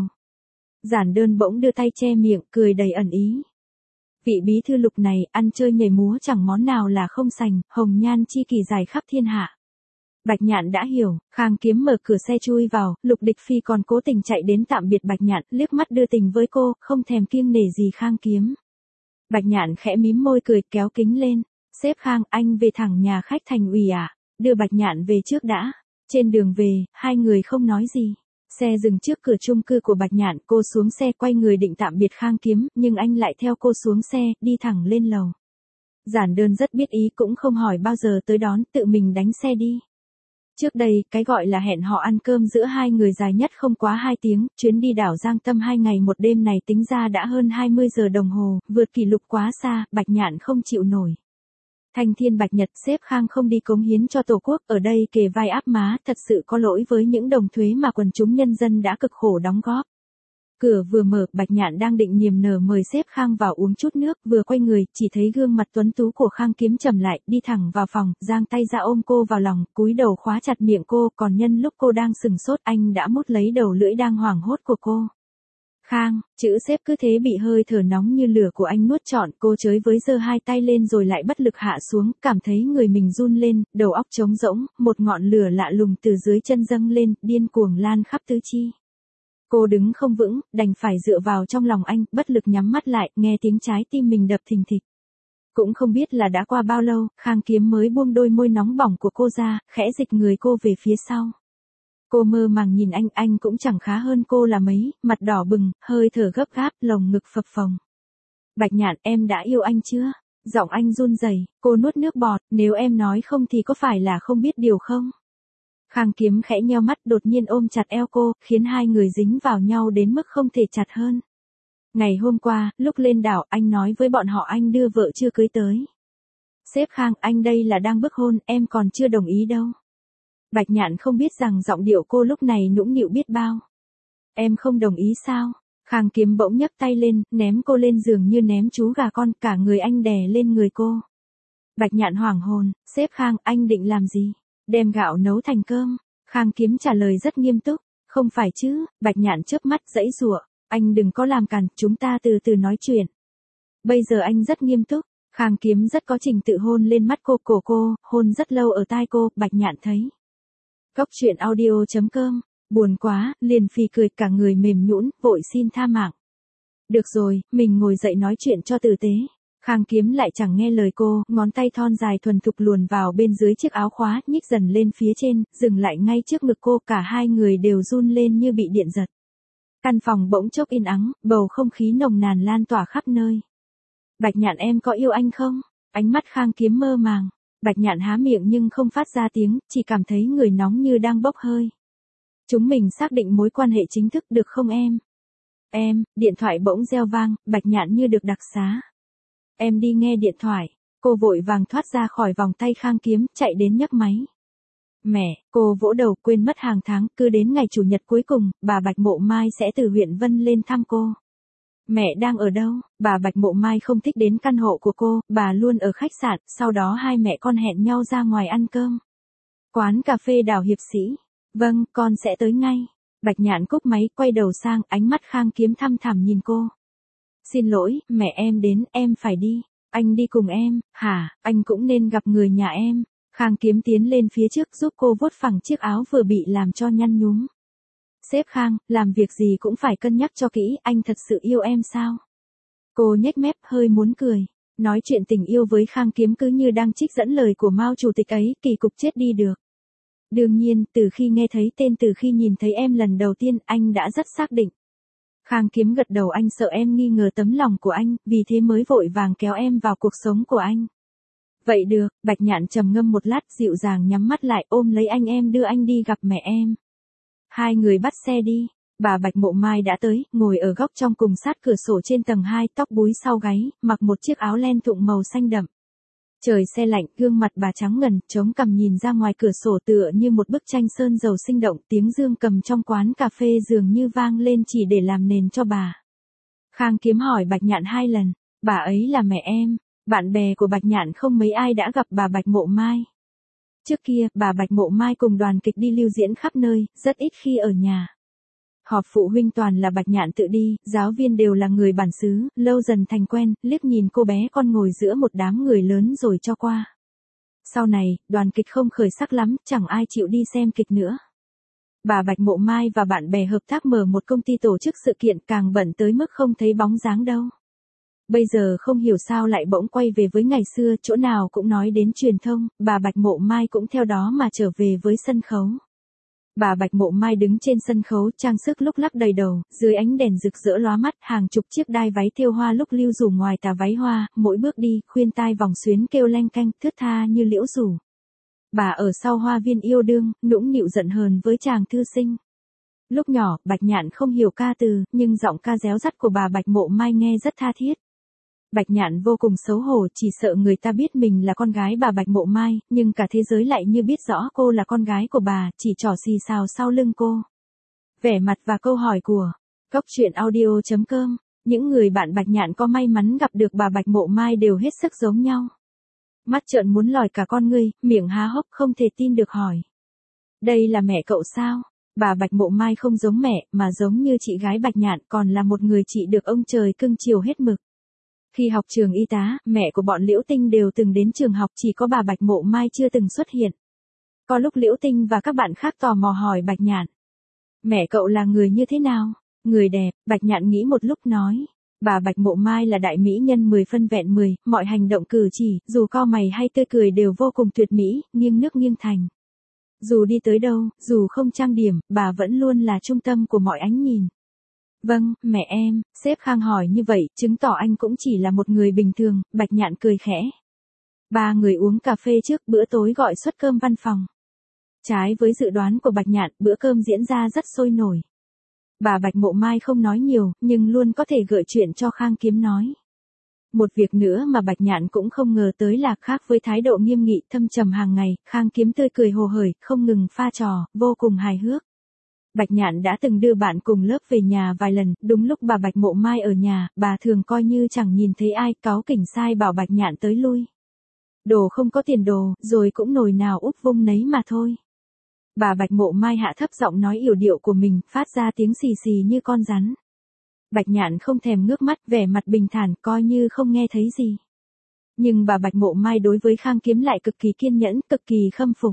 Giản Đơn bỗng đưa tay che miệng, cười đầy ẩn ý. Vị bí thư Lục này, ăn chơi nhảy múa chẳng món nào là không sành, hồng nhan chi kỷ dài khắp thiên hạ. Bạch Nhạn đã hiểu, Khang Kiếm mở cửa xe chui vào, Lục Địch Phi còn cố tình chạy đến tạm biệt Bạch Nhạn, liếc mắt đưa tình với cô, không thèm kiêng nể gì Khang Kiếm. Bạch Nhạn khẽ mím môi cười, kéo kính lên. Sếp Khang, anh về thẳng nhà khách thành ủy à? Đưa Bạch Nhạn về trước đã. Trên đường về, hai người không nói gì. Xe dừng trước cửa chung cư của Bạch Nhạn, cô xuống xe quay người định tạm biệt Khang Kiếm, nhưng anh lại theo cô xuống xe, đi thẳng lên lầu. Giản Đơn rất biết ý, cũng không hỏi bao giờ tới đón, tự mình đánh xe đi. Trước đây, cái gọi là hẹn họ ăn cơm giữa hai người dài nhất không quá 2 tiếng, chuyến đi đảo Giang Tâm 2 ngày 1 đêm này tính ra đã hơn 20 giờ đồng hồ, vượt kỷ lục quá xa, Bạch Nhạn không chịu nổi. Thanh thiên bạch nhật, sếp Khang không đi cống hiến cho Tổ quốc, ở đây kề vai áp má, thật sự có lỗi với những đồng thuế mà quần chúng nhân dân đã cực khổ đóng góp. Cửa vừa mở, Bạch Nhạn đang định niềm nở mời sếp Khang vào uống chút nước, vừa quay người, chỉ thấy gương mặt tuấn tú của Khang Kiếm trầm lại, đi thẳng vào phòng, giang tay ra ôm cô vào lòng, cúi đầu khóa chặt miệng cô, còn nhân lúc cô đang sừng sốt, anh đã mút lấy đầu lưỡi đang hoảng hốt của cô. Khang, chữ xếp cứ thế bị hơi thở nóng như lửa của anh nuốt trọn, cô chới với giơ hai tay lên rồi lại bất lực hạ xuống, cảm thấy người mình run lên, đầu óc trống rỗng, một ngọn lửa lạ lùng từ dưới chân dâng lên, điên cuồng lan khắp tứ chi. Cô đứng không vững, đành phải dựa vào trong lòng anh, bất lực nhắm mắt lại, nghe tiếng trái tim mình đập thình thịch. Cũng không biết là đã qua bao lâu, Khang Kiếm mới buông đôi môi nóng bỏng của cô ra, khẽ dịch người cô về phía sau. Cô mơ màng nhìn anh cũng chẳng khá hơn cô là mấy, mặt đỏ bừng, hơi thở gấp gáp, lồng ngực phập phồng. Bạch Nhạn, em đã yêu anh chưa? Giọng anh run rẩy, cô nuốt nước bọt, nếu em nói không thì có phải là không biết điều không? Khang Kiếm khẽ nheo mắt, đột nhiên ôm chặt eo cô, khiến hai người dính vào nhau đến mức không thể chặt hơn. Ngày hôm qua, lúc lên đảo, anh nói với bọn họ anh đưa vợ chưa cưới tới. Sếp Khang, anh đây là đang bức hôn, em còn chưa đồng ý đâu. Bạch Nhạn không biết rằng giọng điệu cô lúc này nũng nịu biết bao. Em không đồng ý sao? Khang Kiếm bỗng nhấc tay lên, ném cô lên giường như ném chú gà con, cả người anh đè lên người cô. Bạch Nhạn hoảng hồn, sếp Khang, anh định làm gì? Đem gạo nấu thành cơm. Khang Kiếm trả lời rất nghiêm túc, không phải chứ. Bạch Nhạn chớp mắt giãy giụa, anh đừng có làm cản, chúng ta từ từ nói chuyện. Bây giờ anh rất nghiêm túc. Khang Kiếm rất có trình tự hôn lên mắt cô, cổ cô, hôn rất lâu ở tai cô, Bạch Nhạn thấy. Góc truyện audio.com, buồn quá, liền phì cười, cả người mềm nhũn, vội xin tha mạng. Được rồi, mình ngồi dậy nói chuyện cho tử tế. Khang Kiếm lại chẳng nghe lời cô, ngón tay thon dài thuần thục luồn vào bên dưới chiếc áo khóa, nhích dần lên phía trên, dừng lại ngay trước ngực cô, cả hai người đều run lên như bị điện giật. Căn phòng bỗng chốc yên ắng, bầu không khí nồng nàn lan tỏa khắp nơi. Bạch Nhạn, em có yêu anh không? Ánh mắt Khang Kiếm mơ màng. Bạch Nhạn há miệng nhưng không phát ra tiếng, chỉ cảm thấy người nóng như đang bốc hơi. Chúng mình xác định mối quan hệ chính thức được không em? Em, điện thoại bỗng reo vang, Bạch Nhạn như được đặc xá. Em đi nghe điện thoại. Cô vội vàng thoát ra khỏi vòng tay Khang Kiếm, chạy đến nhấc máy. Mẹ, cô vỗ đầu, quên mất hàng tháng, cứ đến ngày chủ nhật cuối cùng, bà Bạch Mộ Mai sẽ từ huyện Vân lên thăm cô. Mẹ đang ở đâu? Bà Bạch Mộ Mai không thích đến căn hộ của cô, bà luôn ở khách sạn, sau đó hai mẹ con hẹn nhau ra ngoài ăn cơm. Quán cà phê Đào Hiệp Sĩ. Vâng, con sẽ tới ngay. Bạch Nhạn cúp máy, quay đầu sang, ánh mắt Khang Kiếm thăm thẳm nhìn cô. Xin lỗi, mẹ em đến, em phải đi. Anh đi cùng em, hả, anh cũng nên gặp người nhà em. Khang Kiếm tiến lên phía trước giúp cô vuốt phẳng chiếc áo vừa bị làm cho nhăn nhúm. Sếp Khang, làm việc gì cũng phải cân nhắc cho kỹ, anh thật sự yêu em sao? Cô nhếch mép hơi muốn cười. Nói chuyện tình yêu với Khang Kiếm cứ như đang trích dẫn lời của Mao chủ tịch ấy, kỳ cục chết đi được. Đương nhiên, từ khi nghe thấy tên, từ khi nhìn thấy em lần đầu tiên, anh đã rất xác định. Khang Kiếm gật đầu, anh sợ em nghi ngờ tấm lòng của anh, vì thế mới vội vàng kéo em vào cuộc sống của anh. Vậy được, Bạch Nhạn trầm ngâm một lát, dịu dàng nhắm mắt lại, ôm lấy anh, em đưa anh đi gặp mẹ em. Hai người bắt xe đi. Bà Bạch Mộ Mai đã tới, ngồi ở góc trong cùng sát cửa sổ trên tầng 2, tóc búi sau gáy, mặc một chiếc áo len thụng màu xanh đậm. Trời se lạnh, gương mặt bà trắng ngần, chống cằm nhìn ra ngoài cửa sổ tựa như một bức tranh sơn dầu sinh động, tiếng dương cầm trong quán cà phê dường như vang lên chỉ để làm nền cho bà. Khang Kiếm hỏi Bạch Nhạn hai lần, bà ấy là mẹ em. Bạn bè của Bạch Nhạn không mấy ai đã gặp bà Bạch Mộ Mai. Trước kia, bà Bạch Mộ Mai cùng đoàn kịch đi lưu diễn khắp nơi, rất ít khi ở nhà. Họp phụ huynh toàn là Bạch Nhạn tự đi, giáo viên đều là người bản xứ, lâu dần thành quen, liếc nhìn cô bé con ngồi giữa một đám người lớn rồi cho qua. Sau này, đoàn kịch không khởi sắc lắm, chẳng ai chịu đi xem kịch nữa. Bà Bạch Mộ Mai và bạn bè hợp tác mở một công ty tổ chức sự kiện, càng bận tới mức không thấy bóng dáng đâu. Bây giờ không hiểu sao lại bỗng quay về với ngày xưa, chỗ nào cũng nói đến truyền thông, bà Bạch Mộ Mai cũng theo đó mà trở về với sân khấu. Bà Bạch Mộ Mai đứng trên sân khấu, trang sức lúc lắc đầy đầu, dưới ánh đèn rực rỡ lóa mắt, hàng chục chiếc đai váy thêu hoa lúc lưu rủ ngoài tà váy hoa, mỗi bước đi, khuyên tai vòng xuyến kêu leng keng, thướt tha như liễu rủ. Bà ở sau hoa viên yêu đương, nũng nịu giận hờn với chàng thư sinh. Lúc nhỏ, Bạch Nhạn không hiểu ca từ, nhưng giọng ca réo rắt của bà Bạch Mộ Mai nghe rất tha thiết. Bạch Nhạn vô cùng xấu hổ, chỉ sợ người ta biết mình là con gái bà Bạch Mộ Mai, nhưng cả thế giới lại như biết rõ cô là con gái của bà, chỉ trỏ xì xào sau lưng cô. Vẻ mặt và câu hỏi của Góc truyện audio.com, những người bạn Bạch Nhạn có may mắn gặp được bà Bạch Mộ Mai đều hết sức giống nhau. Mắt trợn muốn lòi cả con ngươi, miệng há hốc không thể tin được hỏi. Đây là mẹ cậu sao? Bà Bạch Mộ Mai không giống mẹ, mà giống như chị gái Bạch Nhạn, còn là một người chị được ông trời cưng chiều hết mực. Khi học trường y tá, mẹ của bọn Liễu Tinh đều từng đến trường học, chỉ có bà Bạch Mộ Mai chưa từng xuất hiện. Có lúc Liễu Tinh và các bạn khác tò mò hỏi Bạch Nhạn. Mẹ cậu là người như thế nào? Người đẹp, Bạch Nhạn nghĩ một lúc nói. Bà Bạch Mộ Mai là đại mỹ nhân 10 phân vẹn 10, mọi hành động cử chỉ, dù cau mày hay tươi cười đều vô cùng tuyệt mỹ, nghiêng nước nghiêng thành. Dù đi tới đâu, dù không trang điểm, bà vẫn luôn là trung tâm của mọi ánh nhìn. Vâng, mẹ em, sếp Khang hỏi như vậy, chứng tỏ anh cũng chỉ là một người bình thường, Bạch Nhạn cười khẽ. Ba người uống cà phê trước bữa tối gọi suất cơm văn phòng. Trái với dự đoán của Bạch Nhạn, bữa cơm diễn ra rất sôi nổi. Bà Bạch Mộ Mai không nói nhiều, nhưng luôn có thể gợi chuyện cho Khang Kiếm nói. Một việc nữa mà Bạch Nhạn cũng không ngờ tới là khác với thái độ nghiêm nghị thâm trầm hàng ngày, Khang Kiếm tươi cười hồ hởi, không ngừng pha trò, vô cùng hài hước. Bạch Nhạn đã từng đưa bạn cùng lớp về nhà vài lần, đúng lúc bà Bạch Mộ Mai ở nhà, bà thường coi như chẳng nhìn thấy ai, cáu kỉnh sai bảo Bạch Nhạn tới lui. Đồ không có tiền đồ, rồi cũng nồi nào úp vung nấy mà thôi. Bà Bạch Mộ Mai hạ thấp giọng nói yểu điệu của mình, phát ra tiếng xì xì như con rắn. Bạch Nhạn không thèm ngước mắt, vẻ mặt bình thản, coi như không nghe thấy gì. Nhưng bà Bạch Mộ Mai đối với Khang Kiếm lại cực kỳ kiên nhẫn, cực kỳ khâm phục.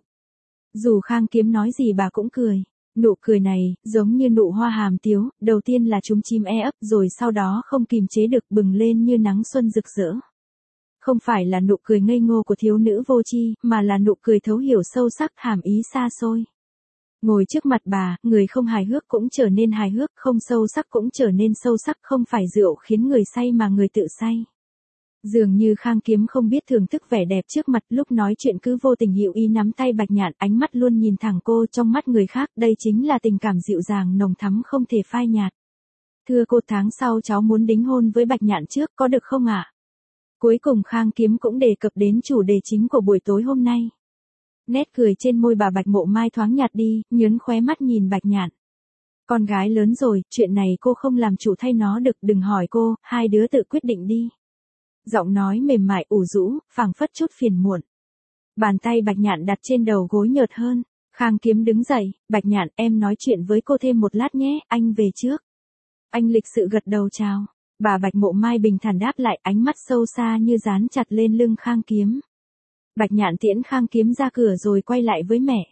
Dù Khang Kiếm nói gì bà cũng cười. Nụ cười này, giống như nụ hoa hàm tiếu, đầu tiên là chúm chim ấp, rồi sau đó không kìm chế được bừng lên như nắng xuân rực rỡ. Không phải là nụ cười ngây ngô của thiếu nữ vô tri, mà là nụ cười thấu hiểu sâu sắc, hàm ý xa xôi. Ngồi trước mặt bà, người không hài hước cũng trở nên hài hước, không sâu sắc cũng trở nên sâu sắc, không phải rượu khiến người say mà người tự say. Dường như Khang Kiếm không biết thưởng thức vẻ đẹp trước mặt, lúc nói chuyện cứ vô tình hữu ý nắm tay Bạch Nhạn, ánh mắt luôn nhìn thẳng cô, trong mắt người khác, đây chính là tình cảm dịu dàng nồng thắm không thể phai nhạt. Thưa cô, tháng sau cháu muốn đính hôn với Bạch Nhạn trước, có được không ạ? Cuối cùng Khang Kiếm cũng đề cập đến chủ đề chính của buổi tối hôm nay. Nét cười trên môi bà Bạch Mộ Mai thoáng nhạt đi, nhớn khóe mắt nhìn Bạch Nhạn. Con gái lớn rồi, chuyện này cô không làm chủ thay nó được, đừng hỏi cô, hai đứa tự quyết định đi. Giọng nói mềm mại ủ rũ, phảng phất chút phiền muộn. Bàn tay Bạch Nhạn đặt trên đầu gối nhợt hơn. Khang Kiếm đứng dậy, Bạch Nhạn, em nói chuyện với cô thêm một lát nhé, anh về trước. Anh lịch sự gật đầu chào. Bà Bạch Mộ Mai bình thản đáp lại, ánh mắt sâu xa như dán chặt lên lưng Khang Kiếm. Bạch Nhạn tiễn Khang Kiếm ra cửa rồi quay lại với mẹ.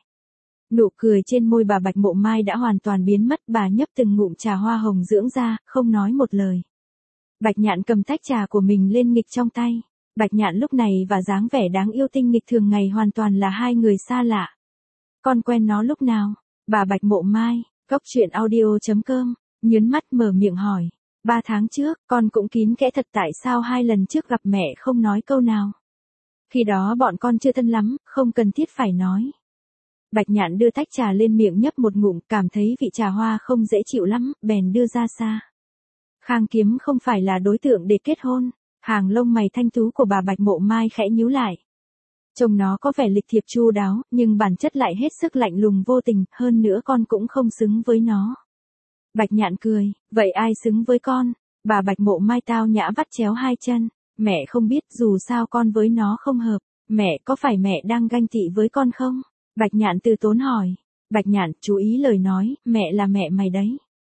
Nụ cười trên môi bà Bạch Mộ Mai đã hoàn toàn biến mất, bà nhấp từng ngụm trà hoa hồng dưỡng da, không nói một lời. Bạch Nhạn cầm tách trà của mình lên nghịch trong tay. Bạch Nhạn lúc này và dáng vẻ đáng yêu tinh nghịch thường ngày hoàn toàn là hai người xa lạ. Con quen nó lúc nào? Bà Bạch Mộ Mai, goctruyện.audio.com, nhớn mắt mở miệng hỏi. 3 tháng trước, con cũng kín kẽ thật, tại sao 2 lần trước gặp mẹ không nói câu nào? Khi đó bọn con chưa thân lắm, không cần thiết phải nói. Bạch Nhạn đưa tách trà lên miệng nhấp một ngụm, cảm thấy vị trà hoa không dễ chịu lắm, bèn đưa ra xa. Khang Kiếm không phải là đối tượng để kết hôn. Hàng lông mày thanh tú của bà Bạch Mộ Mai khẽ nhíu lại. Trông nó có vẻ lịch thiệp chu đáo, nhưng bản chất lại hết sức lạnh lùng vô tình, hơn nữa con cũng không xứng với nó. Bạch Nhạn cười, vậy ai xứng với con? Bà Bạch Mộ Mai tao nhã vắt chéo hai chân. Mẹ không biết, dù sao con với nó không hợp. Mẹ, có phải mẹ đang ganh tị với con không? Bạch Nhạn từ tốn hỏi. Bạch Nhạn, chú ý lời nói, mẹ là mẹ mày đấy.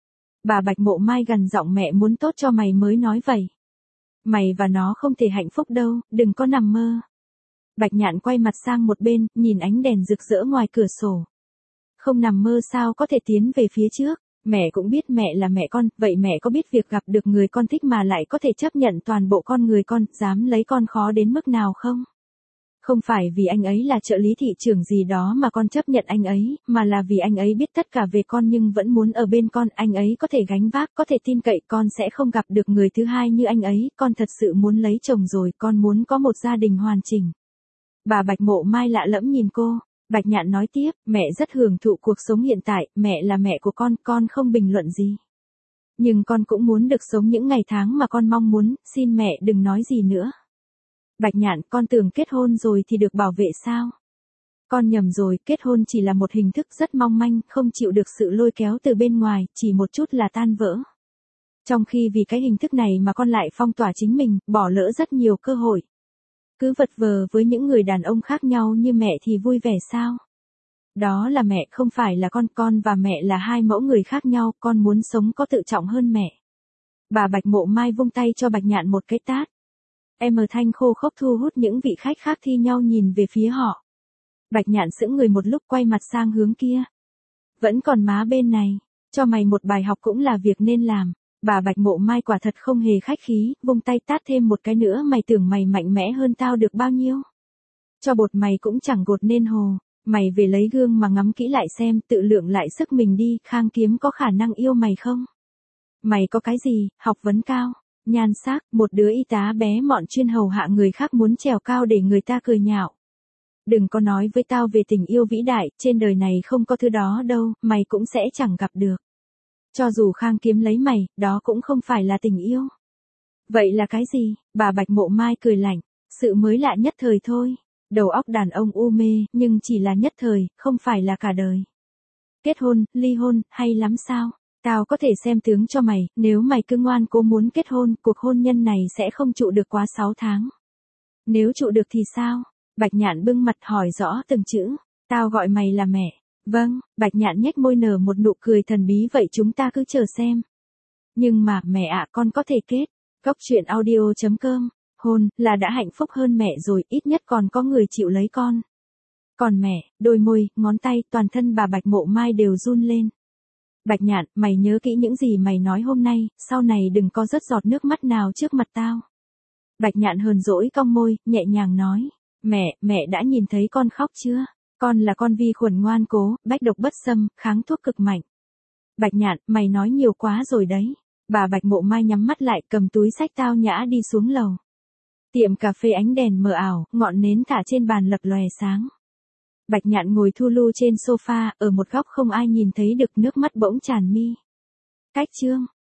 Bà Bạch Mộ Mai gằn giọng, mẹ muốn tốt cho mày mới nói vậy. Mày và nó không thể hạnh phúc đâu, đừng có nằm mơ. Bạch Nhạn quay mặt sang một bên, nhìn ánh đèn rực rỡ ngoài cửa sổ. Không nằm mơ sao có thể tiến về phía trước, mẹ cũng biết mẹ là mẹ con, vậy mẹ có biết việc gặp được người con thích mà lại có thể chấp nhận toàn bộ con người con, dám lấy con khó đến mức nào không? Không phải vì anh ấy là trợ lý thị trưởng gì đó mà con chấp nhận anh ấy, mà là vì anh ấy biết tất cả về con nhưng vẫn muốn ở bên con, anh ấy có thể gánh vác, có thể tin cậy, con sẽ không gặp được người thứ hai như anh ấy, con thật sự muốn lấy chồng rồi, con muốn có một gia đình hoàn chỉnh. Bà Bạch Mộ Mai lạ lẫm nhìn cô. Bạch Nhạn nói tiếp, mẹ rất hưởng thụ cuộc sống hiện tại, mẹ là mẹ của con không bình luận gì. Nhưng con cũng muốn được sống những ngày tháng mà con mong muốn, xin mẹ đừng nói gì nữa. Bạch Nhạn, con tưởng kết hôn rồi thì được bảo vệ sao? Con nhầm rồi, kết hôn chỉ là một hình thức rất mong manh, không chịu được sự lôi kéo từ bên ngoài, chỉ một chút là tan vỡ. Trong khi vì cái hình thức này mà con lại phong tỏa chính mình, bỏ lỡ rất nhiều cơ hội. Cứ vật vờ với những người đàn ông khác nhau như mẹ thì vui vẻ sao? Đó là mẹ không phải là con và mẹ là hai mẫu người khác nhau, con muốn sống có tự trọng hơn mẹ. Bà Bạch Mộ Mai vung tay cho Bạch Nhạn một cái tát. Em thanh khô khốc thu hút những vị khách khác thi nhau nhìn về phía họ. Bạch Nhạn sững người một lúc quay mặt sang hướng kia. Vẫn còn má bên này, cho mày một bài học cũng là việc nên làm. Bà Bạch Mộ Mai quả thật không hề khách khí, vung tay tát thêm một cái nữa, mày tưởng mày mạnh mẽ hơn tao được bao nhiêu. Cho bột mày cũng chẳng gột nên hồ, mày về lấy gương mà ngắm kỹ lại xem, tự lượng lại sức mình đi, Khang Kiếm có khả năng yêu mày không? Mày có cái gì, học vấn cao, nhan sắc, một đứa y tá bé mọn chuyên hầu hạ người khác muốn trèo cao để người ta cười nhạo. Đừng có nói với tao về tình yêu vĩ đại, trên đời này không có thứ đó đâu, mày cũng sẽ chẳng gặp được. Cho dù Khang Kiếm lấy mày, đó cũng không phải là tình yêu. Vậy là cái gì? Bà Bạch Mộ Mai cười lạnh, sự mới lạ nhất thời thôi. Đầu óc đàn ông u mê, nhưng chỉ là nhất thời, không phải là cả đời. Kết hôn, ly hôn, hay lắm sao? Tao có thể xem tướng cho mày, nếu mày cứ ngoan cố muốn kết hôn, cuộc hôn nhân này sẽ không trụ được quá 6 tháng. Nếu trụ được thì sao? Bạch Nhạn bưng mặt hỏi rõ từng chữ. Tao gọi mày là mẹ. Vâng, Bạch Nhạn nhếch môi nở một nụ cười thần bí, vậy chúng ta cứ chờ xem. Nhưng mà, mẹ ạ, con có thể kết. Góc truyện audio.com. Hôn, là đã hạnh phúc hơn mẹ rồi, ít nhất còn có người chịu lấy con. Còn mẹ, đôi môi, ngón tay, toàn thân bà Bạch Mộ Mai đều run lên. Bạch Nhạn, mày nhớ kỹ những gì mày nói hôm nay, sau này đừng có rớt giọt nước mắt nào trước mặt tao. Bạch Nhạn hờn dỗi cong môi, nhẹ nhàng nói. Mẹ đã nhìn thấy con khóc chưa? Con là con vi khuẩn ngoan cố, bách độc bất xâm, kháng thuốc cực mạnh. Bạch Nhạn, mày nói nhiều quá rồi đấy. Bà Bạch Mộ Mai nhắm mắt lại, cầm túi xách tao nhã đi xuống lầu. Tiệm cà phê ánh đèn mờ ảo, ngọn nến thả trên bàn lập lòe sáng. Bạch Nhạn ngồi thu lu trên sofa, ở một góc không ai nhìn thấy được, nước mắt bỗng tràn mi. Cách chương.